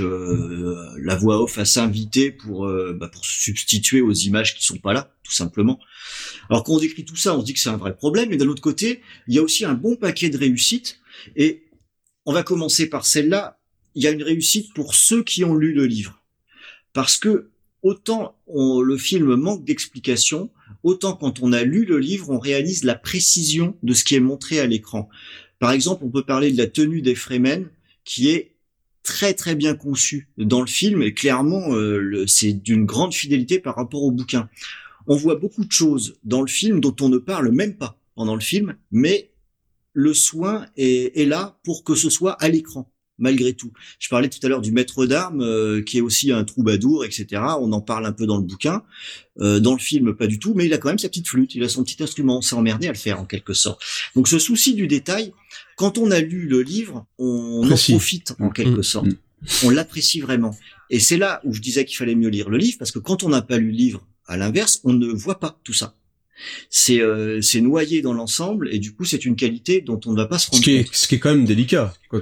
la voix off à s'inviter pour se substituer aux images qui sont pas là, tout simplement. Alors quand on décrit tout ça, on se dit que c'est un vrai problème, et d'un autre côté, il y a aussi un bon paquet de réussites, et on va commencer par celle-là. Il y a une réussite pour ceux qui ont lu le livre, parce que autant le film manque d'explications, autant quand on a lu le livre, on réalise la précision de ce qui est montré à l'écran. Par exemple, on peut parler de la tenue des Fremen, qui est très très bien conçue dans le film, et clairement, c'est d'une grande fidélité par rapport au bouquin. On voit beaucoup de choses dans le film dont on ne parle même pas pendant le film, mais le soin est là pour que ce soit à l'écran. Malgré tout. Je parlais tout à l'heure du maître d'armes, qui est aussi un troubadour, etc. On en parle un peu dans le bouquin. Dans le film, pas du tout, mais il a quand même sa petite flûte, il a son petit instrument. On s'est emmerdé à le faire, en quelque sorte. Donc ce souci du détail, quand on a lu le livre, on en profite, en quelque sorte. On l'apprécie vraiment. Et c'est là où je disais qu'il fallait mieux lire le livre, parce que quand on n'a pas lu le livre, à l'inverse, on ne voit pas tout ça. C'est noyé dans l'ensemble, et du coup c'est une qualité dont on ne va pas se rendre compte. Ce qui est quand même délicat quand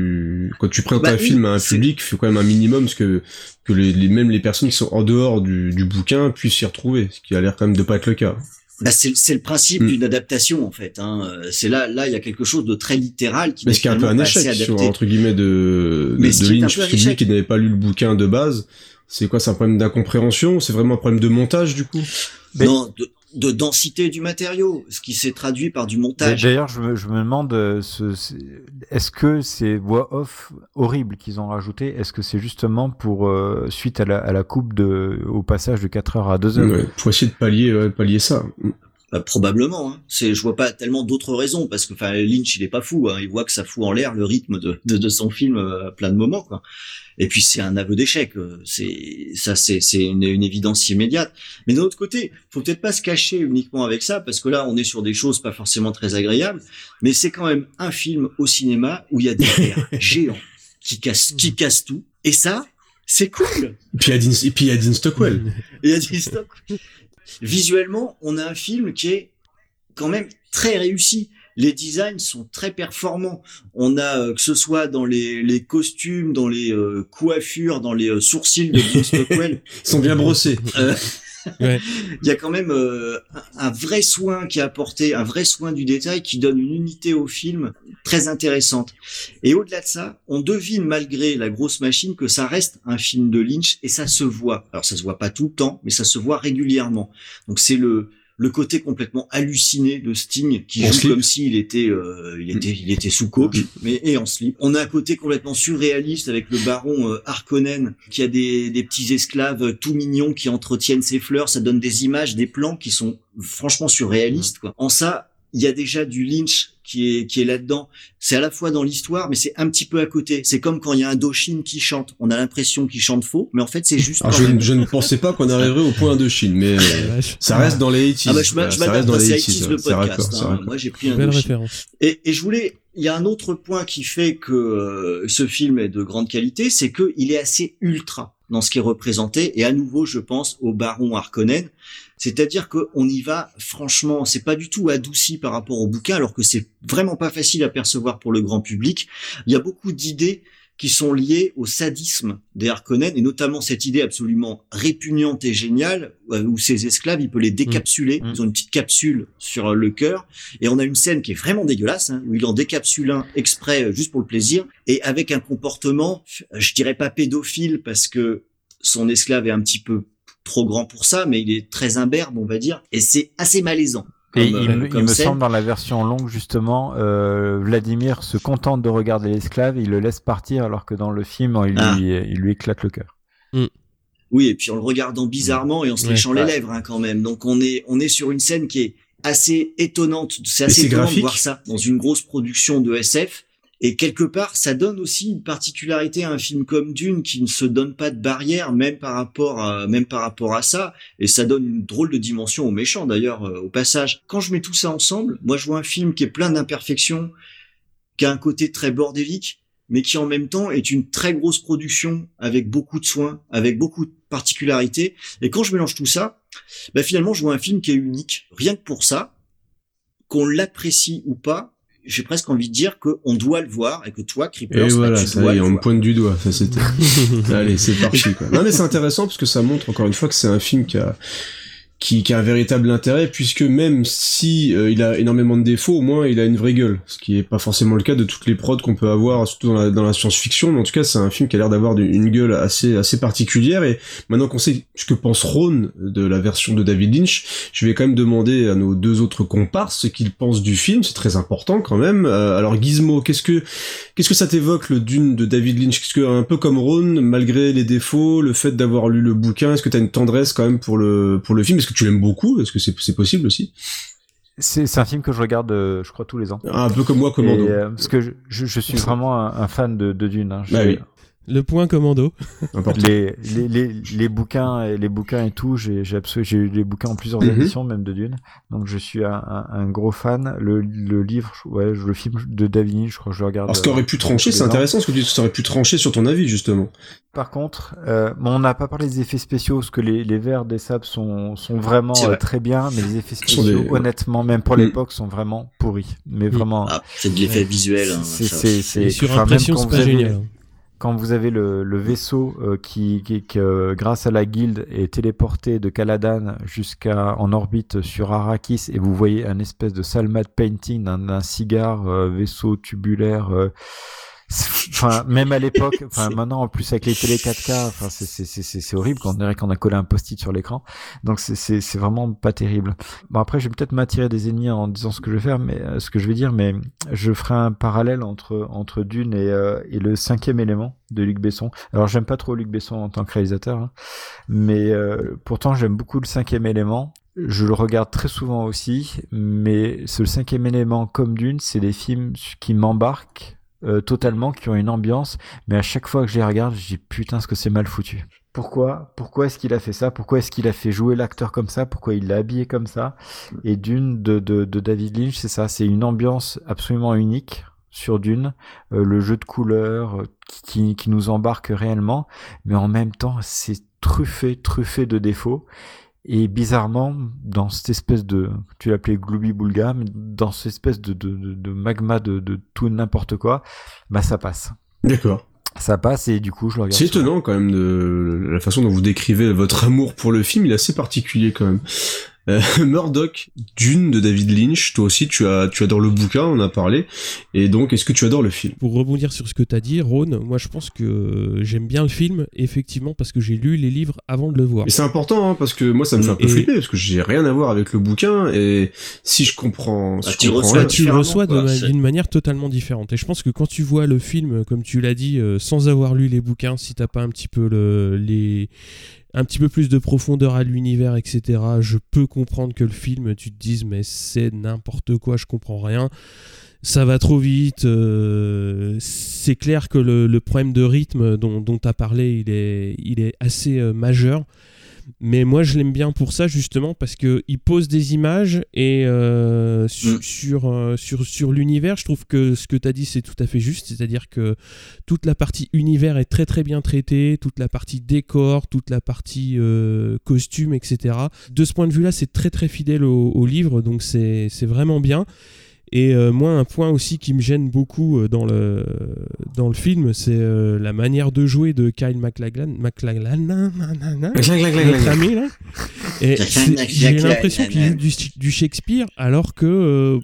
tu présentes un film à un public, il faut quand même un minimum que même les personnes qui sont en dehors du bouquin puissent s'y retrouver, ce qui a l'air quand même de pas être le cas. C'est le principe d'une adaptation, en fait, hein. C'est là il y a quelque chose de très littéral qui mais ce qui est un peu un échec sur, entre guillemets de Lynch, parce que lui qui n'avait pas lu le bouquin de base, c'est quoi, c'est un problème d'incompréhension, c'est vraiment un problème de montage du coup? Non, de densité du matériau, ce qui s'est traduit par du montage. D'ailleurs, je me demande, est-ce que ces voix off horribles qu'ils ont rajoutées, est-ce que c'est justement pour suite à la coupe au passage de 4 heures à 2 heures? Ouais, pour essayer de pallier ça. Probablement. Hein. Je vois pas tellement d'autres raisons parce que, Lynch, il est pas fou. Hein. Il voit que ça fout en l'air le rythme de son film à plein de moments, quoi. Et puis c'est un aveu d'échec. C'est une évidence immédiate. Mais d'un autre côté, faut peut-être pas se cacher uniquement avec ça parce que là, on est sur des choses pas forcément très agréables. Mais c'est quand même un film au cinéma où il y a des vers géants qui cassent tout. Et ça, c'est cool. Et puis il y a Dean Stockwell. Visuellement, on a un film qui est quand même très réussi. Les designs sont très performants. On a, que ce soit dans les costumes, dans les coiffures, dans les sourcils de Dean Stockwell. Ils sont bien brossés. Ouais. Il y a quand même un vrai soin qui est apporté, un vrai soin du détail qui donne une unité au film très intéressante. Et au-delà de ça, on devine malgré la grosse machine que ça reste un film de Lynch et ça se voit. Alors ça se voit pas tout le temps, mais ça se voit régulièrement. Donc c'est le côté complètement halluciné de Sting qui joue comme s'il était sous coke et en slip. On a un côté complètement surréaliste avec le baron Harkonnen qui a des petits esclaves tout mignons qui entretiennent ses fleurs. Ça donne des images, des plans qui sont franchement surréalistes, quoi. En ça, il y a déjà du Lynch qui est là-dedans. C'est à la fois dans l'histoire, mais c'est un petit peu à côté. C'est comme quand il y a un Doshin qui chante. On a l'impression qu'il chante faux, mais en fait, c'est juste... Alors, je ne pensais pas qu'on arriverait au point Doshin, mais ça reste dans les 80s. Je m'adapte dans les 80s, le podcast. Moi, j'ai pris un belle Doshin. référence. Et je voulais... Il y a un autre point qui fait que ce film est de grande qualité, c'est qu'il est assez ultra dans ce qui est représenté. Et à nouveau, je pense au baron Harkonnen. C'est-à-dire qu'on y va, franchement, c'est pas du tout adouci par rapport au bouquin, alors que c'est vraiment pas facile à percevoir pour le grand public. Il y a beaucoup d'idées qui sont liées au sadisme des Harkonnen, et notamment cette idée absolument répugnante et géniale, où ces esclaves, il peut les décapsuler, ils ont une petite capsule sur le cœur, et on a une scène qui est vraiment dégueulasse, hein, où il en décapsule un exprès, juste pour le plaisir, et avec un comportement, je dirais pas pédophile, parce que son esclave est un petit peu trop grand pour ça, mais il est très imberbe, on va dire, et c'est assez malaisant. Et il me semble dans la version longue justement, Vladimir se contente de regarder l'esclave, il le laisse partir alors que dans le film il lui éclate le cœur. Oui, et puis en le regardant bizarrement et en se léchant les lèvres quand même. Donc on est sur une scène qui est assez étonnante. C'est assez étonnant de voir ça dans une grosse production de SF. Et quelque part, ça donne aussi une particularité à un film comme Dune qui ne se donne pas de barrière, même par rapport à ça. Et ça donne une drôle de dimension aux méchants, d'ailleurs, au passage. Quand je mets tout ça ensemble, moi, je vois un film qui est plein d'imperfections, qui a un côté très bordélique, mais qui en même temps est une très grosse production avec beaucoup de soins, avec beaucoup de particularités. Et quand je mélange tout ça, finalement, je vois un film qui est unique. Rien que pour ça, qu'on l'apprécie ou pas, j'ai presque envie de dire qu'on doit le voir et que toi, Creepers, et voilà, ça y est, on me pointe du doigt. Ça, c'était... Allez, c'est parti, quoi. Non, mais c'est intéressant parce que ça montre encore une fois que c'est un film qui a un véritable intérêt, puisque même si il a énormément de défauts, au moins il a une vraie gueule, ce qui est pas forcément le cas de toutes les prods qu'on peut avoir, surtout dans la science-fiction, mais en tout cas c'est un film qui a l'air d'avoir une gueule assez particulière. Et maintenant qu'on sait ce que pense Ron de la version de David Lynch, je vais quand même demander à nos deux autres comparses ce qu'ils pensent du film. C'est très important quand même. Alors Gizmo, qu'est-ce que ça t'évoque, le Dune de David Lynch? Qu'est-ce que, un peu comme Ron, malgré les défauts, le fait d'avoir lu le bouquin, est-ce que t'as une tendresse quand même pour le film? Est-ce que tu l'aimes beaucoup? Est-ce que c'est possible aussi? C'est un film que je regarde, je crois, tous les ans. Un peu comme moi, Commando. Parce que je suis vraiment un fan de Dune. Hein. Oui. Le point Commando. les bouquins et tout, j'ai eu les bouquins en plusieurs éditions, même de Dune. Donc je suis un gros fan. Le livre, le film de David Lynch, je crois que je le regarde. Alors ce qu'aurait pu trancher, c'est intéressant ce que tu dis, ça aurait pu trancher sur ton avis justement. Par contre, on n'a pas parlé des effets spéciaux, parce que les vers des sables sont vraiment très bien, mais les effets spéciaux, honnêtement, même pour l'époque, sont vraiment pourris. Mais vraiment. C'est de l'effet visuel. C'est sur impression, c'est pas génial. Quand vous avez le vaisseau qui grâce à la guilde est téléporté de Caladan en orbite sur Arrakis, et vous voyez un espèce de Salmad painting d'un cigare vaisseau tubulaire. Enfin, même à l'époque, maintenant en plus avec les télé 4K, c'est horrible quand on dirait qu'on a collé un post-it sur l'écran. Donc c'est vraiment pas terrible. Bon, après je vais peut-être m'attirer des ennemis en disant ce que je vais dire, mais je ferai un parallèle entre Dune et le 5e élément de Luc Besson. Alors j'aime pas trop Luc Besson en tant que réalisateur, hein, mais pourtant j'aime beaucoup le 5e élément. Je le regarde très souvent aussi, mais le cinquième élément comme Dune, c'est des films qui m'embarquent totalement, qui ont une ambiance, mais à chaque fois que je les regarde, je dis putain ce que c'est mal foutu. Pourquoi est-ce qu'il a fait ça? Pourquoi est-ce qu'il a fait jouer l'acteur comme ça? Pourquoi il l'a habillé comme ça? Et Dune de David Lynch, c'est ça, c'est une ambiance absolument unique sur Dune, le jeu de couleurs qui nous embarque réellement, mais en même temps c'est truffé de défauts. Et bizarrement, dans cette espèce de, tu l'appelais Glooby-Boulga, mais dans cette espèce de magma de tout n'importe quoi, bah ça passe. D'accord. Ça passe et du coup je le regarde. C'est étonnant quand même de la façon dont vous décrivez votre amour pour le film, il est assez particulier quand même. Murdoch, Dune de David Lynch, toi aussi tu adores le bouquin, on en a parlé, et donc est-ce que tu adores le film? Pour rebondir sur ce que t'as dit, Ron, moi je pense que j'aime bien le film, effectivement, parce que j'ai lu les livres avant de le voir. Et c'est important, hein, parce que moi ça me fait un peu flipper, parce que j'ai rien à voir avec le bouquin, et si je comprends... tu le reçois d'une manière totalement différente. Et je pense que quand tu vois le film, comme tu l'as dit, sans avoir lu les bouquins, si t'as pas un petit peu un petit peu plus de profondeur à l'univers, etc. Je peux comprendre que le film, tu te dises mais c'est n'importe quoi, je comprends rien, ça va trop vite. C'est clair que le problème de rythme dont tu as parlé, il est assez majeur. Mais moi je l'aime bien pour ça justement parce qu'il pose des images et sur l'univers, je trouve que ce que tu as dit c'est tout à fait juste, c'est-à-dire que toute la partie univers est très très bien traitée, toute la partie décor, toute la partie costume, etc. De ce point de vue-là, c'est très très fidèle au livre, donc c'est vraiment bien. Et moi, un point aussi qui me gêne beaucoup dans le film, c'est la manière de jouer de Kyle MacLachlan, notre ami là. Et j'ai l'impression qu'il joue du Shakespeare, alors que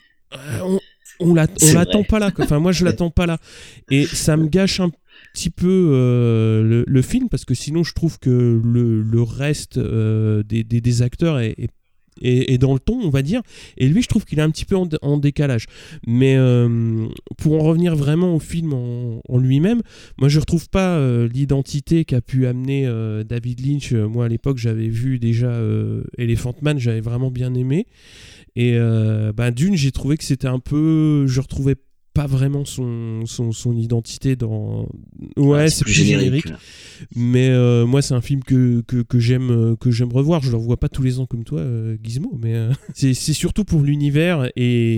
on l'attend pas là. Enfin, moi, je l'attends pas là, et ça me gâche un petit peu le film, parce que sinon, je trouve que le reste des acteurs est dans le ton, on va dire, et lui je trouve qu'il est un petit peu en décalage, mais pour en revenir vraiment au film en lui-même, moi je retrouve pas l'identité qu'a pu amener David Lynch. Moi à l'époque j'avais vu déjà Elephant Man, j'avais vraiment bien aimé, et Dune, j'ai trouvé que c'était un peu, je retrouvais pas vraiment son identité dans... Ouais, c'est plus générique. Mais moi, c'est un film que j'aime revoir. Je le revois pas tous les ans comme toi, Gizmo, mais c'est surtout pour l'univers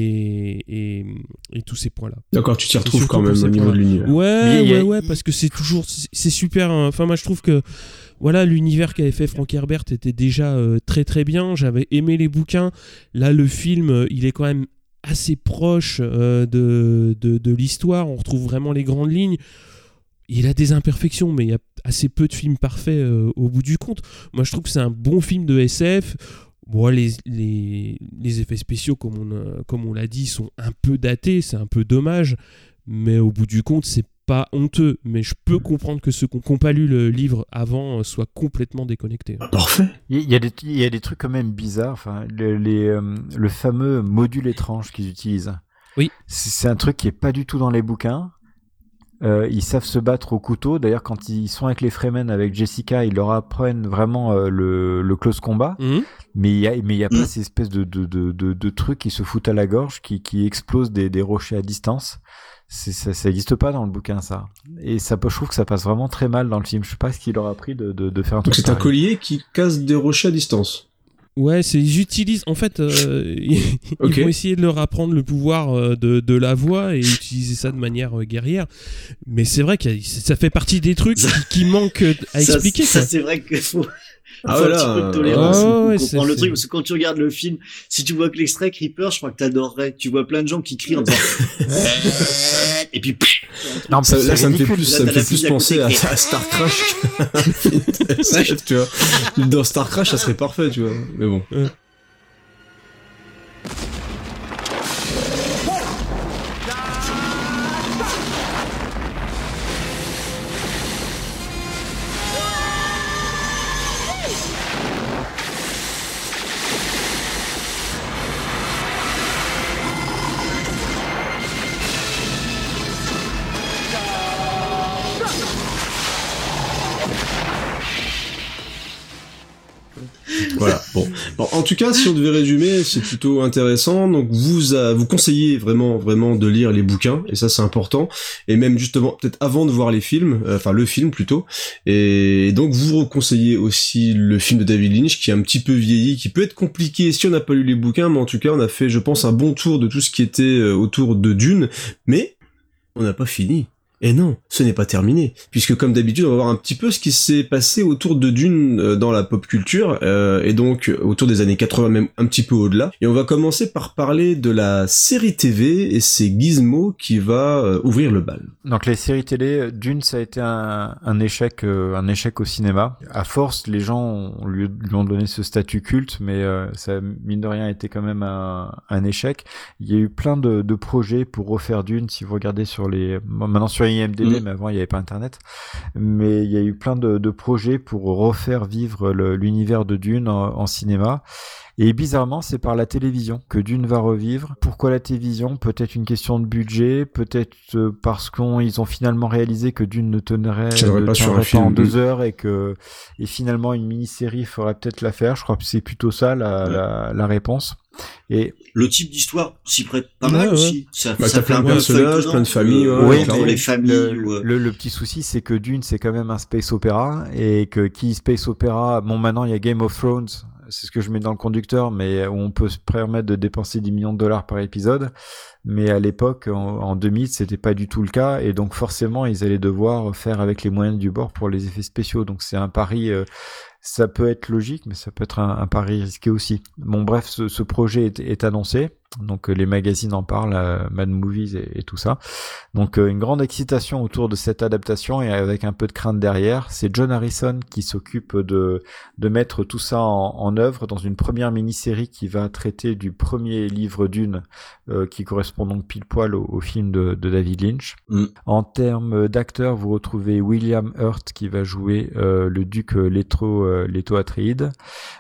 et tous ces points-là. D'accord, tu t'y retrouves quand même au niveau de l'univers. Ouais, parce que c'est super... Enfin, moi, je trouve que voilà, l'univers qu'avait fait Frank Herbert était déjà très très bien. J'avais aimé les bouquins. Là, le film, il est quand même assez proche de l'histoire. On retrouve vraiment les grandes lignes. Il a des imperfections, mais il y a assez peu de films parfaits au bout du compte. Moi, je trouve que c'est un bon film de SF. Bon, les effets spéciaux, comme on l'a dit, sont un peu datés. C'est un peu dommage. Mais au bout du compte, c'est pas honteux. Mais je peux comprendre que ceux qui n'ont pas lu le livre avant soient complètement déconnectés. Parfait. Il y a des trucs quand même bizarres. Enfin, le fameux module étrange qu'ils utilisent. Oui. C'est un truc qui est pas du tout dans les bouquins. Ils savent se battre au couteau. D'ailleurs, quand ils sont avec les Fremen, avec Jessica, ils leur apprennent vraiment le close combat. Mmh. Mais il y a pas ces espèces de trucs qui se foutent à la gorge, qui explosent des rochers à distance. Ça existe pas dans le bouquin, ça. Et je trouve que ça passe vraiment très mal dans le film. Je sais pas ce qu'il leur a pris de faire un truc. Donc c'est un collier qui casse des rochers à distance. Ouais, ils utilisent, en fait, ils vont essayer de leur apprendre le pouvoir de la voix et utiliser ça de manière guerrière. Mais c'est vrai que ça fait partie des trucs qui manquent à expliquer. Ça, c'est vrai qu'il faut... Ah un petit peu de tolérance pour comprendre le truc, c'est... parce que quand tu regardes le film, si tu vois que l'extrait Creeper, je crois que t'adorerais. Tu vois plein de gens qui crient en disant et puis non, ça me fait plus penser à Star Crash. Tu vois, dans Star Crash ça serait parfait, tu vois, mais bon. Voilà. Bon, en tout cas, si on devait résumer, c'est plutôt intéressant. Donc vous conseillez vraiment de lire les bouquins, et ça c'est important. Et même justement peut-être avant de voir les films, enfin le film plutôt. Et donc vous conseillez aussi le film de David Lynch qui est un petit peu vieilli, qui peut être compliqué si on n'a pas lu les bouquins, mais en tout cas on a fait, je pense, un bon tour de tout ce qui était autour de Dune. Mais on n'a pas fini. Et non, ce n'est pas terminé, puisque comme d'habitude, on va voir un petit peu ce qui s'est passé autour de Dune dans la pop culture, et donc autour des années 80, même un petit peu au-delà. Et on va commencer par parler de la série TV, et c'est Gizmo qui va ouvrir le bal. Donc les séries télé, Dune, ça a été un échec au cinéma. À force, les gens lui ont donné ce statut culte, mais ça, mine de rien, a été quand même un échec. Il y a eu plein de projets pour refaire Dune, si vous regardez maintenant sur IMDb, mais avant il n'y avait pas internet, mais il y a eu plein de projets pour refaire vivre l'univers de Dune en cinéma. Et bizarrement, c'est par la télévision que Dune va revivre. Pourquoi la télévision? Peut-être une question de budget, peut-être parce qu'ils ont finalement réalisé que Dune ne tiendrait pas en 2 heures et finalement une mini-série ferait peut-être l'affaire. Je crois que c'est plutôt ça la réponse. Et le type d'histoire s'y prête pas mal aussi. Ça fait plein de personnages, plein de familles. Les familles. Le petit souci, c'est que Dune, c'est quand même un space opéra, et que qui space opéra, bon, maintenant il y a Game of Thrones, c'est ce que je mets dans le conducteur, mais où on peut se permettre de dépenser 10 millions de dollars par épisode. Mais à l'époque, en 2000, c'était pas du tout le cas, et donc forcément, ils allaient devoir faire avec les moyens du bord pour les effets spéciaux. Donc c'est un pari. Ça peut être logique, mais ça peut être un pari risqué aussi. Bon, bref, ce projet est annoncé. Donc les magazines en parlent, Mad Movies et tout ça. Donc une grande excitation autour de cette adaptation, et avec un peu de crainte derrière. C'est John Harrison qui s'occupe de mettre tout ça en œuvre dans une première mini-série qui va traiter du premier livre Dune, qui correspond donc pile poil au film de David Lynch. En termes d'acteurs, vous retrouvez William Hurt qui va jouer le duc Leto Atreides,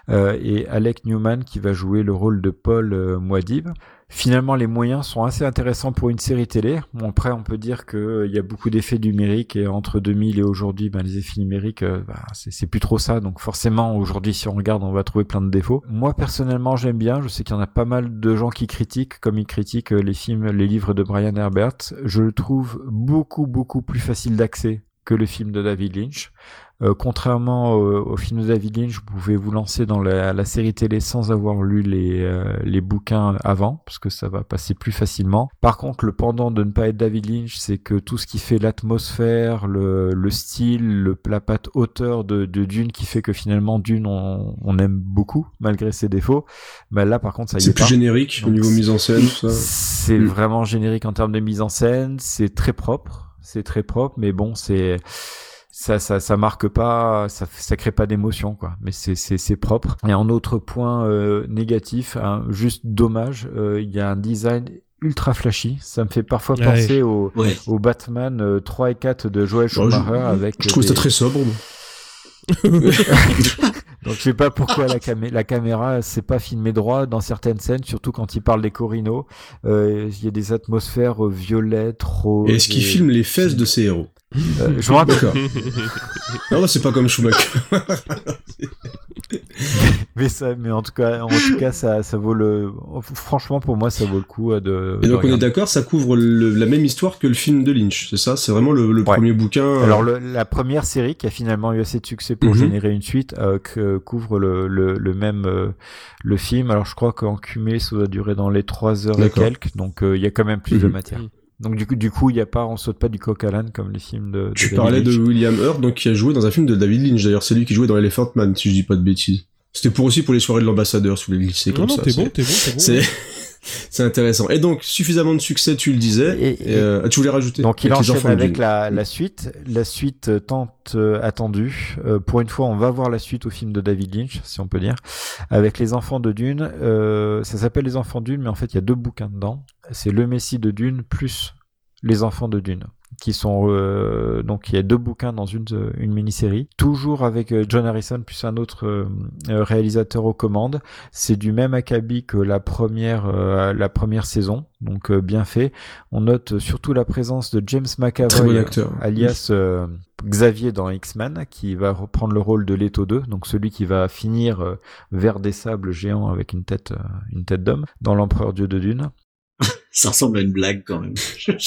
et Alec Newman qui va jouer le rôle de Paul Muad'Dib. Finalement, les moyens sont assez intéressants pour une série télé. Bon, après, on peut dire qu'il y a beaucoup d'effets numériques, et entre 2000 et aujourd'hui, les effets numériques, c'est plus trop ça. Donc forcément, aujourd'hui, si on regarde, on va trouver plein de défauts. Moi, personnellement, j'aime bien. Je sais qu'il y en a pas mal de gens qui critiquent, comme ils critiquent les livres de Brian Herbert. Je le trouve beaucoup plus facile d'accès que le film de David Lynch. Contrairement au film de David Lynch, vous pouvez vous lancer dans la série télé sans avoir lu les bouquins avant, parce que ça va passer plus facilement. Par contre, le pendant de ne pas être David Lynch, c'est que tout ce qui fait l'atmosphère, le style, la patte hauteur de Dune, qui fait que finalement Dune, on aime beaucoup, malgré ses défauts. Mais là, par contre, ça y est pas. C'est plus générique. Donc, au niveau mise en scène, tout ça. C'est vraiment générique en termes de mise en scène. C'est très propre, mais bon, ça marque pas, ça crée pas d'émotion, quoi. Mais c'est propre. Et en autre point négatif, juste dommage, il y a un design ultra flashy. Ça me fait parfois penser au Batman 3 et 4 de Joel Schumacher. Je trouve ça très sobre. Donc je sais pas pourquoi la caméra s'est pas filmée droit dans certaines scènes, surtout quand il parle des Corrinos. Il y a des atmosphères violettes, roses. Et est-ce qu'il filme les fesses de ses héros? Je me rappelle. Non, c'est pas comme Schumacher. mais en tout cas, ça vaut franchement, pour moi, ça vaut le coup de. Et donc on est d'accord, ça couvre la même histoire que le film de Lynch, c'est ça? C'est vraiment le premier bouquin. Alors la première série qui a finalement eu assez de succès pour générer une suite, couvre le même le film. Alors je crois qu'en cumulé, ça doit durer dans les 3 heures et quelques, donc il y a quand même plus de matière. Donc du coup, on saute pas du coq à l'âne comme les films de Tu parlais de William Hurt, donc qui a joué dans un film de David Lynch. D'ailleurs, c'est lui qui jouait dans Elephant Man, si je dis pas de bêtises. C'était aussi pour les soirées de l'ambassadeur, si vous voulez glisser comme ça. T'es bon. C'est intéressant. Et donc, suffisamment de succès, tu le disais. Tu voulais rajouter. Donc, il enchaîne avec la suite. La suite tant attendue. Pour une fois, on va voir la suite au film de David Lynch, si on peut dire. Avec les enfants de Dune. Ça s'appelle Les enfants de Dune, mais en fait, il y a 2 bouquins dedans. C'est Le Messie de Dune plus Les enfants de Dune. qui sont donc il y a 2 bouquins dans une mini-série, toujours avec John Harrison plus un autre réalisateur aux commandes. C'est du même acabit que la première saison, donc bien fait. On note surtout la présence de James McAvoy, alias Xavier dans X-Men, qui va reprendre le rôle de Leto 2, donc celui qui va finir vers des sables géants avec une tête d'homme dans l'Empereur Dieu de Dune. Ça ressemble à une blague quand même.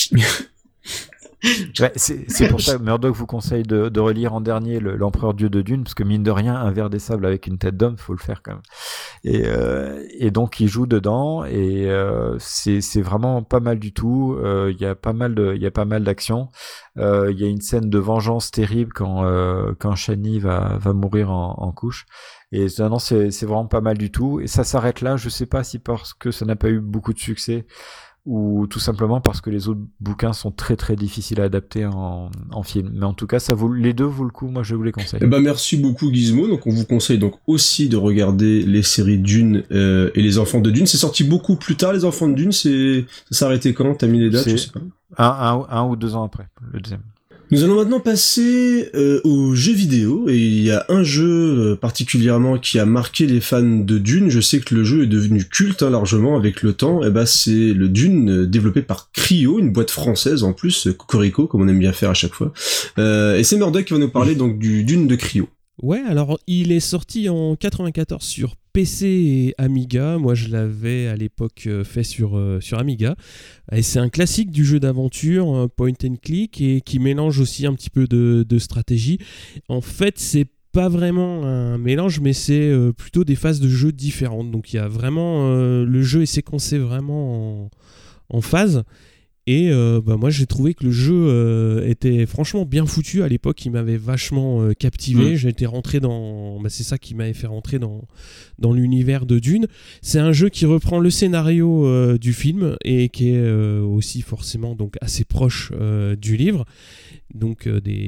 Ouais, c'est pour ça que Murdoch vous conseille de relire en dernier l'Empereur Dieu de Dune, parce que mine de rien, un ver des sables avec une tête d'homme, faut le faire quand même. Et donc il joue dedans, et c'est vraiment pas mal du tout. Il y a pas mal d'action. Il y a une scène de vengeance terrible quand Shani va mourir en couche. Et non, c'est vraiment pas mal du tout. Et ça s'arrête là. Je sais pas si parce que ça n'a pas eu beaucoup de succès, ou tout simplement parce que les autres bouquins sont très très difficiles à adapter en film. Mais en tout cas, les deux vaut le coup, moi je vous les conseille. Eh ben, merci beaucoup Gizmo, donc on vous conseille donc aussi de regarder les séries Dune et les Enfants de Dune. C'est sorti beaucoup plus tard, les Enfants de Dune, ça s'est arrêté quand? T'as mis les dates? Je sais pas. Un ou 2 ans après, le deuxième. Nous allons maintenant passer aux jeux vidéo, et il y a un jeu particulièrement qui a marqué les fans de Dune. Je sais que le jeu est devenu culte largement avec le temps. Et ben c'est le Dune développé par Cryo, une boîte française en plus, Cocorico comme on aime bien faire à chaque fois. Et c'est Murdoch qui va nous parler donc du Dune de Cryo. Ouais, alors il est sorti en 94 sur PC et Amiga. Moi, je l'avais à l'époque fait sur Amiga. Et c'est un classique du jeu d'aventure, point and click, et qui mélange aussi un petit peu de stratégie. En fait, c'est pas vraiment un mélange, mais c'est plutôt des phases de jeu différentes. Donc il y a vraiment le jeu est séquencé vraiment en phases. Et moi j'ai trouvé que le jeu était franchement bien foutu à l'époque, il m'avait vachement captivé. J'ai été rentré c'est ça qui m'avait fait rentrer dans l'univers de Dune. C'est un jeu qui reprend le scénario du film et qui est aussi forcément donc assez proche du livre, donc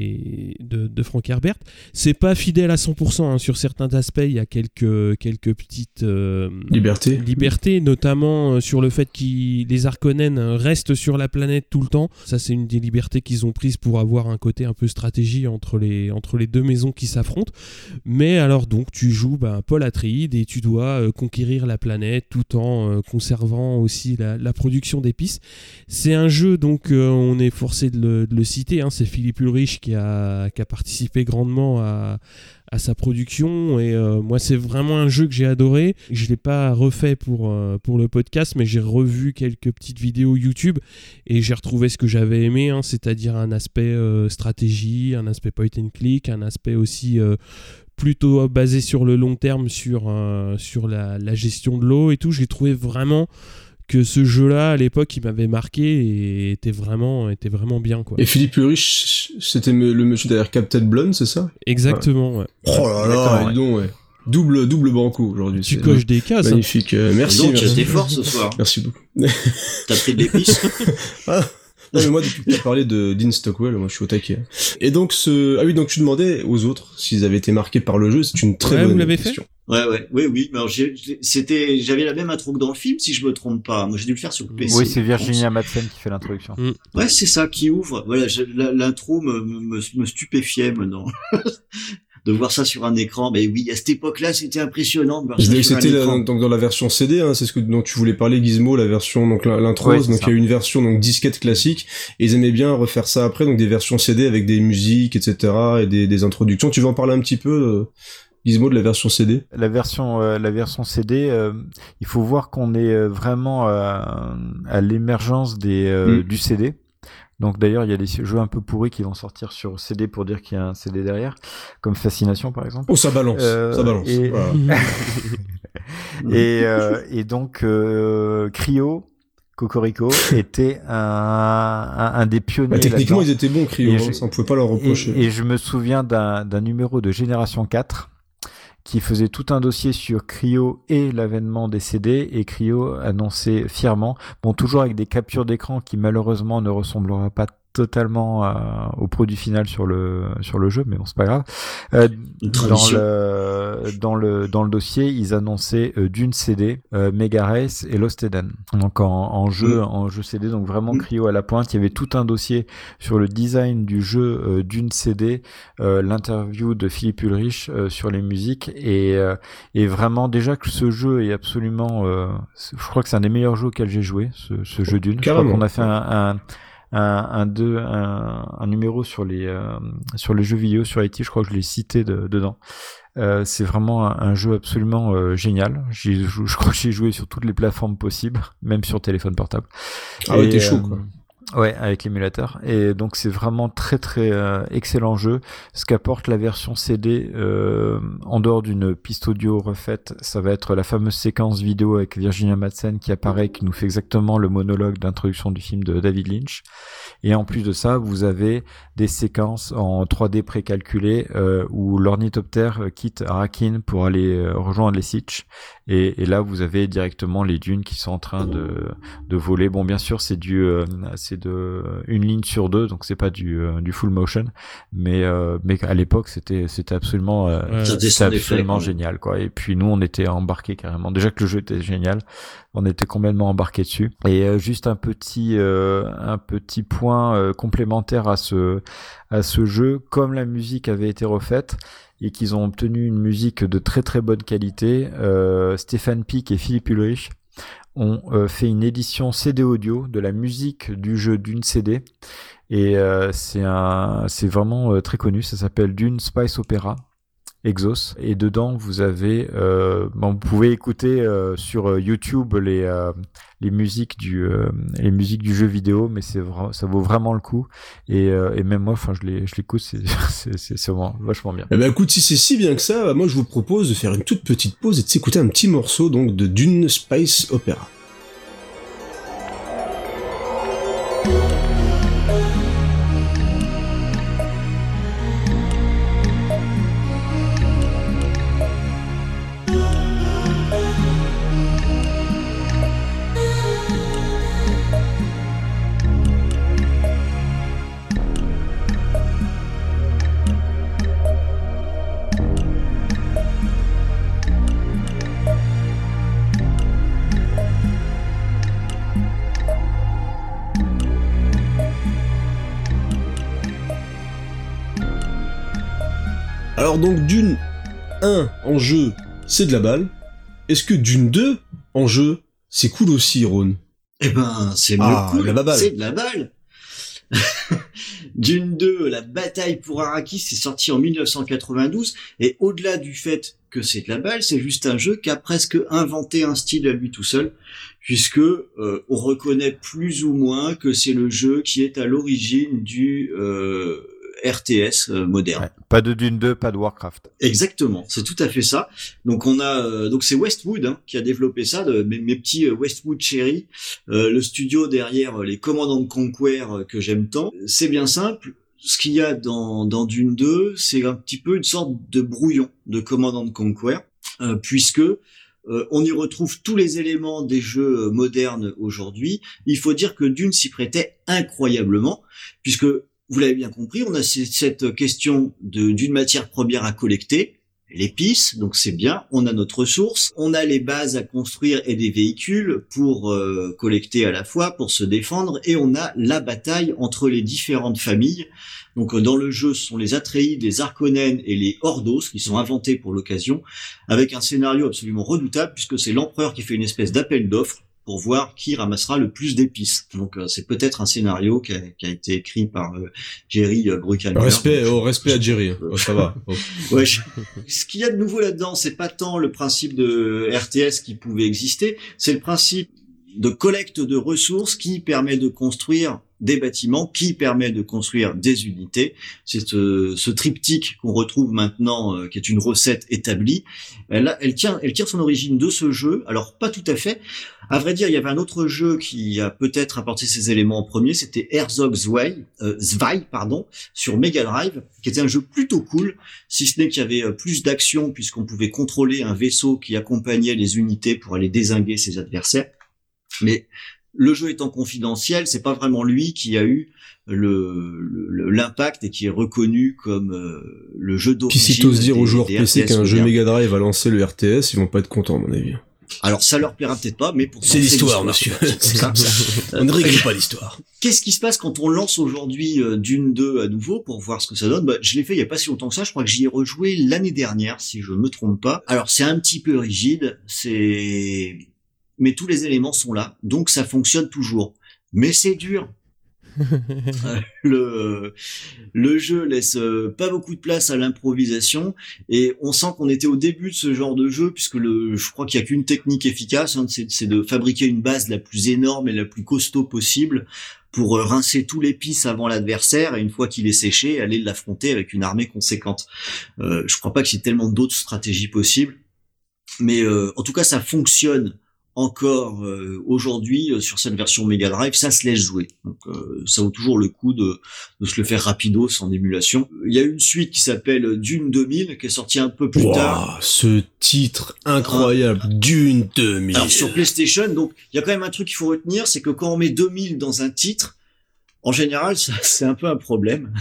de Frank Herbert. C'est pas fidèle à 100%, hein. Sur certains aspects il y a quelques petites libertés, notamment sur le fait que les Harkonnen restent sur la planète tout le temps. Ça, c'est une des libertés qu'ils ont prises pour avoir un côté un peu stratégie entre les 2 maisons qui s'affrontent. Mais alors donc tu joues Paul Atreides et tu dois conquérir la planète tout en conservant aussi la production d'épices. C'est un jeu donc on est forcé de le citer, hein, c'est Philippe Ulrich qui a participé grandement à sa production, et moi c'est vraiment un jeu que j'ai adoré. Je l'ai pas refait pour le podcast, mais j'ai revu quelques petites vidéos YouTube et j'ai retrouvé ce que j'avais aimé, hein, c'est-à-dire un aspect stratégie, un aspect point and click, un aspect aussi plutôt basé sur le long terme, sur la gestion de l'eau et tout. J'ai trouvé vraiment que ce jeu-là, à l'époque, il m'avait marqué et était vraiment bien, quoi. Et Philippe Ulrich, c'était le monsieur derrière Captain Blonde, c'est ça? Exactement, ouais. Oh là là, dis donc, ouais. Double banco aujourd'hui. Tu coches des cases. Magnifique. Merci. Donc, tu t'es fort ce soir. Merci beaucoup. T'as pris de l'épice. Non mais moi depuis que t'as parlé de Dean Stockwell, moi je suis au taquet. Et donc donc tu demandais aux autres s'ils avaient été marqués par le jeu, c'est une très bonne question. Oui. Alors j'avais la même intro que dans le film, si je me trompe pas. Moi j'ai dû le faire sur le PC. Oui, c'est Virginia Madsen qui fait l'introduction. Ouais, c'est ça qui ouvre. Voilà, l'intro me stupéfiait maintenant. De voir ça sur un écran, mais oui, à cette époque-là, c'était impressionnant de voir ça sur un écran. C'était donc dans la version CD, hein, c'est ce dont tu voulais parler, Gizmo, la version, donc l'intro, ouais, donc il y a eu une version donc disquette classique, et ils aimaient bien refaire ça après, donc des versions CD avec des musiques, etc., et des introductions. Tu veux en parler un petit peu, Gizmo, de la version CD? La version CD, il faut voir qu'on est vraiment à l'émergence du CD. Donc d'ailleurs, il y a des jeux un peu pourris qui vont sortir sur CD pour dire qu'il y a un CD derrière, comme Fascination par exemple. Oh, ça balance, ça balance. Voilà. Et donc Cryo, Cocorico était un des pionniers. Techniquement, là-dedans. Ils étaient bons, Cryo, ça on pouvait pas leur reprocher. Et je me souviens d'un numéro de Génération 4 qui faisait tout un dossier sur Cryo et l'avènement des CD, et Cryo annonçait fièrement, toujours avec des captures d'écran qui malheureusement ne ressemblera pas totalement au produit final sur le jeu, mais bon, c'est pas grave. Dans le dossier, ils annonçaient Dune CD, Mega Race et Lost Eden. Donc en jeu CD, donc vraiment Cryo à la pointe. Il y avait tout un dossier sur le design du jeu Dune CD, l'interview de Philippe Ulrich sur les musiques et vraiment déjà que ce jeu est absolument, je crois que c'est un des meilleurs jeux auxquels j'ai joué, ce jeu Dune. Carrément. Je crois qu'on a fait un numéro sur les jeux vidéo sur IT, je crois que je l'ai cité dedans. C'est vraiment un jeu absolument génial. Je crois que j'ai joué sur toutes les plateformes possibles, même sur téléphone portable. Ah ouais, t'es chaud quoi. Ouais, avec l'émulateur. Et donc c'est vraiment très très excellent jeu. Ce qu'apporte la version CD, en dehors d'une piste audio refaite, ça va être la fameuse séquence vidéo avec Virginia Madsen qui apparaît, qui nous fait exactement le monologue d'introduction du film de David Lynch. Et en plus de ça, vous avez des séquences en 3D précalculées où l'ornithoptère quitte Arrakeen pour aller rejoindre les Sitch. Et là, vous avez directement les dunes qui sont en train de voler. Bon, bien sûr, c'est de une ligne sur deux, donc c'est pas du full motion, mais à l'époque, c'était absolument génial, quoi. Et puis nous, on était embarqués carrément. Déjà que le jeu était génial, on était complètement embarqués dessus. Et juste un petit point complémentaire à ce jeu, comme la musique avait été refaite et qu'ils ont obtenu une musique de très très bonne qualité, Stéphane Pic et Philippe Ulrich ont fait une édition CD audio de la musique du jeu Dune CD et c'est vraiment très connu. Ça s'appelle Dune Space Opera Exos, et dedans vous avez vous pouvez écouter sur YouTube les musiques du jeu vidéo, mais ça vaut vraiment le coup, et même moi, enfin je l'écoute, c'est vraiment vachement bien. Eh ben écoute, si c'est si bien que ça, moi je vous propose de faire une toute petite pause et de s'écouter un petit morceau donc de Dune Space Opera. Alors donc Dune 1 en jeu, c'est de la balle. Est-ce que Dune 2 en jeu, c'est cool aussi, Ron? Eh ben, c'est mieux cool, la c'est de la balle. Dune 2, la bataille pour Arrakis, c'est sorti en 1992, et au-delà du fait que c'est de la balle, c'est juste un jeu qui a presque inventé un style à lui tout seul, puisque on reconnaît plus ou moins que c'est le jeu qui est à l'origine du RTS moderne. Ouais, pas de Dune 2, pas de Warcraft. Exactement, c'est tout à fait ça. Donc on a donc c'est Westwood qui a développé ça, mes petits Westwood chéris, le studio derrière les Command & Conquer que j'aime tant. C'est bien simple. Ce qu'il y a dans Dune 2, c'est un petit peu une sorte de brouillon de Command & Conquer, puisque on y retrouve tous les éléments des jeux modernes aujourd'hui. Il faut dire que Dune s'y prêtait incroyablement, puisque vous l'avez bien compris, on a cette question d'une matière première à collecter, l'épice, donc c'est bien, on a notre ressource, on a les bases à construire et des véhicules pour collecter à la fois, pour se défendre, et on a la bataille entre les différentes familles. Donc dans le jeu, ce sont les Atreides, les Harkonnen et les Ordos qui sont inventés pour l'occasion, avec un scénario absolument redoutable, puisque c'est l'empereur qui fait une espèce d'appel d'offres pour voir qui ramassera le plus d'épices. Donc c'est peut-être un scénario qui a été écrit par Jerry Bruckheimer. Respect à Jerry, ça va. Ouais, ce qu'il y a de nouveau là-dedans, c'est pas tant le principe de RTS qui pouvait exister, c'est le principe de collecte de ressources qui permet de construire des bâtiments, qui permet de construire des unités. C'est ce triptyque qu'on retrouve maintenant, qui est une recette établie. Elle tient son origine de ce jeu. Alors pas tout à fait. À vrai dire, il y avait un autre jeu qui a peut-être apporté ces éléments en premier. C'était Herzog Zwei, sur Mega Drive, qui était un jeu plutôt cool, si ce n'est qu'il y avait plus d'action puisqu'on pouvait contrôler un vaisseau qui accompagnait les unités pour aller dézinguer ses adversaires. Mais le jeu étant confidentiel, c'est pas vraiment lui qui a eu l'impact et qui est reconnu comme le jeu d'origine. Puis si t'oses dire aux joueurs des PC RTS qu'un jeu modernes. Mega Drive va lancer le RTS, ils vont pas être contents à mon avis. Alors ça leur plaira peut-être pas, mais pourtant C'est l'histoire, monsieur. C'est ça. On ne règle pas l'histoire. Qu'est-ce qui se passe quand on lance aujourd'hui Dune 2 à nouveau pour voir ce que ça donne? Je l'ai fait il y a pas si longtemps que ça, je crois que j'y ai rejoué l'année dernière, si je me trompe pas. Alors c'est un petit peu rigide, mais tous les éléments sont là, donc ça fonctionne toujours. Mais c'est dur. Le jeu laisse pas beaucoup de place à l'improvisation et on sent qu'on était au début de ce genre de jeu puisque je crois qu'il y a qu'une technique efficace, c'est de fabriquer une base la plus énorme et la plus costaud possible pour rincer tous les pis avant l'adversaire et une fois qu'il est séché, aller l'affronter avec une armée conséquente. Je crois pas qu'il y ait tellement d'autres stratégies possibles, mais en tout cas ça fonctionne encore aujourd'hui sur cette version Mega Drive, ça se laisse jouer. Donc ça vaut toujours le coup de se le faire rapidos en émulation. Il y a une suite qui s'appelle Dune 2000 qui est sortie un peu plus tard. Ce titre incroyable, Dune 2000. Alors sur PlayStation, donc il y a quand même un truc qu'il faut retenir, c'est que quand on met 2000 dans un titre, en général, c'est un peu un problème.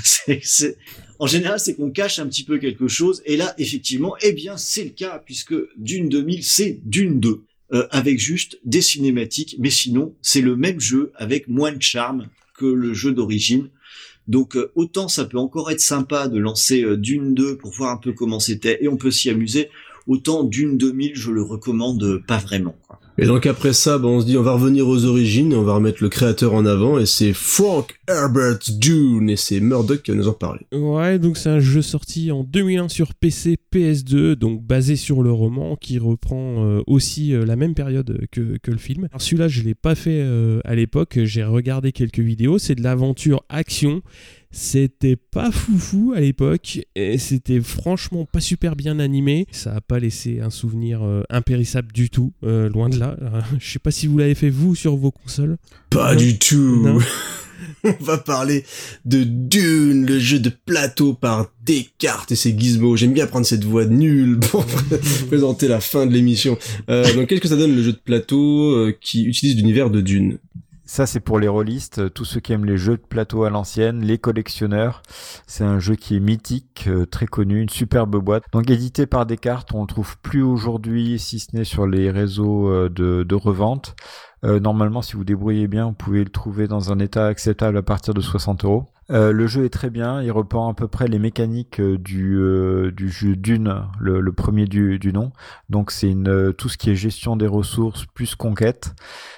En général, c'est qu'on cache un petit peu quelque chose. Et là, effectivement, eh bien, c'est le cas puisque Dune 2000, c'est Dune 2. Avec juste des cinématiques, mais sinon, c'est le même jeu avec moins de charme que le jeu d'origine. Donc, autant ça peut encore être sympa de lancer Dune 2 pour voir un peu comment c'était, et on peut s'y amuser, autant Dune 2000, je le recommande pas vraiment, quoi. Et donc après ça, on se dit on va revenir aux origines, on va remettre le créateur en avant, et c'est Frank Herbert Dune, et c'est Murdoch qui va nous en parler. Ouais, donc c'est un jeu sorti en 2001 sur PC, PS2, donc basé sur le roman, qui reprend aussi la même période que le film. Alors celui-là, je l'ai pas fait à l'époque, j'ai regardé quelques vidéos, c'est de l'aventure action. C'était pas foufou à l'époque et c'était franchement pas super bien animé. Ça a pas laissé un souvenir impérissable du tout, loin de là. Je sais pas si vous l'avez fait vous sur vos consoles. Pas du tout. Non. On va parler de Dune, le jeu de plateau par Descartes et ses gizmos. J'aime bien prendre cette voix nulle pour présenter la fin de l'émission. Donc qu'est-ce que ça donne le jeu de plateau qui utilise l'univers de Dune ? Ça, c'est pour les rôlistes, tous ceux qui aiment les jeux de plateau à l'ancienne, les collectionneurs. C'est un jeu qui est mythique, très connu, une superbe boîte. Donc, édité par Descartes, on le trouve plus aujourd'hui, si ce n'est sur les réseaux de revente. Normalement, si vous débrouillez bien, vous pouvez le trouver dans un état acceptable à partir de 60 €. Le jeu est très bien, il reprend à peu près les mécaniques du jeu Dune, le premier du nom. Donc, c'est tout ce qui est gestion des ressources plus conquête.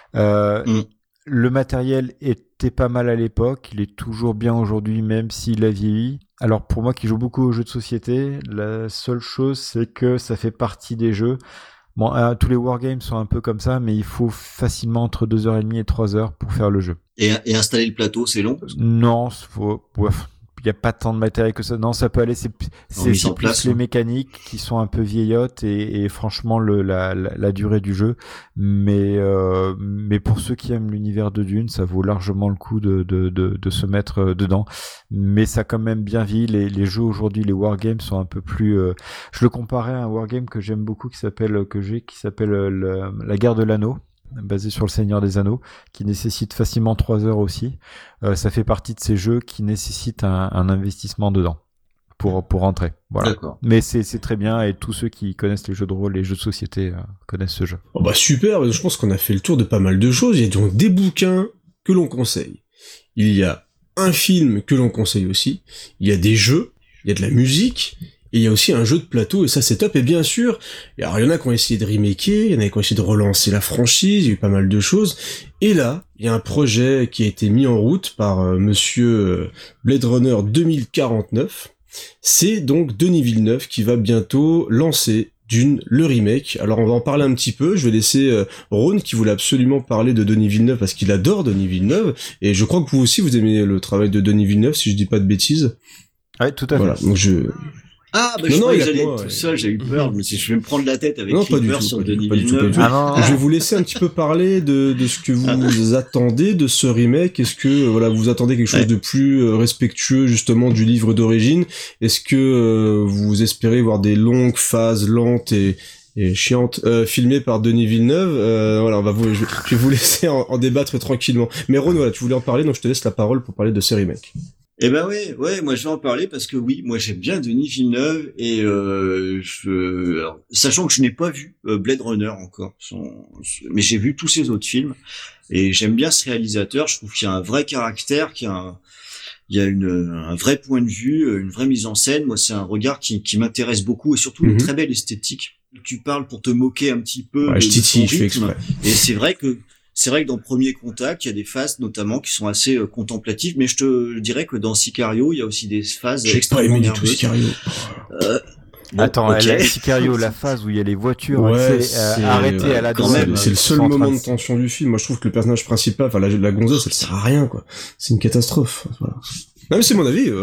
Le matériel était pas mal à l'époque, il est toujours bien aujourd'hui, même s'il a vieilli. Alors pour moi qui joue beaucoup aux jeux de société, la seule chose c'est que ça fait partie des jeux. Bon, tous les wargames sont un peu comme ça, mais il faut facilement entre 2h30 et 3h pour faire le jeu. Et installer le plateau, c'est long? Non, il n'y a pas tant de matériel que ça. Non, ça peut aller. C'est plus les mécaniques qui sont un peu vieillottes et franchement la durée du jeu. Mais pour ceux qui aiment l'univers de Dune, ça vaut largement le coup de se mettre dedans. Mais ça a quand même bien vieilli. Les jeux aujourd'hui, les wargames sont un peu plus. Je le comparais à un wargame que j'aime beaucoup qui s'appelle La Guerre de l'Anneau, basé sur le Seigneur des Anneaux, qui nécessite facilement 3 heures aussi. Ça fait partie de ces jeux qui nécessitent un investissement dedans pour rentrer. Voilà. D'accord. Mais c'est très bien et tous ceux qui connaissent les jeux de rôle, les jeux de société connaissent ce jeu. Oh bah super, je pense qu'on a fait le tour de pas mal de choses. Il y a donc des bouquins que l'on conseille. Il y a un film que l'on conseille aussi. Il y a des jeux, il y a de la musique. Et il y a aussi un jeu de plateau, et ça c'est top, et bien sûr, alors il y en a qui ont essayé de remaker, il y en a qui ont essayé de relancer la franchise, il y a eu pas mal de choses, et là, il y a un projet qui a été mis en route par monsieur Blade Runner 2049, c'est donc Denis Villeneuve qui va bientôt lancer Dune, le remake. Alors on va en parler un petit peu, je vais laisser Ron qui voulait absolument parler de Denis Villeneuve parce qu'il adore Denis Villeneuve, et je crois que vous aussi vous aimez le travail de Denis Villeneuve, si je dis pas de bêtises. Ouais, tout à fait. Voilà, donc Ah, bah je croyais que j'allais être tout seul, j'ai eu peur, mais si je vais me prendre la tête avec Creeper sur Denis Villeneuve. Je vais vous laisser un petit peu parler de ce que vous attendez de ce remake. Est-ce que vous attendez quelque chose de plus respectueux justement du livre d'origine? Est-ce que vous espérez voir des longues phases lentes et et chiante, filmé par Denis Villeneuve. Voilà, je vais vous laisser en débattre tranquillement. Mais Ron, voilà, tu voulais en parler, donc je te laisse la parole pour parler de ces remakes. Eh ben ouais, moi je vais en parler parce que oui, moi j'aime bien Denis Villeneuve et alors, sachant que je n'ai pas vu Blade Runner encore, mais j'ai vu tous ses autres films et j'aime bien ce réalisateur. Je trouve qu'il y a un vrai caractère, il y a un vrai point de vue, une vraie mise en scène. Moi, c'est un regard qui m'intéresse beaucoup et surtout une très belle esthétique. Tu parles pour te moquer un petit peu de son rythme. Et c'est vrai que dans Premier Contact, il y a des phases notamment qui sont assez contemplatives, mais je te dirais que dans Sicario, il y a aussi des phases extrêmement nerveuses. Sicario. Attends, Sicario, la phase où il y a les voitures arrêtées à la même, c'est le seul moment de tension du film. Moi, je trouve que le personnage principal, enfin la gonzesse, elle sert à rien, quoi. C'est une catastrophe. Voilà. Non, mais c'est mon avis.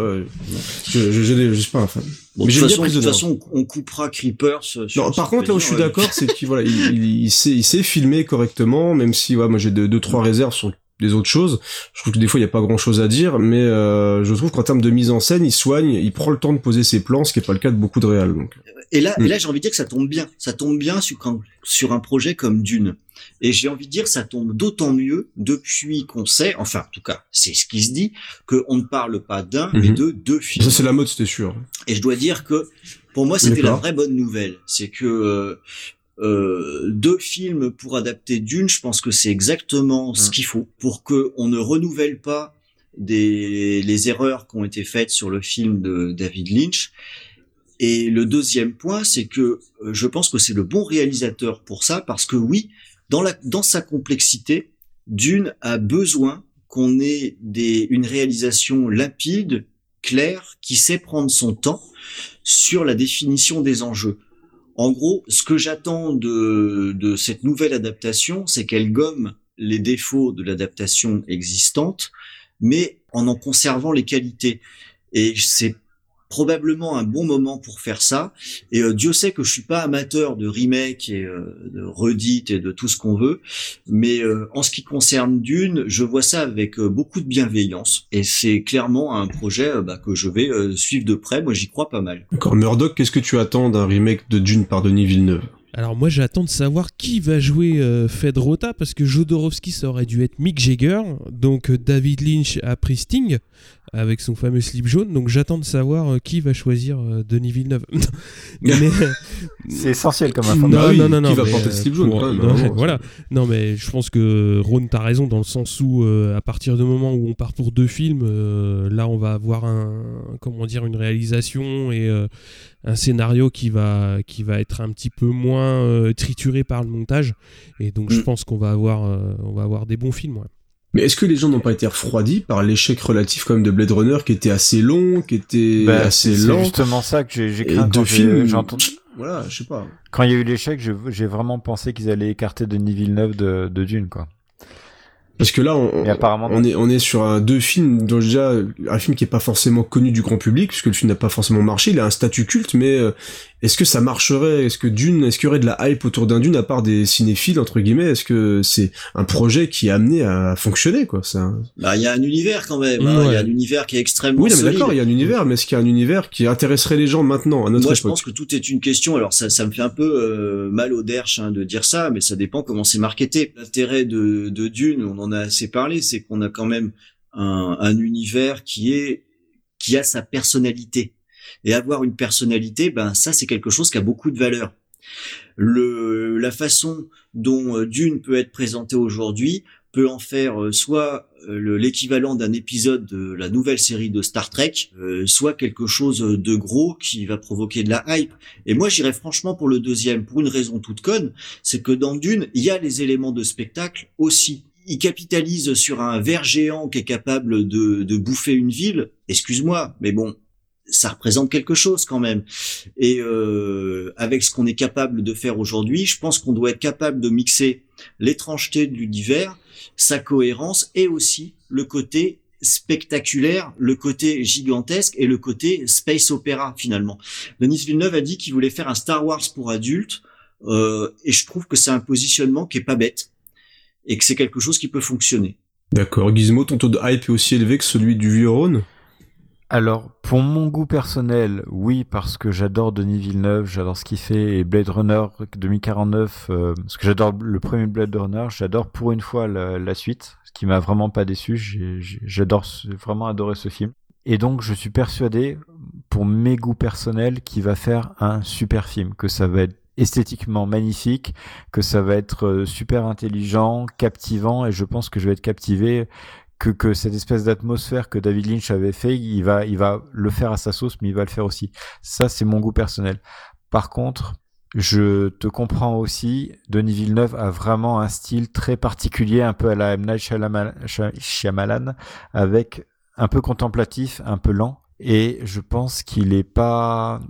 Je suis pas un fan. Bon, mais de toute façon, on coupera Creepers. Non, par contre, là où je suis d'accord, c'est qu'il voilà, il sait filmer correctement, même si moi j'ai deux trois réserves sur des autres choses. Je trouve que des fois il y a pas grand chose à dire, mais je trouve qu'en termes de mise en scène, il prend le temps de poser ses plans, ce qui est pas le cas de beaucoup de réals. Donc. Et là, j'ai envie de dire que ça tombe bien sur un projet comme Dune. Et j'ai envie de dire, ça tombe d'autant mieux depuis qu'on sait, enfin, en tout cas, c'est ce qui se dit, qu'on ne parle pas d'un, mais de deux films. Ça, c'est la mode, c'était sûr. Et je dois dire que, pour moi, c'était la vraie bonne nouvelle. C'est que, 2 films pour adapter Dune, je pense que c'est exactement ce qu'il faut pour que on ne renouvelle pas les erreurs qui ont été faites sur le film de David Lynch. Et le deuxième point, c'est que je pense que c'est le bon réalisateur pour ça, parce que oui, dans sa complexité, Dune a besoin qu'on ait une réalisation limpide, claire, qui sait prendre son temps sur la définition des enjeux. En gros, ce que j'attends de cette nouvelle adaptation, c'est qu'elle gomme les défauts de l'adaptation existante, mais en conservant les qualités. Et c'est probablement un bon moment pour faire ça. Et Dieu sait que je suis pas amateur de remake et de redite et de tout ce qu'on veut, mais en ce qui concerne Dune, je vois ça avec beaucoup de bienveillance. Et c'est clairement un projet que je vais suivre de près. Moi, j'y crois pas mal. D'accord, Murdoch, qu'est-ce que tu attends d'un remake de Dune par Denis Villeneuve ? Alors moi j'attends de savoir qui va jouer Fedrota, parce que Jodorowsky ça aurait dû être Mick Jagger, donc David Lynch a pris Sting avec son fameux slip jaune, donc j'attends de savoir qui va choisir Denis Villeneuve. Mais c'est essentiel comme information. Non, qui va porter le slip jaune voilà. Non mais je pense que Ron t'as raison dans le sens où à partir du moment où on part pour 2 films, là on va avoir une réalisation et un scénario qui va être un petit peu moins trituré par le montage, et donc je pense qu'on va avoir des bons films. Ouais. Mais est-ce que les gens n'ont pas été refroidis par l'échec relatif quand même de Blade Runner, qui était assez long, qui était assez lent? C'est justement ça que j'ai craint quand j'ai entendu. Voilà, je sais pas. Quand il y a eu l'échec, j'ai vraiment pensé qu'ils allaient écarter Denis Villeneuve de Dune, quoi. Parce que là, on est sur 2 films, dont déjà un film qui est pas forcément connu du grand public, puisque le film n'a pas forcément marché. Il a un statut culte, mais est-ce que ça marcherait? Est-ce qu'il y aurait de la hype autour d'un Dune à part des cinéphiles entre guillemets? Est-ce que c'est un projet qui est amené à fonctionner, quoi? Il y a un univers quand même. Ouais. Il y a un univers qui est extrêmement solide. Mais d'accord, il y a un univers, mais est-ce qu'il y a un univers qui intéresserait les gens maintenant à notre époque? Je pense que tout est une question. Alors ça me fait un peu mal au derche de dire ça, mais ça dépend comment c'est marketé. L'intérêt de Dune, on en a assez parlé, c'est qu'on a quand même un univers qui a sa personnalité. Et avoir une personnalité, ça c'est quelque chose qui a beaucoup de valeur. La façon dont Dune peut être présenté aujourd'hui peut en faire soit l'équivalent d'un épisode de la nouvelle série de Star Trek, soit quelque chose de gros qui va provoquer de la hype. Et moi j'irais franchement pour le deuxième, pour une raison toute conne, c'est que dans Dune, il y a les éléments de spectacle aussi. Il capitalise sur un ver géant qui est capable de bouffer une ville. Excuse-moi, mais bon, ça représente quelque chose quand même. Et avec ce qu'on est capable de faire aujourd'hui, je pense qu'on doit être capable de mixer l'étrangeté de l'univers, sa cohérence et aussi le côté spectaculaire, le côté gigantesque et le côté space opéra finalement. Denis Villeneuve a dit qu'il voulait faire un Star Wars pour adultes et je trouve que c'est un positionnement qui est pas bête et que c'est quelque chose qui peut fonctionner. D'accord. Gizmo, ton taux de hype est aussi élevé que celui du vieux Ron ? Alors, pour mon goût personnel, oui, parce que j'adore Denis Villeneuve, j'adore ce qu'il fait, et Blade Runner 2049, parce que j'adore le premier Blade Runner, j'adore pour une fois la suite, ce qui m'a vraiment pas déçu, j'adore vraiment adoré ce film. Et donc, je suis persuadé, pour mes goûts personnels, qu'il va faire un super film, que ça va être esthétiquement magnifique, que ça va être super intelligent, captivant, et je pense que je vais être captivé, que cette espèce d'atmosphère que David Lynch avait fait, il va le faire à sa sauce, mais il va le faire aussi. Ça, c'est mon goût personnel. Par contre, je te comprends aussi, Denis Villeneuve a vraiment un style très particulier, un peu à la M. Night Shyamalan, avec un peu contemplatif, un peu lent. Et je pense qu'il est pas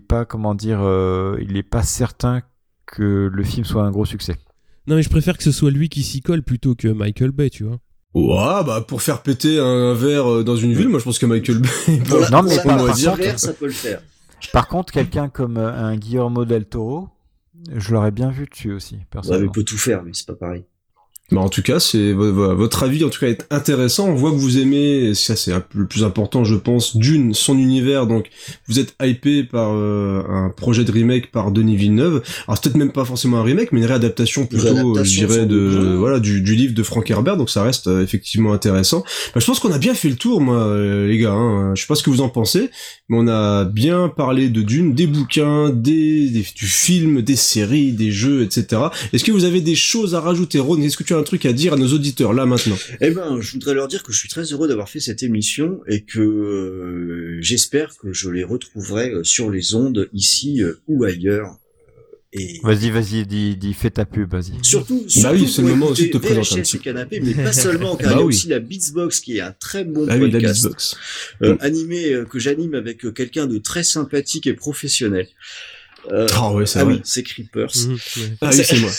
certain que le film soit un gros succès. Non, mais je préfère que ce soit lui qui s'y colle plutôt que Michael Bay, tu vois. Ouais, bah pour faire péter un verre dans une ville, moi je pense que Michael Bay. Ça peut le faire. Par contre, quelqu'un comme un Guillermo del Toro, je l'aurais bien vu dessus aussi, personnellement. Ouais, mais il peut tout faire, mais c'est pas pareil. Bah en tout cas, c'est votre avis en tout cas est intéressant. On voit que vous aimez, ça c'est un peu le plus important je pense, Dune, son univers. Donc vous êtes hypé par un projet de remake par Denis Villeneuve. Alors c'est peut-être même pas forcément un remake, mais une réadaptation plutôt, je dirais du livre de Frank Herbert. Donc ça reste effectivement intéressant. Bah, je pense qu'on a bien fait le tour, moi les gars. Hein. Je sais pas ce que vous en pensez, mais on a bien parlé de Dune, des bouquins, du film, des séries, des jeux, etc. Est-ce que vous avez des choses à rajouter, Ron? Est-ce que tu as un truc à dire à nos auditeurs là maintenant? Eh ben, je voudrais leur dire que je suis très heureux d'avoir fait cette émission et que j'espère que je les retrouverai sur les ondes ici ou ailleurs. Et vas-y, dis, fais ta pub, vas-y. Surtout bah oui, c'est le moment aussi de te présenter un VHS et Canapé, mais pas seulement, car il y a aussi la Beatsbox qui est un très bon podcast animé que j'anime avec quelqu'un de très sympathique et professionnel. Ouais, c'est vrai. Oui, c'est Creepers. Ah oui, c'est moi.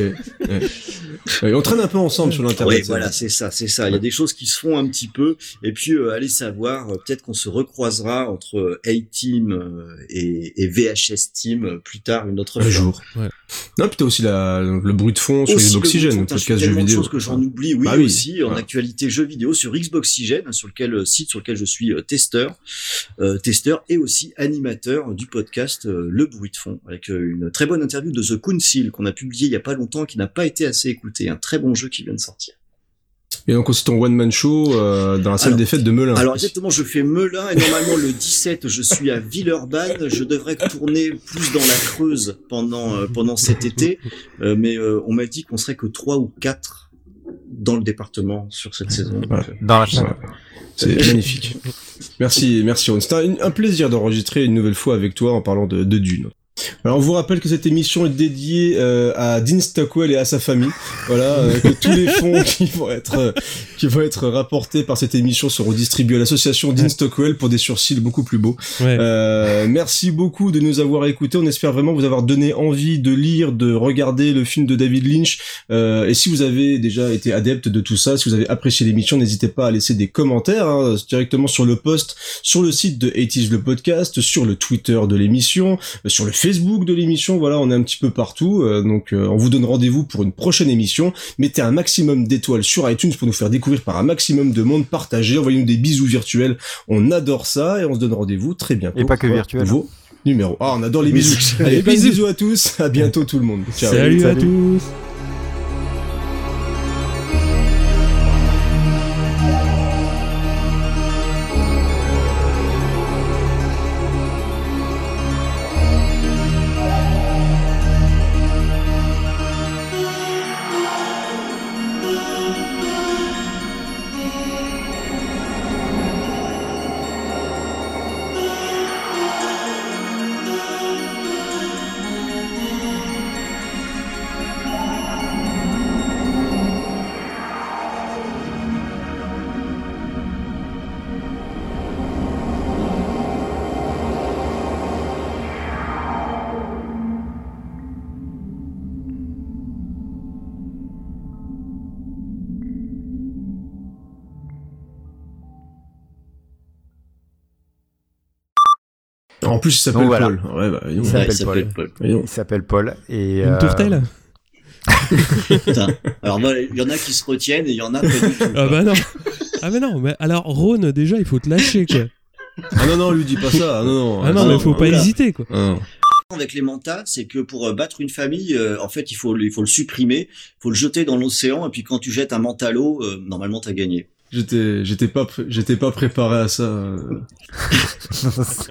On traîne un peu ensemble sur l'internet. Oui, voilà, c'est ça. Il y a des choses qui se font un petit peu, et puis allez savoir, peut-être qu'on se recroisera entre A-Team et VHS Team plus tard une autre fois. Un jour. Ouais. Non, puis t'as aussi le bruit de fond sur Xboxygène, le podcast jeux vidéo. Choses que j'en oublie, oui, aussi en actualité jeux vidéo sur Xboxygène, sur lequel je suis testeur et aussi animateur du podcast Le Bruit de Fond, avec une très bonne interview de The Council qu'on a publié il y a pas longtemps, qui n'a pas été assez écouté, un très bon jeu qui vient de sortir. Et donc aussi ton one-man show dans la salle des fêtes de Melun. Alors exactement, je fais Melun et normalement le 17 je suis à Villeurbanne. Je devrais tourner plus dans la Creuse pendant cet été, mais on m'a dit qu'on serait que 3 ou 4 dans le département sur cette saison. Ouais. Dans la salle. C'est magnifique. Merci Ron. C'était un plaisir d'enregistrer une nouvelle fois avec toi en parlant de Dune. Alors on vous rappelle que cette émission est dédiée à Dean Stockwell et à sa famille. Voilà, que tous les fonds qui vont être rapportés par cette émission seront distribués à l'association Dean Stockwell pour des sursis beaucoup plus beaux. Ouais. Merci beaucoup de nous avoir écoutés. On espère vraiment vous avoir donné envie de lire, de regarder le film de David Lynch. Et si vous avez déjà été adepte de tout ça, si vous avez apprécié l'émission, n'hésitez pas à laisser des commentaires directement sur le post, sur le site de 80s le podcast, sur le Twitter de l'émission, sur le Facebook de l'émission. Voilà, on est un petit peu partout, donc on vous donne rendez-vous pour une prochaine émission. Mettez un maximum d'étoiles sur iTunes pour nous faire découvrir par un maximum de monde, partagez, envoyez-nous des bisous virtuels, on adore ça, et on se donne rendez-vous très bientôt. Et pas que virtuel. Nouveau numéro. Ah, on adore les bisous. Allez, bisous à tous, à bientôt tout le monde. Ciao. Salut à tous. En plus, il s'appelle Paul. Ouais, bah, il s'appelle Paul. Il s'appelle Paul. Et une tourtelle. Alors, il y en a qui se retiennent et il y en a pas du tout. Ah bah non. Ah mais non. Mais alors, Ron, déjà, il faut te lâcher, quoi. Ah non, lui dis pas ça. Ah non, mais faut pas hésiter, quoi. Ah, avec les mantas, c'est que pour battre une famille, en fait, il faut le supprimer, il faut le jeter dans l'océan, et puis quand tu jettes un manta à l'eau, normalement t'as gagné. J'étais pas préparé à ça.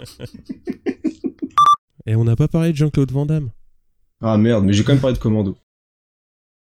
Et on n'a pas parlé de Jean-Claude Van Damme. Ah merde, mais j'ai quand même parlé de Commando.